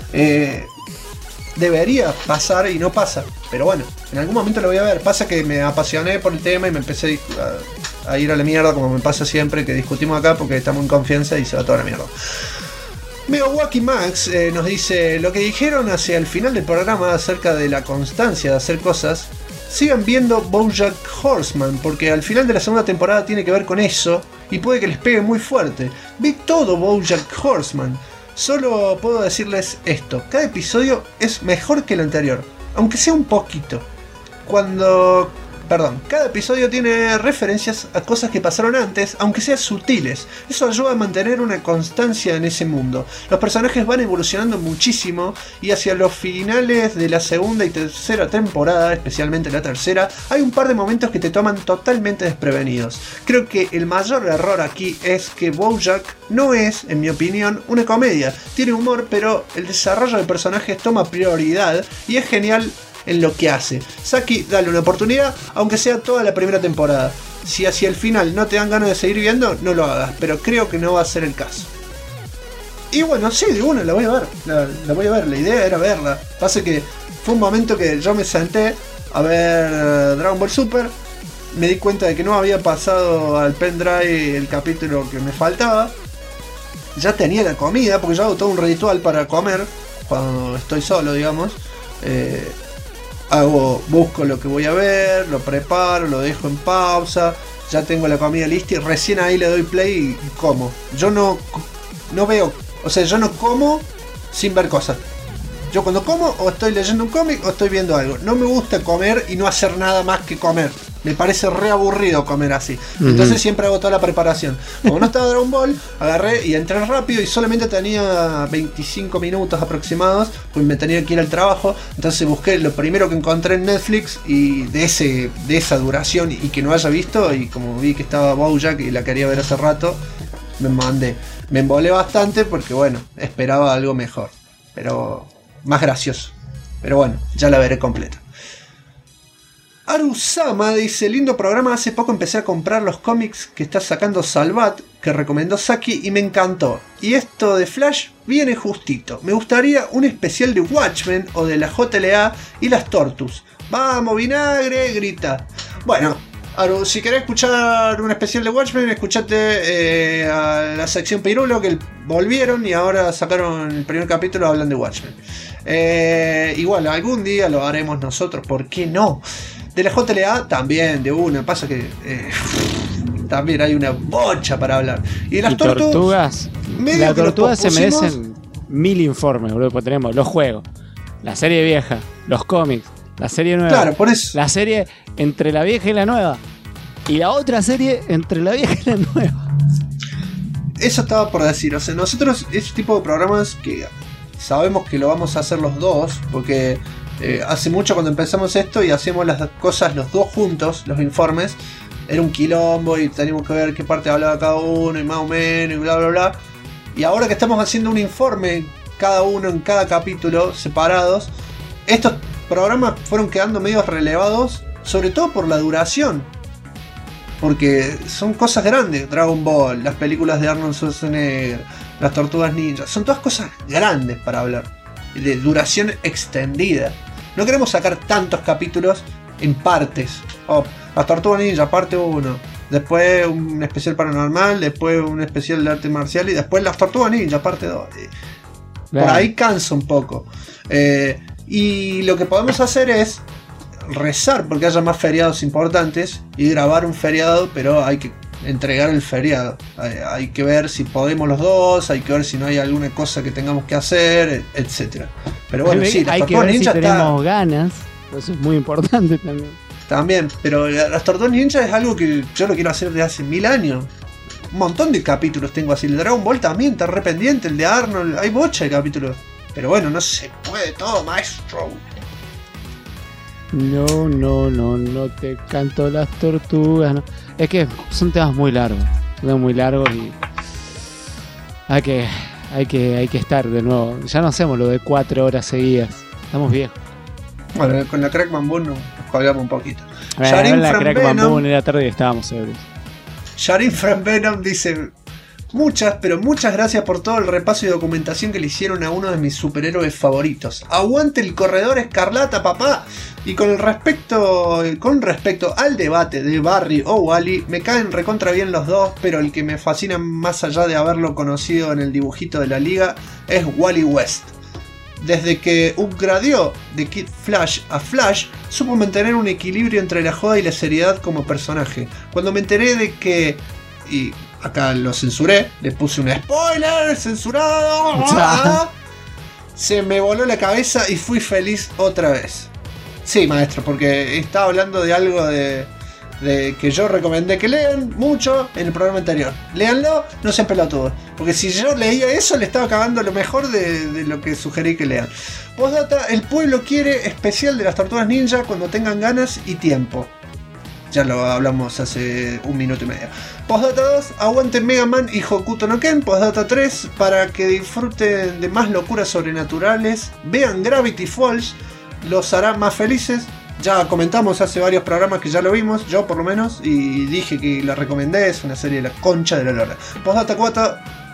Debería pasar y no pasa. Pero bueno, en algún momento lo voy a ver. Pasa que me apasioné por el tema y me empecé a ir a la mierda, como me pasa siempre que discutimos acá, porque estamos en confianza y se va toda la mierda. Megawaki Max nos dice: lo que dijeron hacia el final del programa acerca de la constancia de hacer cosas, sigan viendo BoJack Horseman, porque al final de la segunda temporada tiene que ver con eso y puede que les pegue muy fuerte. Vi todo BoJack Horseman. Solo puedo decirles esto: cada episodio es mejor que el anterior, aunque sea un poquito. Cada episodio tiene referencias a cosas que pasaron antes, aunque sean sutiles. Eso ayuda a mantener una constancia en ese mundo. Los personajes van evolucionando muchísimo y hacia los finales de la segunda y tercera temporada, especialmente la tercera, hay un par de momentos que te toman totalmente desprevenidos. Creo que el mayor error aquí es que BoJack no es, en mi opinión, una comedia. Tiene humor, pero el desarrollo de personajes toma prioridad y es genial en lo que hace. Saki, dale una oportunidad, aunque sea toda la primera temporada. Si hacia el final no te dan ganas de seguir viendo, no lo hagas, pero creo que no va a ser el caso. Y bueno, sí, de una la voy a ver. La voy a ver, la idea era verla. Pasa que fue un momento que yo me senté a ver Dragon Ball Super. Me di cuenta de que no había pasado al pendrive el capítulo que me faltaba. Ya tenía la comida, porque yo hago todo un ritual para comer cuando estoy solo, digamos. Busco lo que voy a ver, lo preparo, lo dejo en pausa. Ya tengo la comida lista y recién ahí le doy play y como. Yo no veo, o sea, yo no como sin ver cosas. Yo cuando como o estoy leyendo un cómic o estoy viendo algo. No me gusta comer y no hacer nada más que comer. Me parece re aburrido comer así. Entonces siempre hago toda la preparación. Como no estaba Dragon Ball, agarré y entré rápido y solamente tenía 25 minutos aproximados, pues me tenía que ir al trabajo. Entonces busqué lo primero que encontré en Netflix y de esa duración y que no haya visto, y como vi que estaba BoJack y la quería ver hace rato, me mandé. Me embolé bastante porque bueno, esperaba algo mejor, pero más gracioso. Pero bueno, ya la veré completa. Arusama dice: lindo programa, hace poco empecé a comprar los cómics que está sacando Salvat, que recomendó Saki, y me encantó. Y esto de Flash viene justito. Me gustaría un especial de Watchmen o de la JLA y las Tortus. Vamos, vinagre, grita. Bueno, Aru, si querés escuchar un especial de Watchmen, escuchate a la sección Pirulo, que volvieron y ahora sacaron el primer capítulo, hablan de Watchmen. Igual, algún día lo haremos nosotros, ¿por qué no? De la JLA también, de una. Pasa que también hay una bocha para hablar. Y de las tortugas. Las tortugas se merecen 1000 informes, boludo. Porque tenemos los juegos, la serie vieja, los cómics, la serie nueva. Claro, por eso. La serie entre la vieja y la nueva. Y la otra serie entre la vieja y la nueva. Eso estaba por decir. O sea, nosotros, ese tipo de programas que sabemos que lo vamos a hacer los dos, porque hace mucho cuando empezamos esto y hacíamos las cosas los dos juntos, los informes, era un quilombo y teníamos que ver qué parte hablaba cada uno y más o menos y bla bla bla. Y ahora que estamos haciendo un informe cada uno en cada capítulo separados, estos programas fueron quedando medio relevados, sobre todo por la duración, porque son cosas grandes. Dragon Ball, las películas de Arnold Schwarzenegger, las Tortugas Ninja, son todas cosas grandes para hablar, de duración extendida. No queremos sacar tantos capítulos en partes. Las Tortugas Ninja, parte 1. Después un especial paranormal. Después un especial de arte marcial. Y después las Tortugas Ninja, parte 2. Por ahí cansa un poco. Y lo que podemos hacer es rezar porque haya más feriados importantes y grabar un feriado, pero hay que entregar el feriado. Hay que ver si podemos los dos, hay que ver si no hay alguna cosa que tengamos que hacer, etcétera. Pero bueno, sí, hay que ver Ninja si tenemos ganas. Eso es muy importante también. También, pero las Tortugas Ninja es algo que yo lo quiero hacer desde hace 1000 años. Un montón de capítulos tengo así. El de Dragon Ball también está re pendiente, el de Arnold, hay bocha de capítulos. Pero bueno, no se puede todo, maestro. No te canto las tortugas. No. Es que son temas muy largos. Y hay que estar de nuevo. Ya no hacemos lo de 4 horas seguidas. Estamos viejos. Bueno, con la Crackman Boom nos colgamos un poquito. La Crackman Boom era tarde y estábamos seguros. Sharin From Venom dice: muchas, pero muchas gracias por todo el repaso y documentación que le hicieron a uno de mis superhéroes favoritos. Aguante el Corredor Escarlata, papá. Y con respecto al debate de Barry o Wally, me caen recontra bien los dos, pero el que me fascina más allá de haberlo conocido en el dibujito de la liga es Wally West. Desde que upgradeó de Kid Flash a Flash, supo mantener un equilibrio entre la joda y la seriedad como personaje. Cuando me enteré de que... y acá lo censuré, le puse un spoiler censurado. Se me voló la cabeza y fui feliz otra vez. Sí, maestro, porque estaba hablando de algo de que yo recomendé que lean mucho en el programa anterior. Léanlo, no sean pelotudos. Porque si yo leía eso, le estaba cagando lo mejor de lo que sugerí que lean. Postdata: el pueblo quiere especial de las Tortugas Ninja cuando tengan ganas y tiempo. Ya lo hablamos hace 1 minuto y medio. Postdata 2, aguante Mega Man y Hokuto no Ken. Postdata 3, para que disfruten de más locuras sobrenaturales, vean Gravity Falls, los hará más felices. Ya comentamos hace varios programas que ya lo vimos, yo por lo menos, y dije que la recomendé, es una serie de la concha de la lora. Postdata 4,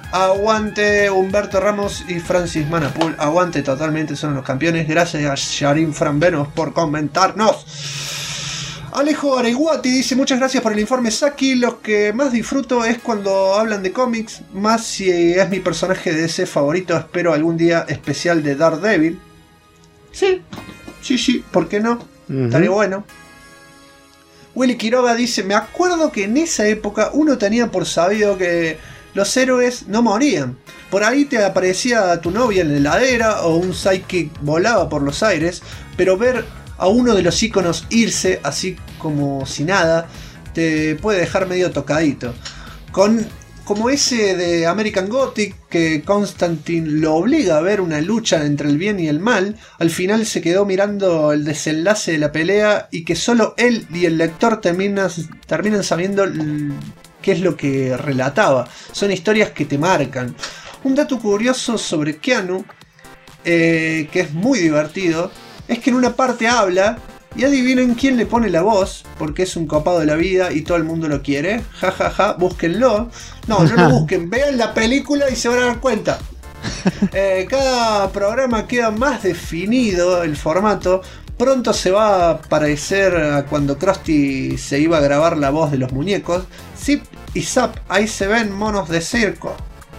Aguante Humberto Ramos y Francis Manapul. Aguante totalmente, son los campeones. Gracias a Sharim Franvenos por comentarnos. Alejo Areguati dice: muchas gracias por el informe, Saki. Lo que más disfruto es cuando hablan de cómics, más si es mi personaje de DC favorito. Espero algún día especial de Daredevil. Sí, ¿por qué no? Estaría bueno. Willy Quiroga dice: me acuerdo que en esa época uno tenía por sabido que los héroes no morían. Por ahí te aparecía tu novia en la heladera o un sidekick volaba por los aires, pero ver a uno de los íconos irse así como si nada te puede dejar medio tocadito. Como ese de American Gothic, que Constantine lo obliga a ver una lucha entre el bien y el mal, al final se quedó mirando el desenlace de la pelea y que solo él y el lector terminan sabiendo qué es lo que relataba. Son historias que te marcan. Un dato curioso sobre Keanu, que es muy divertido, es que en una parte habla y adivinen quién le pone la voz, porque es un copado de la vida y todo el mundo lo quiere. Ja, ja, ja, búsquenlo. No lo busquen, vean la película y se van a dar cuenta. Cada programa queda más definido el formato. Pronto se va a parecer a cuando Krusty se iba a grabar la voz de los muñecos. Zip y Zap, ahí se ven monos de circo.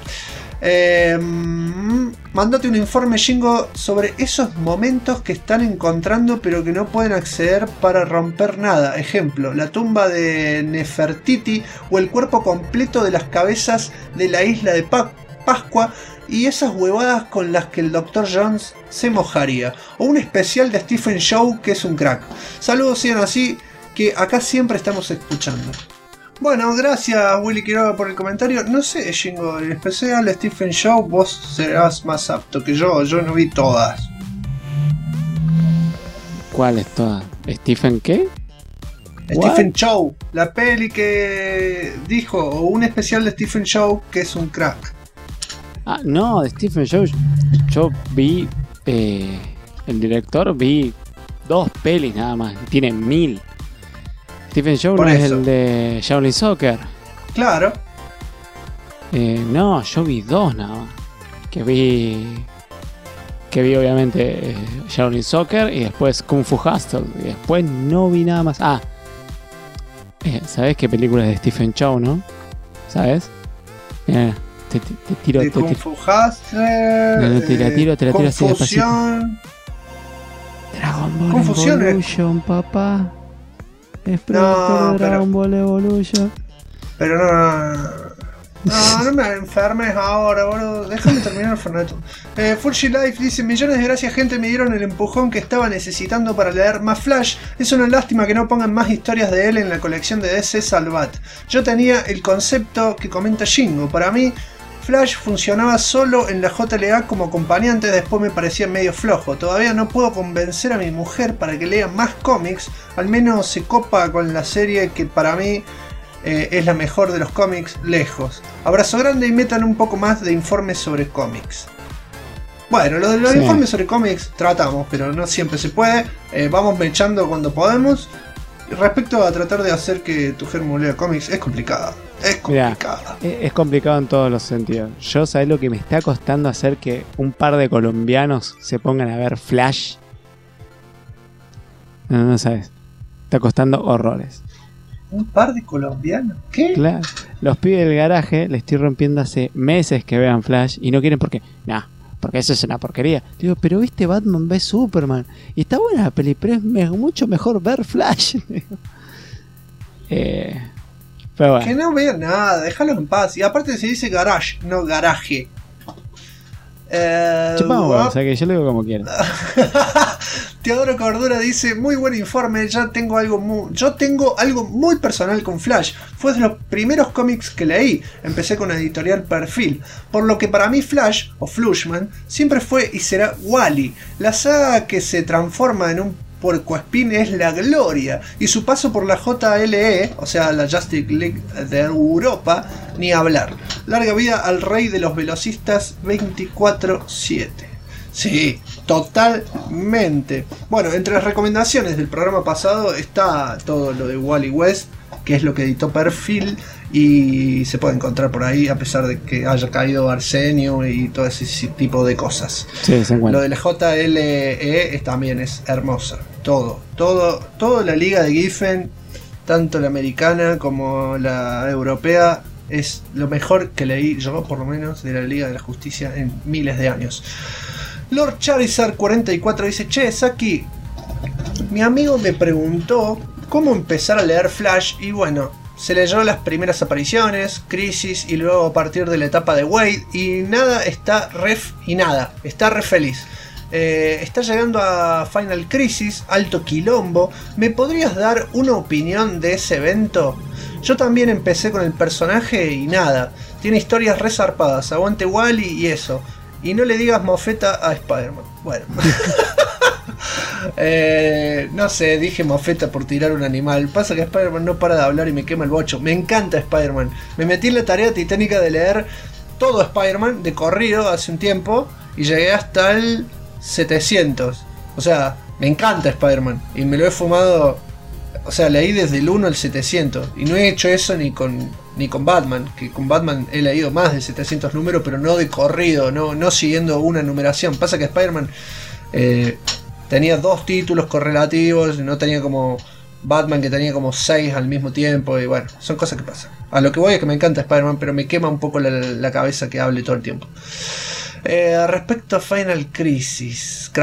Mandate un informe, Jingo, sobre esos momentos que están encontrando pero que no pueden acceder para romper nada. Ejemplo, la tumba de Nefertiti o el cuerpo completo de las cabezas de la isla de Pascua y esas huevadas con las que el Dr. Jones se mojaría. O un especial de Stephen Chow, que es un crack. Saludos, sigan así, que acá siempre estamos escuchando. Bueno, gracias Willy Quiroga por el comentario. No sé, Jingo, en especial Stephen Chow, vos serás más apto que yo no vi todas. ¿Cuáles todas? ¿Stephen qué? Stephen Chow, la peli que dijo, o un especial de Stephen Chow, que es un crack. Ah, no, de Stephen Chow yo vi, el director vi 2 pelis nada más, tiene 1000. Stephen Chow no es el de Shaolin Soccer. Claro. No, yo vi 2 nada más. Que vi obviamente Shaolin Soccer y después Kung Fu Hustle. Y después no vi nada más. ¿Sabes qué película es de Stephen Chow, no? ¿Sabes? Te tiro. De Kung Fu Hustle. Te la tiro así despacito. Dragon Ball Confusión. Evolution, papá. Es No, Dragon Ball Evolution. Pero no me enfermes ahora, boludo. Déjame terminar, Fernando. Fulgi Life dice: millones de gracias, gente, me dieron el empujón que estaba necesitando para leer más Flash. Es una lástima que no pongan más historias de él en la colección de DC Salvat. Yo tenía el concepto que comenta Jingo. Para mí, Flash funcionaba solo en la JLA como acompañante, después me parecía medio flojo. Todavía no puedo convencer a mi mujer para que lea más cómics, al menos se copa con la serie que para mí es la mejor de los cómics, lejos. Abrazo grande y metan un poco más de informes sobre cómics. Bueno, lo de los informes sobre cómics tratamos, pero no siempre se puede. Vamos mechando cuando podemos. Respecto a tratar de hacer que tu germo lea cómics, es complicado. Es complicado. Mirá, es complicado en todos los sentidos. Yo, ¿sabés lo que me está costando hacer que un par de colombianos se pongan a ver Flash? No sabes. Está costando horrores. ¿Un par de colombianos? ¿Qué? Claro. Los pibes del garaje le estoy rompiendo hace meses que vean Flash y no quieren porque... porque eso es una porquería. Digo, pero viste Batman v Superman. Y está buena la peli, pero es mucho mejor ver Flash. Pero bueno. Que no vea nada, déjalo en paz. Y aparte se dice garage, no garaje. Chupamos, o sea que yo lo digo como quiera. Teodoro Cordura dice: muy buen informe, yo tengo algo muy personal con Flash. Fue de los primeros cómics que leí. Empecé con la editorial Perfil. Por lo que para mí Flash, o Flushman, siempre fue y será Wally. La saga que se transforma en un puercoespín es la gloria. Y su paso por la JLE, o sea la Justice League de Europa, ni hablar. Larga vida al rey de los velocistas 24/7. Sí, totalmente. Bueno, entre las recomendaciones del programa pasado está todo lo de Wally West, que es lo que editó Perfil, y se puede encontrar por ahí a pesar de que haya caído Arsenio y todo ese tipo de cosas. Sí, se encuentra. Lo de la JLE también es hermosa. Toda la liga de Giffen, tanto la americana como la europea, es lo mejor que leí yo, por lo menos, de la Liga de la Justicia en miles de años. Lord Charizard 44 dice: Che, Saki, mi amigo me preguntó cómo empezar a leer Flash y bueno, se leyó las primeras apariciones, Crisis y luego a partir de la etapa de Wade y nada, está re feliz. Está llegando a Final Crisis, alto quilombo. ¿Me podrías dar una opinión de ese evento? Yo también empecé con el personaje y nada, tiene historias resarpadas, aguante Wally y eso. Y no le digas mofeta a Spider-Man. Bueno. No sé, dije mofeta por tirar un animal. Pasa que Spider-Man no para de hablar y me quema el bocho. Me encanta Spider-Man. Me metí en la tarea titánica de leer todo Spider-Man de corrido hace un tiempo y llegué hasta el 700. O sea, me encanta Spider-Man y me lo he fumado. O sea, leí desde el 1 al 700 y no he hecho eso ni con Batman, que con Batman he leído más de 700 números, pero no de corrido, no siguiendo una numeración. Pasa que Spider-Man tenía 2 títulos correlativos, no tenía como Batman que tenía como 6 al mismo tiempo, y bueno, son cosas que pasan. A lo que voy es que me encanta Spider-Man, pero me quema un poco la cabeza que hable todo el tiempo. Respecto a Final Crisis,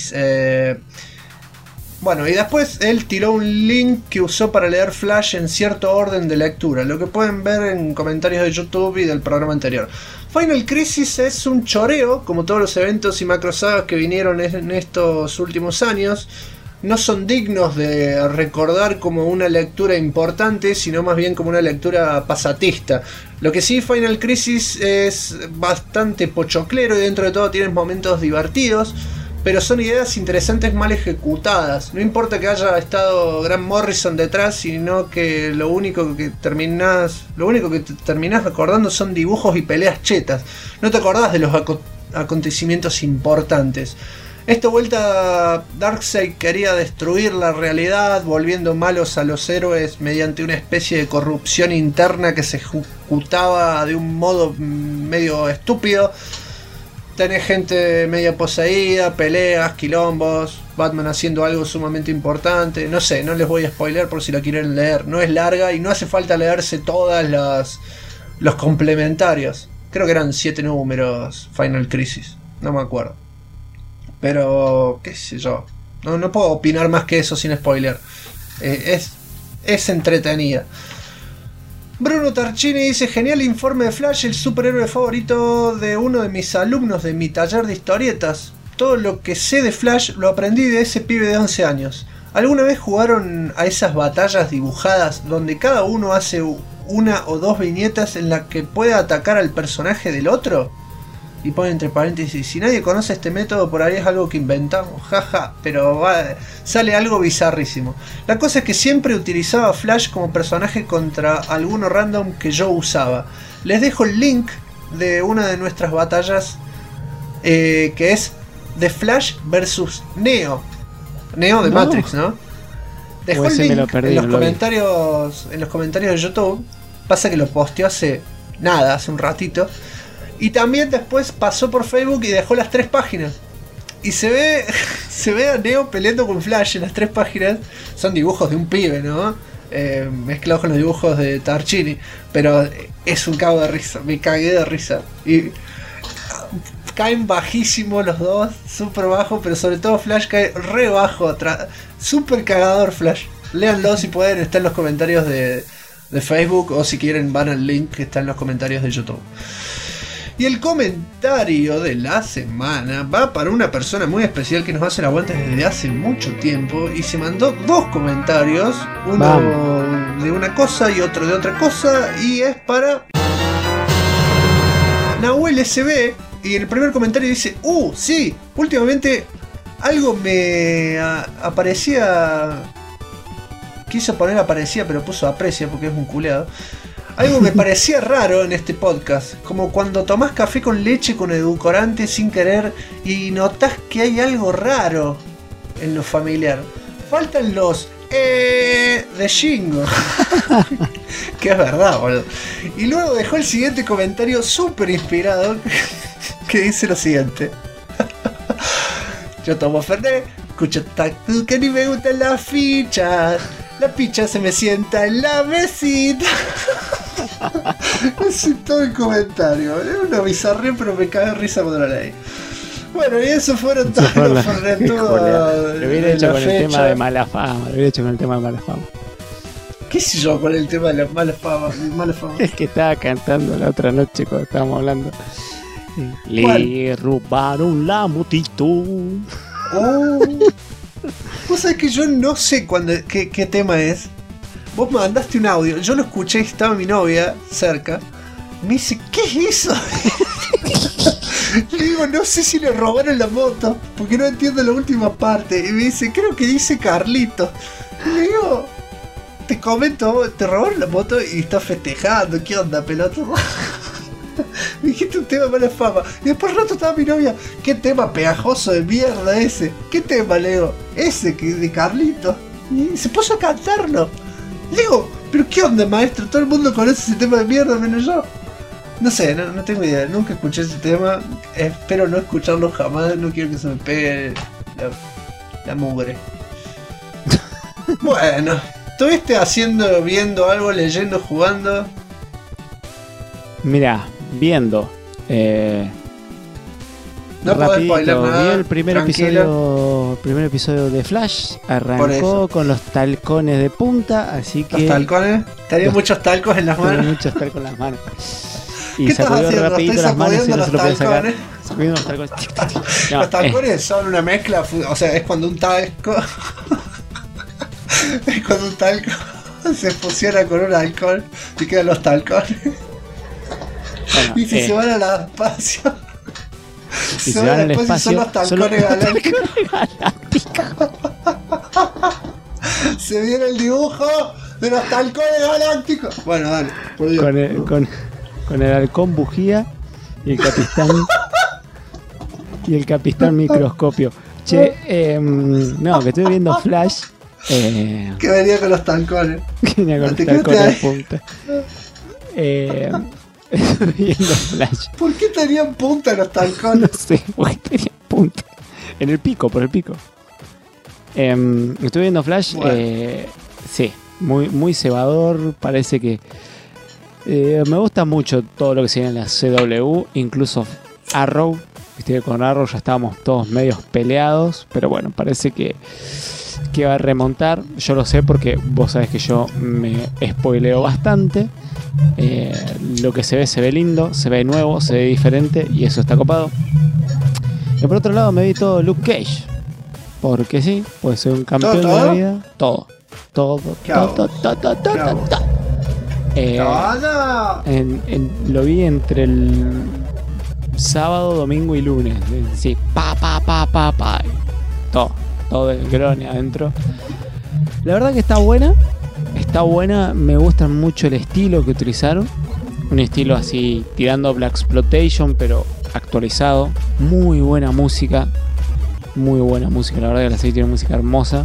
bueno, y después él tiró un link que usó para leer Flash en cierto orden de lectura, lo que pueden ver en comentarios de YouTube y del programa anterior. Final Crisis es un choreo, como todos los eventos y macrosagas que vinieron en estos últimos años. No son dignos de recordar como una lectura importante, sino más bien como una lectura pasatista. Lo que sí, Final Crisis es bastante pochoclero y dentro de todo tiene momentos divertidos, pero son ideas interesantes mal ejecutadas. No importa que haya estado Grant Morrison detrás, sino que lo único que te terminás recordando son dibujos y peleas chetas. No te acordás de los acontecimientos importantes. Esta vuelta Darkseid quería destruir la realidad, volviendo malos a los héroes mediante una especie de corrupción interna que se ejecutaba de un modo medio estúpido. Tenés gente media poseída, peleas, quilombos, Batman haciendo algo sumamente importante. No sé, no les voy a spoiler por si la quieren leer. No es larga y no hace falta leerse todas los complementarios. Creo que eran 7 números Final Crisis, no me acuerdo. Pero, qué sé yo, no puedo opinar más que eso sin spoiler. Es entretenida. Bruno Tarchini dice: genial informe de Flash, el superhéroe favorito de uno de mis alumnos de mi taller de historietas. Todo lo que sé de Flash lo aprendí de ese pibe de 11 años. ¿Alguna vez jugaron a esas batallas dibujadas donde cada uno hace una o 2 viñetas en las que puede atacar al personaje del otro? Y pone entre paréntesis: si nadie conoce este método, por ahí es algo que inventamos, jaja, pero sale algo bizarrísimo. La cosa es que siempre utilizaba a Flash como personaje contra alguno random que yo usaba. Les dejo el link de una de nuestras batallas, que es de Flash versus Neo de Matrix, ¿no? Dejó el link en los comentarios de YouTube. Pasa que lo posteó hace un ratito. Y también después pasó por Facebook y dejó las 3 páginas. Y se ve a Neo peleando con Flash en las 3 páginas. Son dibujos de un pibe, ¿no? Mezclados con los dibujos de Tarchini. Pero es un cago de risa. Me cagué de risa. Y caen bajísimo los dos. Súper bajo. Pero sobre todo Flash cae re bajo. Súper cagador Flash. Léanlo si pueden. Está en los comentarios de Facebook. O si quieren van al link que está en los comentarios de YouTube. Y el comentario de la semana va para una persona muy especial que nos hace el aguante desde hace mucho tiempo y se mandó 2 comentarios, uno de una cosa y otro de otra cosa, y es para Nahuel SB. Y en el primer comentario dice: sí, últimamente algo me aparecía, quiso poner aparecía pero puso aprecia porque es un culeado. Algo me parecía raro en este podcast, como cuando tomás café con leche con edulcorante sin querer y notás que hay algo raro en lo familiar. Faltan los De Shingo. Que es verdad, boludo. Y luego dejó el siguiente comentario súper inspirado que dice lo siguiente. Yo tomo Fernet, escucho Tactu que ni me gustan las fichas. La picha se me sienta en la mesita. Ese es todo el comentario. Es una bizarría, pero me cae de risa cuando lo leí. Bueno, y eso fueron todos los fernetudos. Lo hubiera hecho con el tema de mala fama. Lo hubiera hecho con el tema de mala fama. ¿Qué sé yo con el tema de la mala fama? Es que estaba cantando la otra noche cuando estábamos hablando. Le robaron la motito. Oh. Vos sabés que yo no sé qué tema es. Vos me mandaste un audio, yo lo escuché y estaba mi novia cerca. Me dice, ¿qué es eso? Le digo, no sé si le robaron la moto, porque no entiendo la última parte. Y me dice, creo que dice Carlito. Y le digo, te comento, te robaron la moto y estás festejando. ¿Qué onda, pelota? Me dijiste un tema de mala fama. Y después rato estaba mi novia. ¿Qué tema pegajoso de mierda ese? ¿Qué tema, Leo? Ese que de Carlito. Y se puso a cantarlo. Le digo, ¿pero qué onda, maestro? Todo el mundo conoce ese tema de mierda menos yo. No sé, no tengo idea. Nunca escuché ese tema. Espero no escucharlo jamás. No quiero que se me pegue la mugre. Bueno, ¿estuviste viendo algo, leyendo, jugando? Mirá, viendo. No podés spoiler nada. Vi el primer episodio de Flash. Arrancó con los talcones de punta, así que. ¿Los talcones? ¿Tenía muchos talcos en las manos? Muchos talcos en las manos. Y ¿Qué estás haciendo? rapidito las manos y no se lo puede sacar. Sacudiendo los talcones. No, los talcones son una mezcla, o sea, es cuando un talco. Es cuando un talco se fusiona con un alcohol y quedan los talcones. Bueno, y si se van al espacio. Si se van al espacio, son los talcones galácticos. Se viene el dibujo de los talcones galácticos. Bueno, dale, por Dios. Con el halcón bujía y el capitán microscopio. Che, no, que estoy viendo Flash. Que venía con los talcones. Que venía con los talcones de punta. Estoy viendo Flash. ¿Por qué tenían punta los talcones? No sé, ¿por qué tenían punta? En el pico, por el pico. Estoy viendo Flash. Bueno. Sí, muy cebador. Parece que me gusta mucho todo lo que se viene en la CW, incluso Arrow. Viste, con Arrow ya estábamos todos medios peleados, pero bueno, parece que va a remontar. Yo lo sé porque vos sabés que yo me spoileo bastante. Lo que se ve lindo, se ve nuevo, se ve diferente y eso está copado. Y por otro lado me vi todo Luke Cage, porque sí, puede ser un campeón de la vida. Todo. Lo vi entre el sábado, domingo y lunes. Sí, pa. Todo el grone adentro. La verdad que está buena, me gusta mucho el estilo que utilizaron. Un estilo así tirando Blaxploitation, pero actualizado. Muy buena música, la verdad que la serie tiene música hermosa.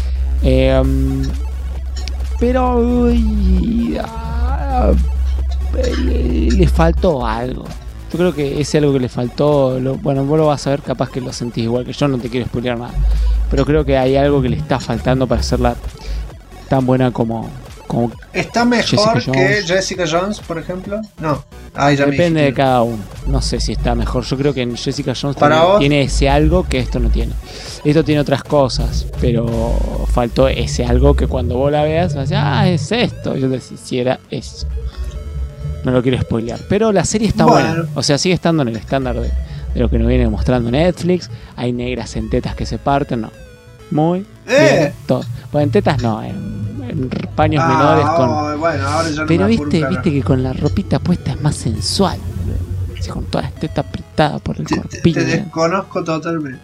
Pero le faltó algo. Yo creo que ese algo que le faltó, bueno, vos lo vas a ver, capaz que lo sentís igual que yo, no te quiero spoilear nada. Pero creo que hay algo que le está faltando para hacerla tan buena como ¿está mejor que Jessica Jones, por ejemplo? No. Depende de cada uno. No sé si está mejor. Yo creo que en Jessica Jones tiene ese algo que esto no tiene. Esto tiene otras cosas, pero faltó ese algo que cuando vos la veas vas a decir, es esto. Yo te decía, si era eso. No lo quiero spoilear. Pero la serie está buena. O sea, sigue estando en el estándar de lo que nos viene mostrando Netflix. Hay negras en tetas que se parten, no. Muy bien. Todo. Bueno, en tetas no, en paños menores con. Bueno, ahora ya no. Pero viste que con la ropita puesta es más sensual. Así, con toda la teta apretada por el corpiño. Te desconozco totalmente.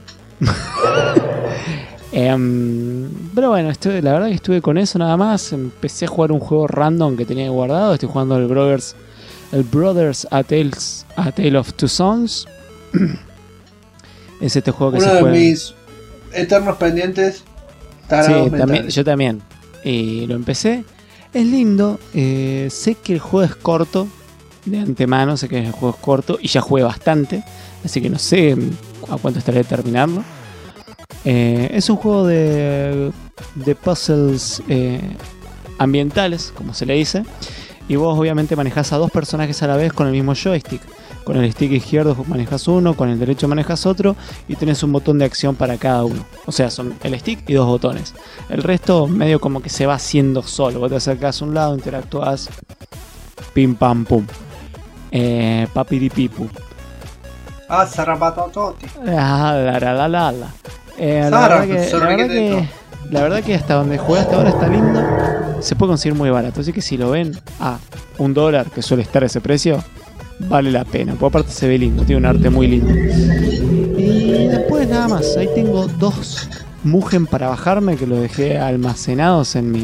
Pero bueno, la verdad que estuve con eso nada más. Empecé a jugar un juego random que tenía guardado. Estoy jugando el Brothers A Tale of Two Sons. Es este juego que uno de mis eternos pendientes. Tarados Sí, también, mentales. yo también. Y lo empecé. Es lindo. Sé que el juego es corto. De antemano sé que el juego es corto. Y ya jugué bastante. Así que no sé a cuánto estaré de terminarlo. Es un juego de puzzles ambientales, como se le dice. Y vos obviamente manejás a dos personajes a la vez con el mismo joystick. Con el stick izquierdo manejas uno, con el derecho manejas otro, y tenés un botón de acción para cada uno. O sea, son el stick y dos botones. El resto medio como que se va haciendo solo. Vos te acercás a un lado, interactúas, pim pam pum. Papiripipu. Ah, Zarapatototi. La la. Zara, sorry, La verdad que hasta donde jugué hasta ahora está lindo. Se puede conseguir muy barato. Así que si lo ven a $1, que suele estar ese precio, vale la pena. Porque aparte se ve lindo, tiene un arte muy lindo. Y después nada más. Ahí tengo 2 Mugen para bajarme, que lo dejé almacenados en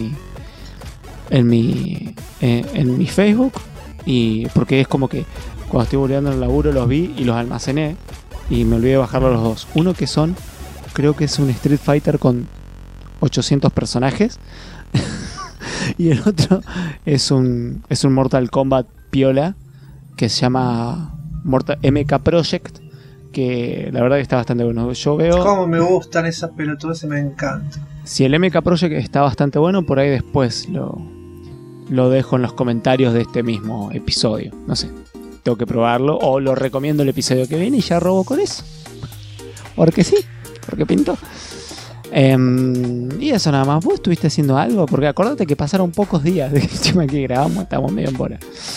mi Facebook. Y porque es como que cuando estoy volviendo en el laburo los vi y los almacené. Y me olvidé de bajarlo los 2. Uno que son, creo que es un Street Fighter con 800 personajes. Y el otro es un Mortal Kombat piola que se llama MK Project, que la verdad que está bastante bueno. Yo veo, Cómo me gustan esas pelotudas, me encanta. si el MK Project está bastante bueno, por ahí después lo dejo en los comentarios de este mismo episodio. No sé, tengo que probarlo o lo recomiendo el episodio que viene y ya robo con eso. Porque sí, porque pintó. Y eso nada más. ¿Vos estuviste haciendo algo? Porque acordate que pasaron pocos días de que grabamos, estamos medio en bola.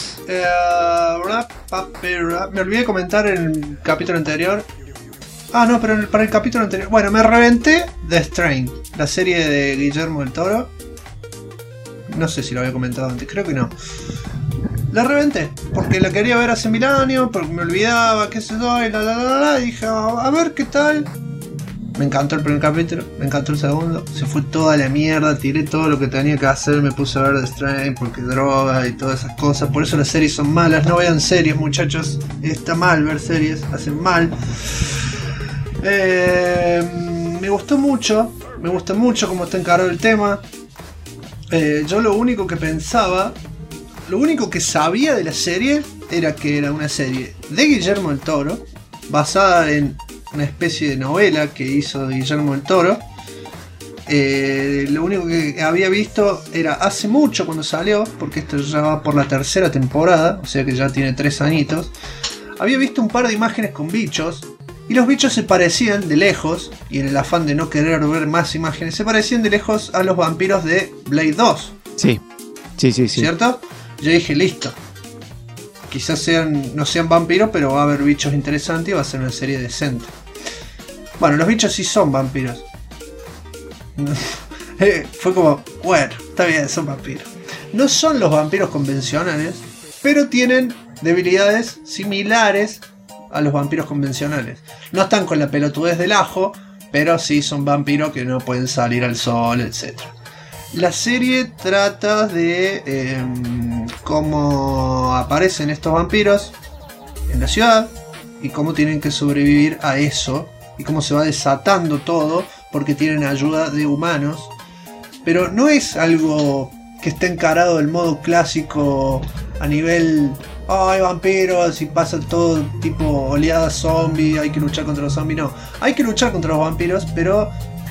Me olvidé de comentar en el capítulo anterior. Ah, no, pero para el capítulo anterior. Bueno, me reventé The Strain, la serie de Guillermo del Toro. No sé si lo había comentado antes, creo que no. La reventé, porque la quería ver hace 1000 años, porque me olvidaba, qué sé yo, y dije, a ver qué tal. Me encantó el primer capítulo, me encantó el segundo. Se fue toda la mierda, tiré todo lo que tenía que hacer, me puse a ver The Strain porque droga y todas esas cosas. Por eso las series son malas, no vean series, muchachos. Está mal ver series, hacen mal. Me gustó mucho cómo está encarado el tema. Yo lo único que pensaba, lo único que sabía de la serie era que era una serie de Guillermo del Toro, basada en una especie de novela que hizo Guillermo del Toro. Lo único que había visto era hace mucho cuando salió, porque esto ya va por la 3ª temporada, o sea que ya tiene 3 añitos. Había visto un par de imágenes con bichos, y los bichos se parecían de lejos, y en el afán de no querer ver más imágenes, se parecían de lejos a los vampiros de Blade 2. Sí. ¿Cierto? Yo dije, listo. Quizás no sean vampiros, pero va a haber bichos interesantes y va a ser una serie decente. Bueno, los bichos sí son vampiros. Fue como, bueno, está bien, son vampiros. No son los vampiros convencionales, pero tienen debilidades similares a los vampiros convencionales. No están con la pelotudez del ajo, pero sí son vampiros que no pueden salir al sol, etc. La serie trata de cómo aparecen estos vampiros en la ciudad y cómo tienen que sobrevivir a eso y cómo se va desatando todo porque tienen ayuda de humanos. Pero no es algo que esté encarado del modo clásico a nivel hay vampiros y pasa todo tipo oleadas zombies, hay que luchar contra los zombies. No, hay que luchar contra los vampiros, pero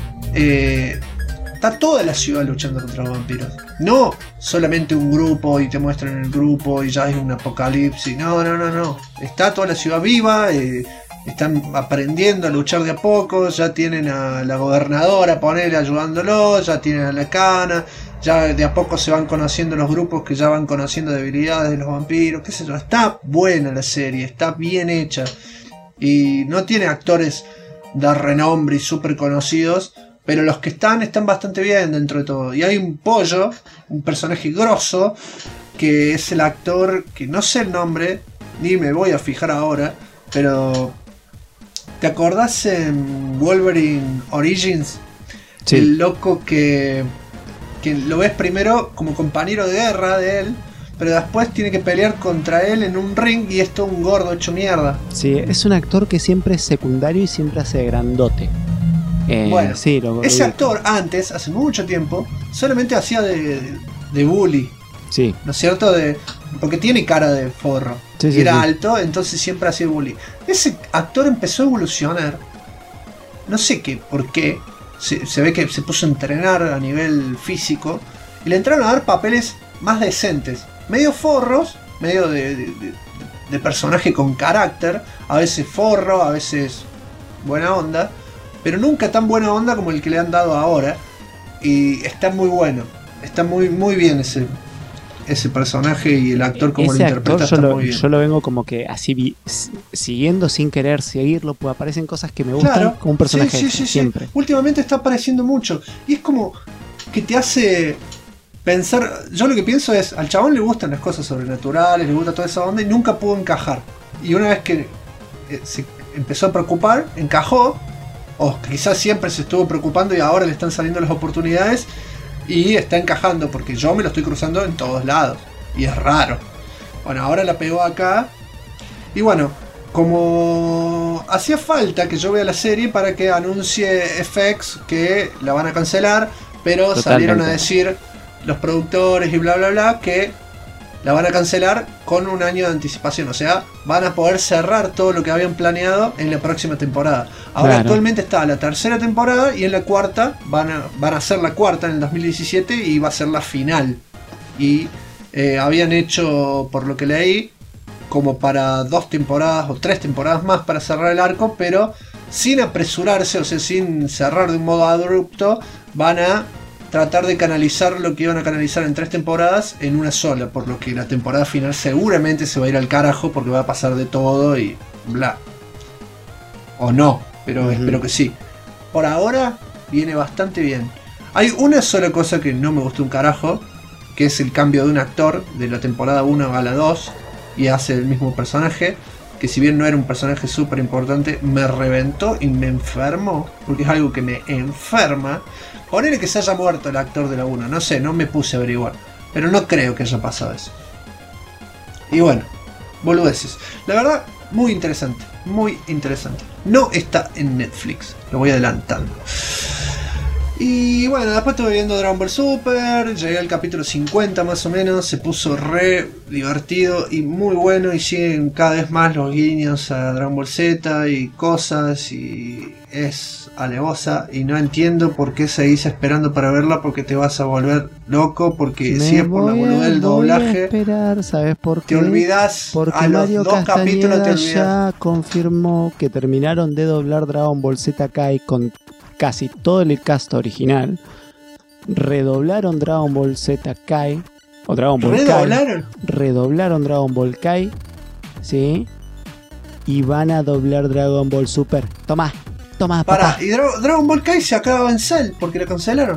está toda la ciudad luchando contra los vampiros. No solamente un grupo y te muestran el grupo y ya es un apocalipsis. No. Está toda la ciudad viva. Están aprendiendo a luchar de a poco. Ya tienen a la gobernadora, ponele, ayudándolos. Ya tienen a la cana. Ya de a poco se van conociendo los grupos que ya van conociendo debilidades de los vampiros. Qué sé yo. Está buena la serie. Está bien hecha. Y no tiene actores de renombre y súper conocidos. Pero los que están bastante bien dentro de todo. Y hay un pollo, un personaje grosso, que es el actor, que no sé el nombre, ni me voy a fijar ahora, pero ¿te acordás en Wolverine Origins? Sí. El loco que lo ves primero como compañero de guerra de él, pero después tiene que pelear contra él en un ring y es todo un gordo hecho mierda. Sí, es un actor que siempre es secundario y siempre hace grandote. Bueno, sí, ese actor antes, hace mucho tiempo, solamente hacía de bully, Sí, ¿no es cierto? Porque tiene cara de forro. Sí, y sí, era sí. alto, entonces siempre hacía bully. Ese actor empezó a evolucionar. No sé por qué. Se ve que se puso a entrenar a nivel físico. Y le entraron a dar papeles más decentes. Medio forros, medio de personaje con carácter. A veces forro, a veces buena onda. Pero nunca tan buena onda como el que le han dado ahora. Y está muy bueno. Está muy, muy bien ese personaje y el actor como lo ese interpreta actor está muy bien. yo lo vengo como que así siguiendo sin querer seguirlo, pues aparecen cosas que me gustan Claro, como un personaje sí. siempre. Últimamente está apareciendo mucho. Y es como que te hace pensar. Yo lo que pienso es, al chabón le gustan las cosas sobrenaturales, le gusta toda esa onda y nunca pudo encajar. Y una vez que se empezó a preocupar, encajó. O quizás siempre se estuvo preocupando y ahora le están saliendo las oportunidades. Y está encajando, porque yo me lo estoy cruzando en todos lados. Y es raro. Bueno, ahora la pegó acá. Y bueno, como hacía falta que yo vea la serie para que anuncie FX que la van a cancelar. Pero Totalmente. salieron a decir los productores y bla bla bla que la van a cancelar con un año de anticipación. O sea, van a poder cerrar todo lo que habían planeado en la próxima temporada. Ahora Claro. actualmente está la tercera temporada y en la cuarta van a hacer la cuarta en el 2017 y va a ser la final. Y habían hecho, por lo que leí, como para 2 temporadas o 3 temporadas más para cerrar el arco, pero sin apresurarse, o sea, sin cerrar de un modo abrupto, van a tratar de canalizar lo que iban a canalizar en 3 temporadas en una sola, por lo que la temporada final seguramente se va a ir al carajo porque va a pasar de todo y bla. O no, pero espero que sí. Por ahora viene bastante bien. Hay una sola cosa que no me gustó un carajo, que es el cambio de un actor de la temporada 1 a la 2 y hace el mismo personaje, que si bien no era un personaje súper importante, me reventó y me enfermó, porque es algo que me enferma. Ponele que se haya muerto el actor de la 1, no sé, no me puse a averiguar, pero no creo que haya pasado eso. Y bueno, boludeces. La verdad, muy interesante, muy interesante. No está en Netflix, lo voy adelantando. Y bueno, después estuve viendo Dragon Ball Super, llegué al capítulo 50 más o menos, se puso re divertido y muy bueno y siguen cada vez más los guiños a Dragon Ball Z y cosas y es alevosa y no entiendo por qué seguís esperando para verla porque te vas a volver loco porque si es por la boludez del Voy a doblaje esperar, ¿sabes por qué? te olvidás, Porque a los Mario 2 capítulos te Castañeda olvidás. ya confirmó que terminaron de doblar Dragon Ball Z Kai con casi todo el cast original. Redoblaron Dragon Ball Z Kai o Dragon Ball Kai. ¿Redoblaron? Redoblaron Dragon Ball Kai, ¿sí? Y van a doblar Dragon Ball Super. Toma, papá. Pará, y Dragon Ball Kai se acaba en Cell porque la cancelaron.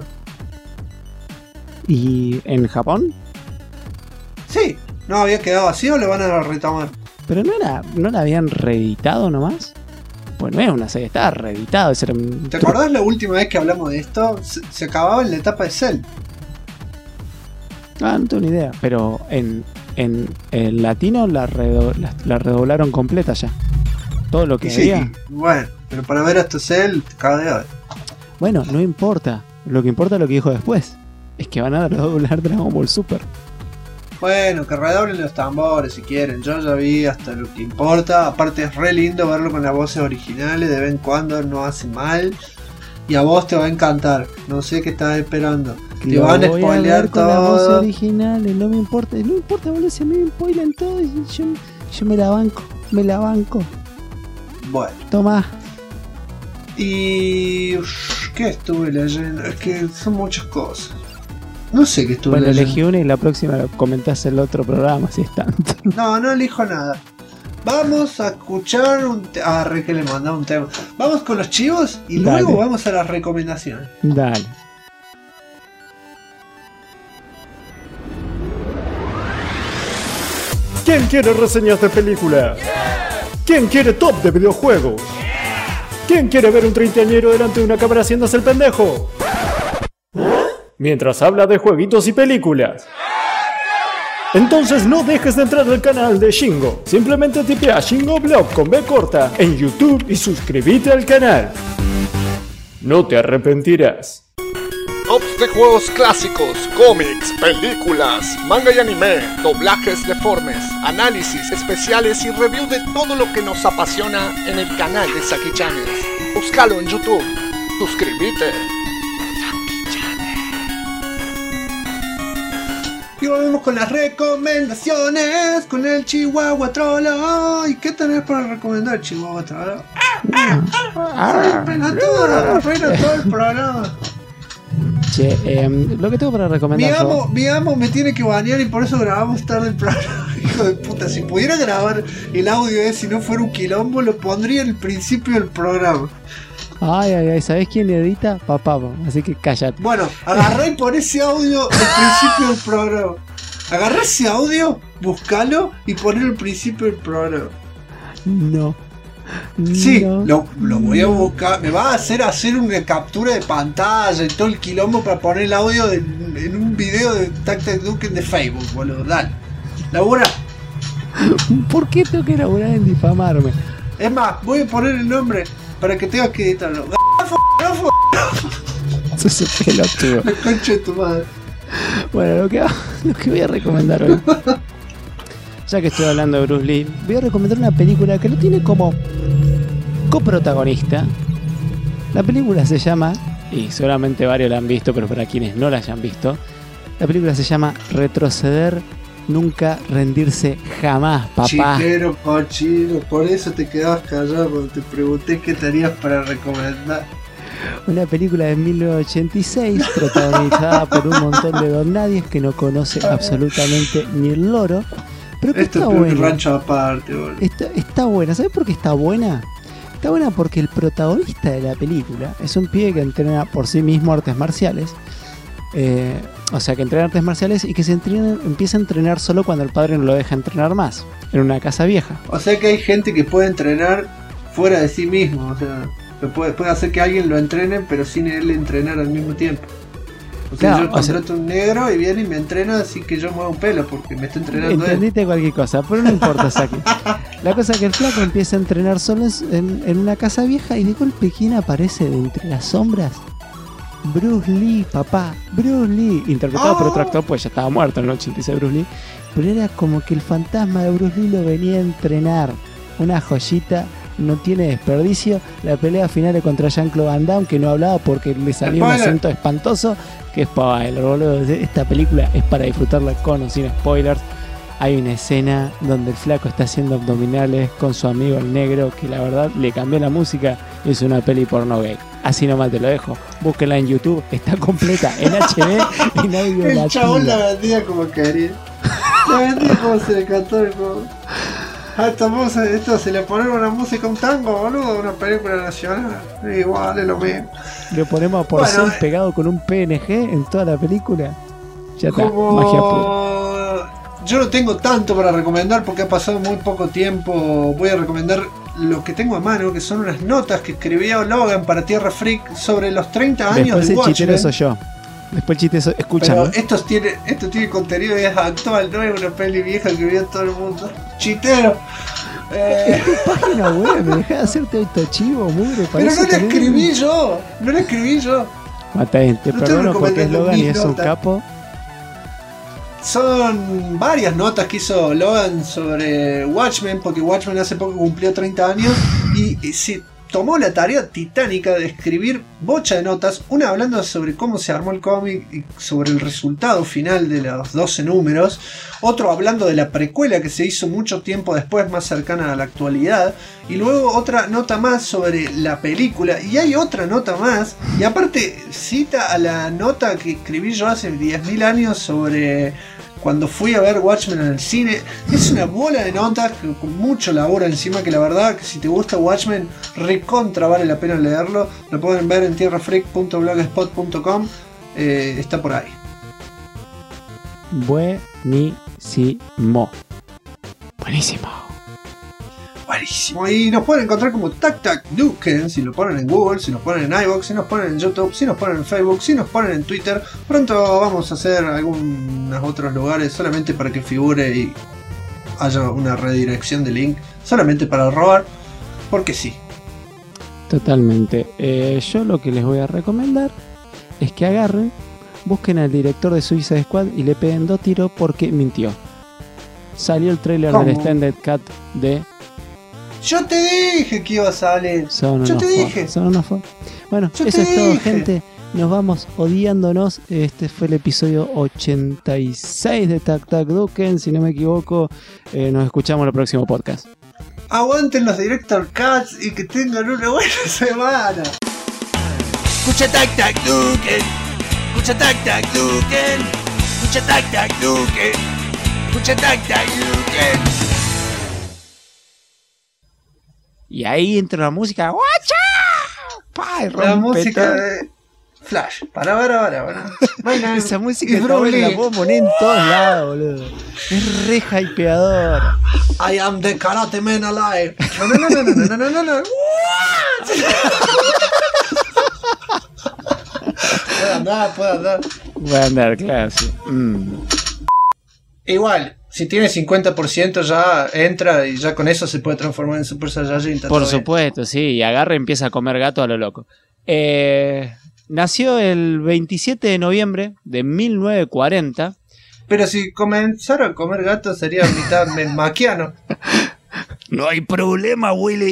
¿Y en Japón? Sí, no había quedado así o le van a retomar. Pero no la habían reeditado nomás. Pues no es una serie, estaba reeditado. Ese era un ¿Te acordás la última vez que hablamos de esto? Se acababa en la etapa de Cell. Ah, no tengo ni idea. Pero en latino la redoblaron completa ya. Todo lo que Y sí, había. bueno, pero para ver hasta Cell, cada día. Bueno, no importa. Lo que importa es lo que dijo después. Es que van a redoblar Dragon Ball Super. Bueno, que redoblen los tambores si quieren. Yo ya vi hasta lo que importa. Aparte es re lindo verlo con las voces originales. De vez en cuando no hace mal. Y a vos te va a encantar. No sé qué estás esperando. Te Lo van a voy spoilear ver con las voces todo. originales. No me importa, boludo. Si a mí me spoilan todo. Y yo me la banco. Bueno. Toma. Y... ¿qué estuve leyendo? Es que son muchas cosas. No sé qué estuve Bueno, leyendo. elegí una y la próxima la comentás el otro programa, si es tanto. No elijo nada. Vamos a escuchar re que le mandaba un tema. Vamos con los chivos y Dale. luego vamos a las recomendaciones. Dale. ¿Quién quiere reseñas de película? ¿Quién quiere top de videojuegos? ¿Quién quiere ver un treintañero delante de una cámara haciéndose el pendejo? Mientras habla de jueguitos y películas. Entonces no dejes de entrar al canal de Shingo. Simplemente tipea Shingo Blog con B corta en YouTube y suscríbete al canal. No te arrepentirás. Tops de juegos clásicos, cómics, películas, manga y anime, doblajes deformes, análisis especiales y review de todo lo que nos apasiona en el canal de Saki Channels. Búscalo en YouTube. Suscríbete. Y volvemos con las recomendaciones, con el Chihuahua Trollo. ¿Y qué tenés para recomendar, Chihuahua Trollo? Reina todo el programa. Che, lo que tengo para recomendar Mi amo me tiene que bañar y por eso grabamos tarde el programa. Hijo de puta, si pudiera grabar el audio si no fuera un quilombo, lo pondría en el principio del programa. Ay, ¿sabés quién edita? Papá, así que cállate. Bueno, agarrá y pon ese audio al principio del programa. Agarrá ese audio, buscalo y ponelo al principio del programa. No. Sí, no, lo voy a buscar. Me va a hacer una captura de pantalla y todo el quilombo para poner el audio en un video de Tac Tac Duken de Facebook, boludo. Dale. Labura. ¿Por qué tengo que laburar en difamarme? Es más, voy a poner el nombre para que tengas que editarlo. ¡Gafo! Sos un pelotudo. La concha de tu madre. Bueno, lo que voy a recomendar hoy, ya que estoy hablando de Bruce Lee, voy a recomendar una película que lo tiene como coprotagonista. La película se llama, y seguramente varios la han visto, pero para quienes no la hayan visto, la película se llama Retroceder, Nunca Rendirse Jamás, papá. Chiquero, cochino, por eso te quedabas callado cuando te pregunté qué tenías para recomendar. Una película de 1986 protagonizada por un montón de donadies que no conoce absolutamente ni el loro, pero que Esto está es un buena. rancho aparte, boludo. Está buena. ¿Sabes por qué está buena? Está buena porque el protagonista de la película es un pibe que entrena por sí mismo artes marciales. O sea, que entrena artes marciales y que empieza a entrenar solo cuando el padre no lo deja entrenar más, en una casa vieja. O sea que hay gente que puede entrenar fuera de sí mismo, o sea, que puede hacer que alguien lo entrene, pero sin él entrenar al mismo tiempo. O sea, Claro, yo contrato un negro y viene y me entrena así que yo muevo un pelo porque me está entrenando él. Entendiste cualquier cosa, pero no importa, Saki. La cosa es que el flaco empieza a entrenar solo en una casa vieja y de golpe, ¿quién aparece de entre las sombras? Bruce Lee, papá, Bruce Lee, interpretado por otro actor, pues ya estaba muerto en el 86 Bruce Lee, pero era como que el fantasma de Bruce Lee lo venía a entrenar. Una joyita, no tiene desperdicio. La pelea final contra Jean-Claude Van Damme, que no hablaba porque le salió un acento espantoso, que es spoiler, boludo. Esta película es para disfrutarla con o sin spoilers. Hay una escena donde el flaco está haciendo abdominales con su amigo el negro, que la verdad le cambió la música. Es una peli porno gay. Así nomás te lo dejo. Búsquela en YouTube, está completa en HD y en audio El latino. chabón la vendía como quería. La vendía como se le cantó el juego. A esto se le pone una música, un tango, boludo, una película nacional. Igual es lo mismo. Le ponemos a Porcel pegado con un PNG en toda la película. Ya está, Como magia pura. yo no tengo tanto para recomendar porque ha pasado muy poco tiempo, voy a recomendar lo que tengo a mano, que son unas notas que escribió Logan para Tierra Freak sobre los 30 años Después de el chitero Watchmen. soy yo. Después el chitero, escúchame. Pero esto tiene contenido y es actual, no es una peli vieja que vio todo el mundo. Chitero. Es tu página web, me dejás de hacerte autochivo, mugre. Pero no la escribí yo, no la escribí yo. Mata, te No estoy perdono porque es recomendando Logan y mis es un notas. capo. Son varias notas que hizo Logan sobre Watchmen, porque Watchmen hace poco cumplió 30 años y se tomó la tarea titánica de escribir bocha de notas, una hablando sobre cómo se armó el cómic y sobre el resultado final de los 12 números, otro hablando de la precuela que se hizo mucho tiempo después, más cercana a la actualidad, y luego otra nota más sobre la película, y hay otra nota más, y aparte cita a la nota que escribí yo hace 10.000 años sobre cuando fui a ver Watchmen en el cine. Es una bola de notas con mucho laburo encima, que la verdad que si te gusta Watchmen recontra vale la pena leerlo. Lo pueden ver en tierrafreak.blogspot.com, está por ahí. Buenísimo. Buenísimo. Buenísimo. Y nos pueden encontrar como Tac Tac Duken, si lo ponen en Google, si nos ponen en iVoox, si nos ponen en YouTube, si nos ponen en Facebook, si nos ponen en Twitter. Pronto vamos a hacer algunos otros lugares solamente para que figure y haya una redirección de link, solamente para robar, porque sí. Totalmente. Yo lo que les voy a recomendar es que agarren, busquen al director de Suicide Squad y le peguen 2 tiros porque mintió. Salió el trailer ¿Cómo? del Extended Cut de Yo te dije que iba a salir. Son Yo unos te dije. Son unos Bueno, Yo eso te es todo, dije. gente. Nos vamos odiándonos. Este fue el episodio 86 de Tac Tac Duken, si no me equivoco. Nos escuchamos en el próximo podcast. Aguanten los Director Cuts y que tengan una buena semana. Escucha Tac Tac Duken. Escucha Tac Tac Duken. Escucha Tac Tac Duken. Escucha Tac Tac Duken. Y ahí entra la música. ¡Guacha! ¡Pa! Y La rompe música todo. de Flash. Para. Bueno, Esa música y está buena, la Broly. puedo poner en todos lados, boludo. Es re hypeadora. I am the Karate Man alive. No. Puedo andar. Voy a andar, claro, sí. Igual, si tiene 50% ya entra y ya con eso se puede transformar en Super Saiyajin. está Por todo bien. supuesto, sí. Y agarra y empieza a comer gato a lo loco. Nació el 27 de noviembre de 1940. Pero si comenzara a comer gato sería mitad maquiano. No hay problema, Willy.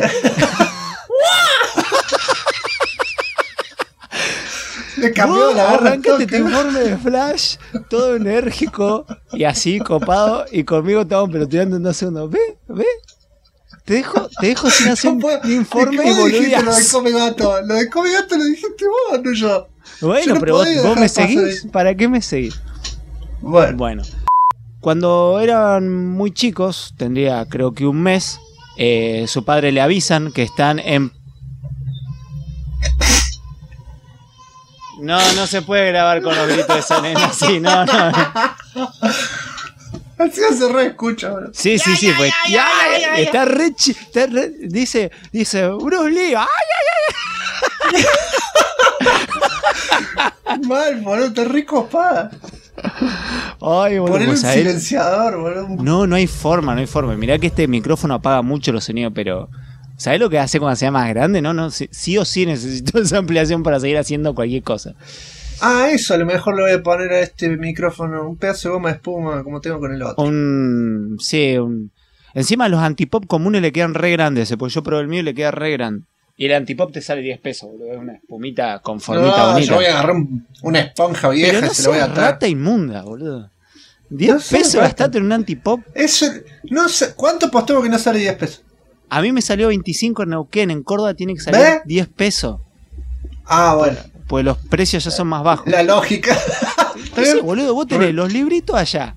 Le cambió Vos la garra. arrancate tu informe de Flash, todo enérgico y así, copado, y conmigo estaban peloteando en 2 segundos. ¿Ve? Te dejo sin hacer un informe y ¿Cómo dijiste lo de boludías. come gato? Lo de come gato lo dijiste vos, no yo. Yo Bueno, no pero vos podía me dejar seguís. pasar eso. ¿Para qué me seguís? Bueno, Cuando eran muy chicos, tendría creo que un mes, su padre le avisan que están en... No se puede grabar con los gritos de esa nena así, no. así se re escucha, bro. Sí, pues. Está re... Dice, Bruce Lee, ¡ay! Mal, boludo, está re copada. Ay, boludo, Poner un pues a él- silenciador, boludo. No hay forma. Mirá que este micrófono apaga mucho los sonidos, pero... ¿Sabés lo que hace cuando sea más grande? No, sí o sí necesito esa ampliación para seguir haciendo cualquier cosa. Ah, eso a lo mejor le voy a poner a este micrófono un pedazo de goma de espuma como tengo con el otro. Encima los antipop comunes le quedan re grandes, porque yo probé el mío y le queda re grande. Y el antipop te sale 10 pesos, boludo. Es una espumita con formita No, bonita. yo voy a agarrar una esponja vieja Pero no y se la voy a seas atar. rata inmunda, boludo. 10 No sé, pesos rata. gastate en un antipop. Eso, no sé, ¿cuánto posteo que no sale 10 pesos? A mí me salió 25 en Neuquén, en Córdoba tiene que salir ¿Ve? 10 pesos. Ah, bueno, Pues los precios ya son más bajos. la lógica. Entonces, boludo, vos tenés los libritos allá.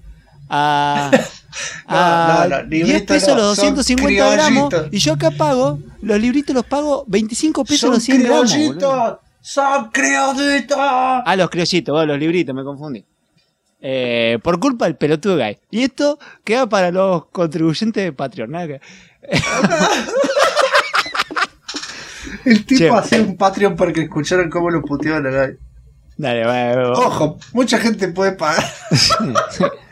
No, 10 libritos pesos no, los son 250 gramos. criollitos. Y yo acá pago, los libritos los pago 25 pesos Son los 100 gramos. boludo. criollitos. Son criollitos. Los criollitos, vos, los libritos, me confundí. Por culpa del pelotudo gay. Y esto queda para los contribuyentes de Patreon. Nada que- El tipo Che. hacía un Patreon porque escucharon cómo lo puteaban a la. Dale, va. Ojo, mucha gente puede pagar.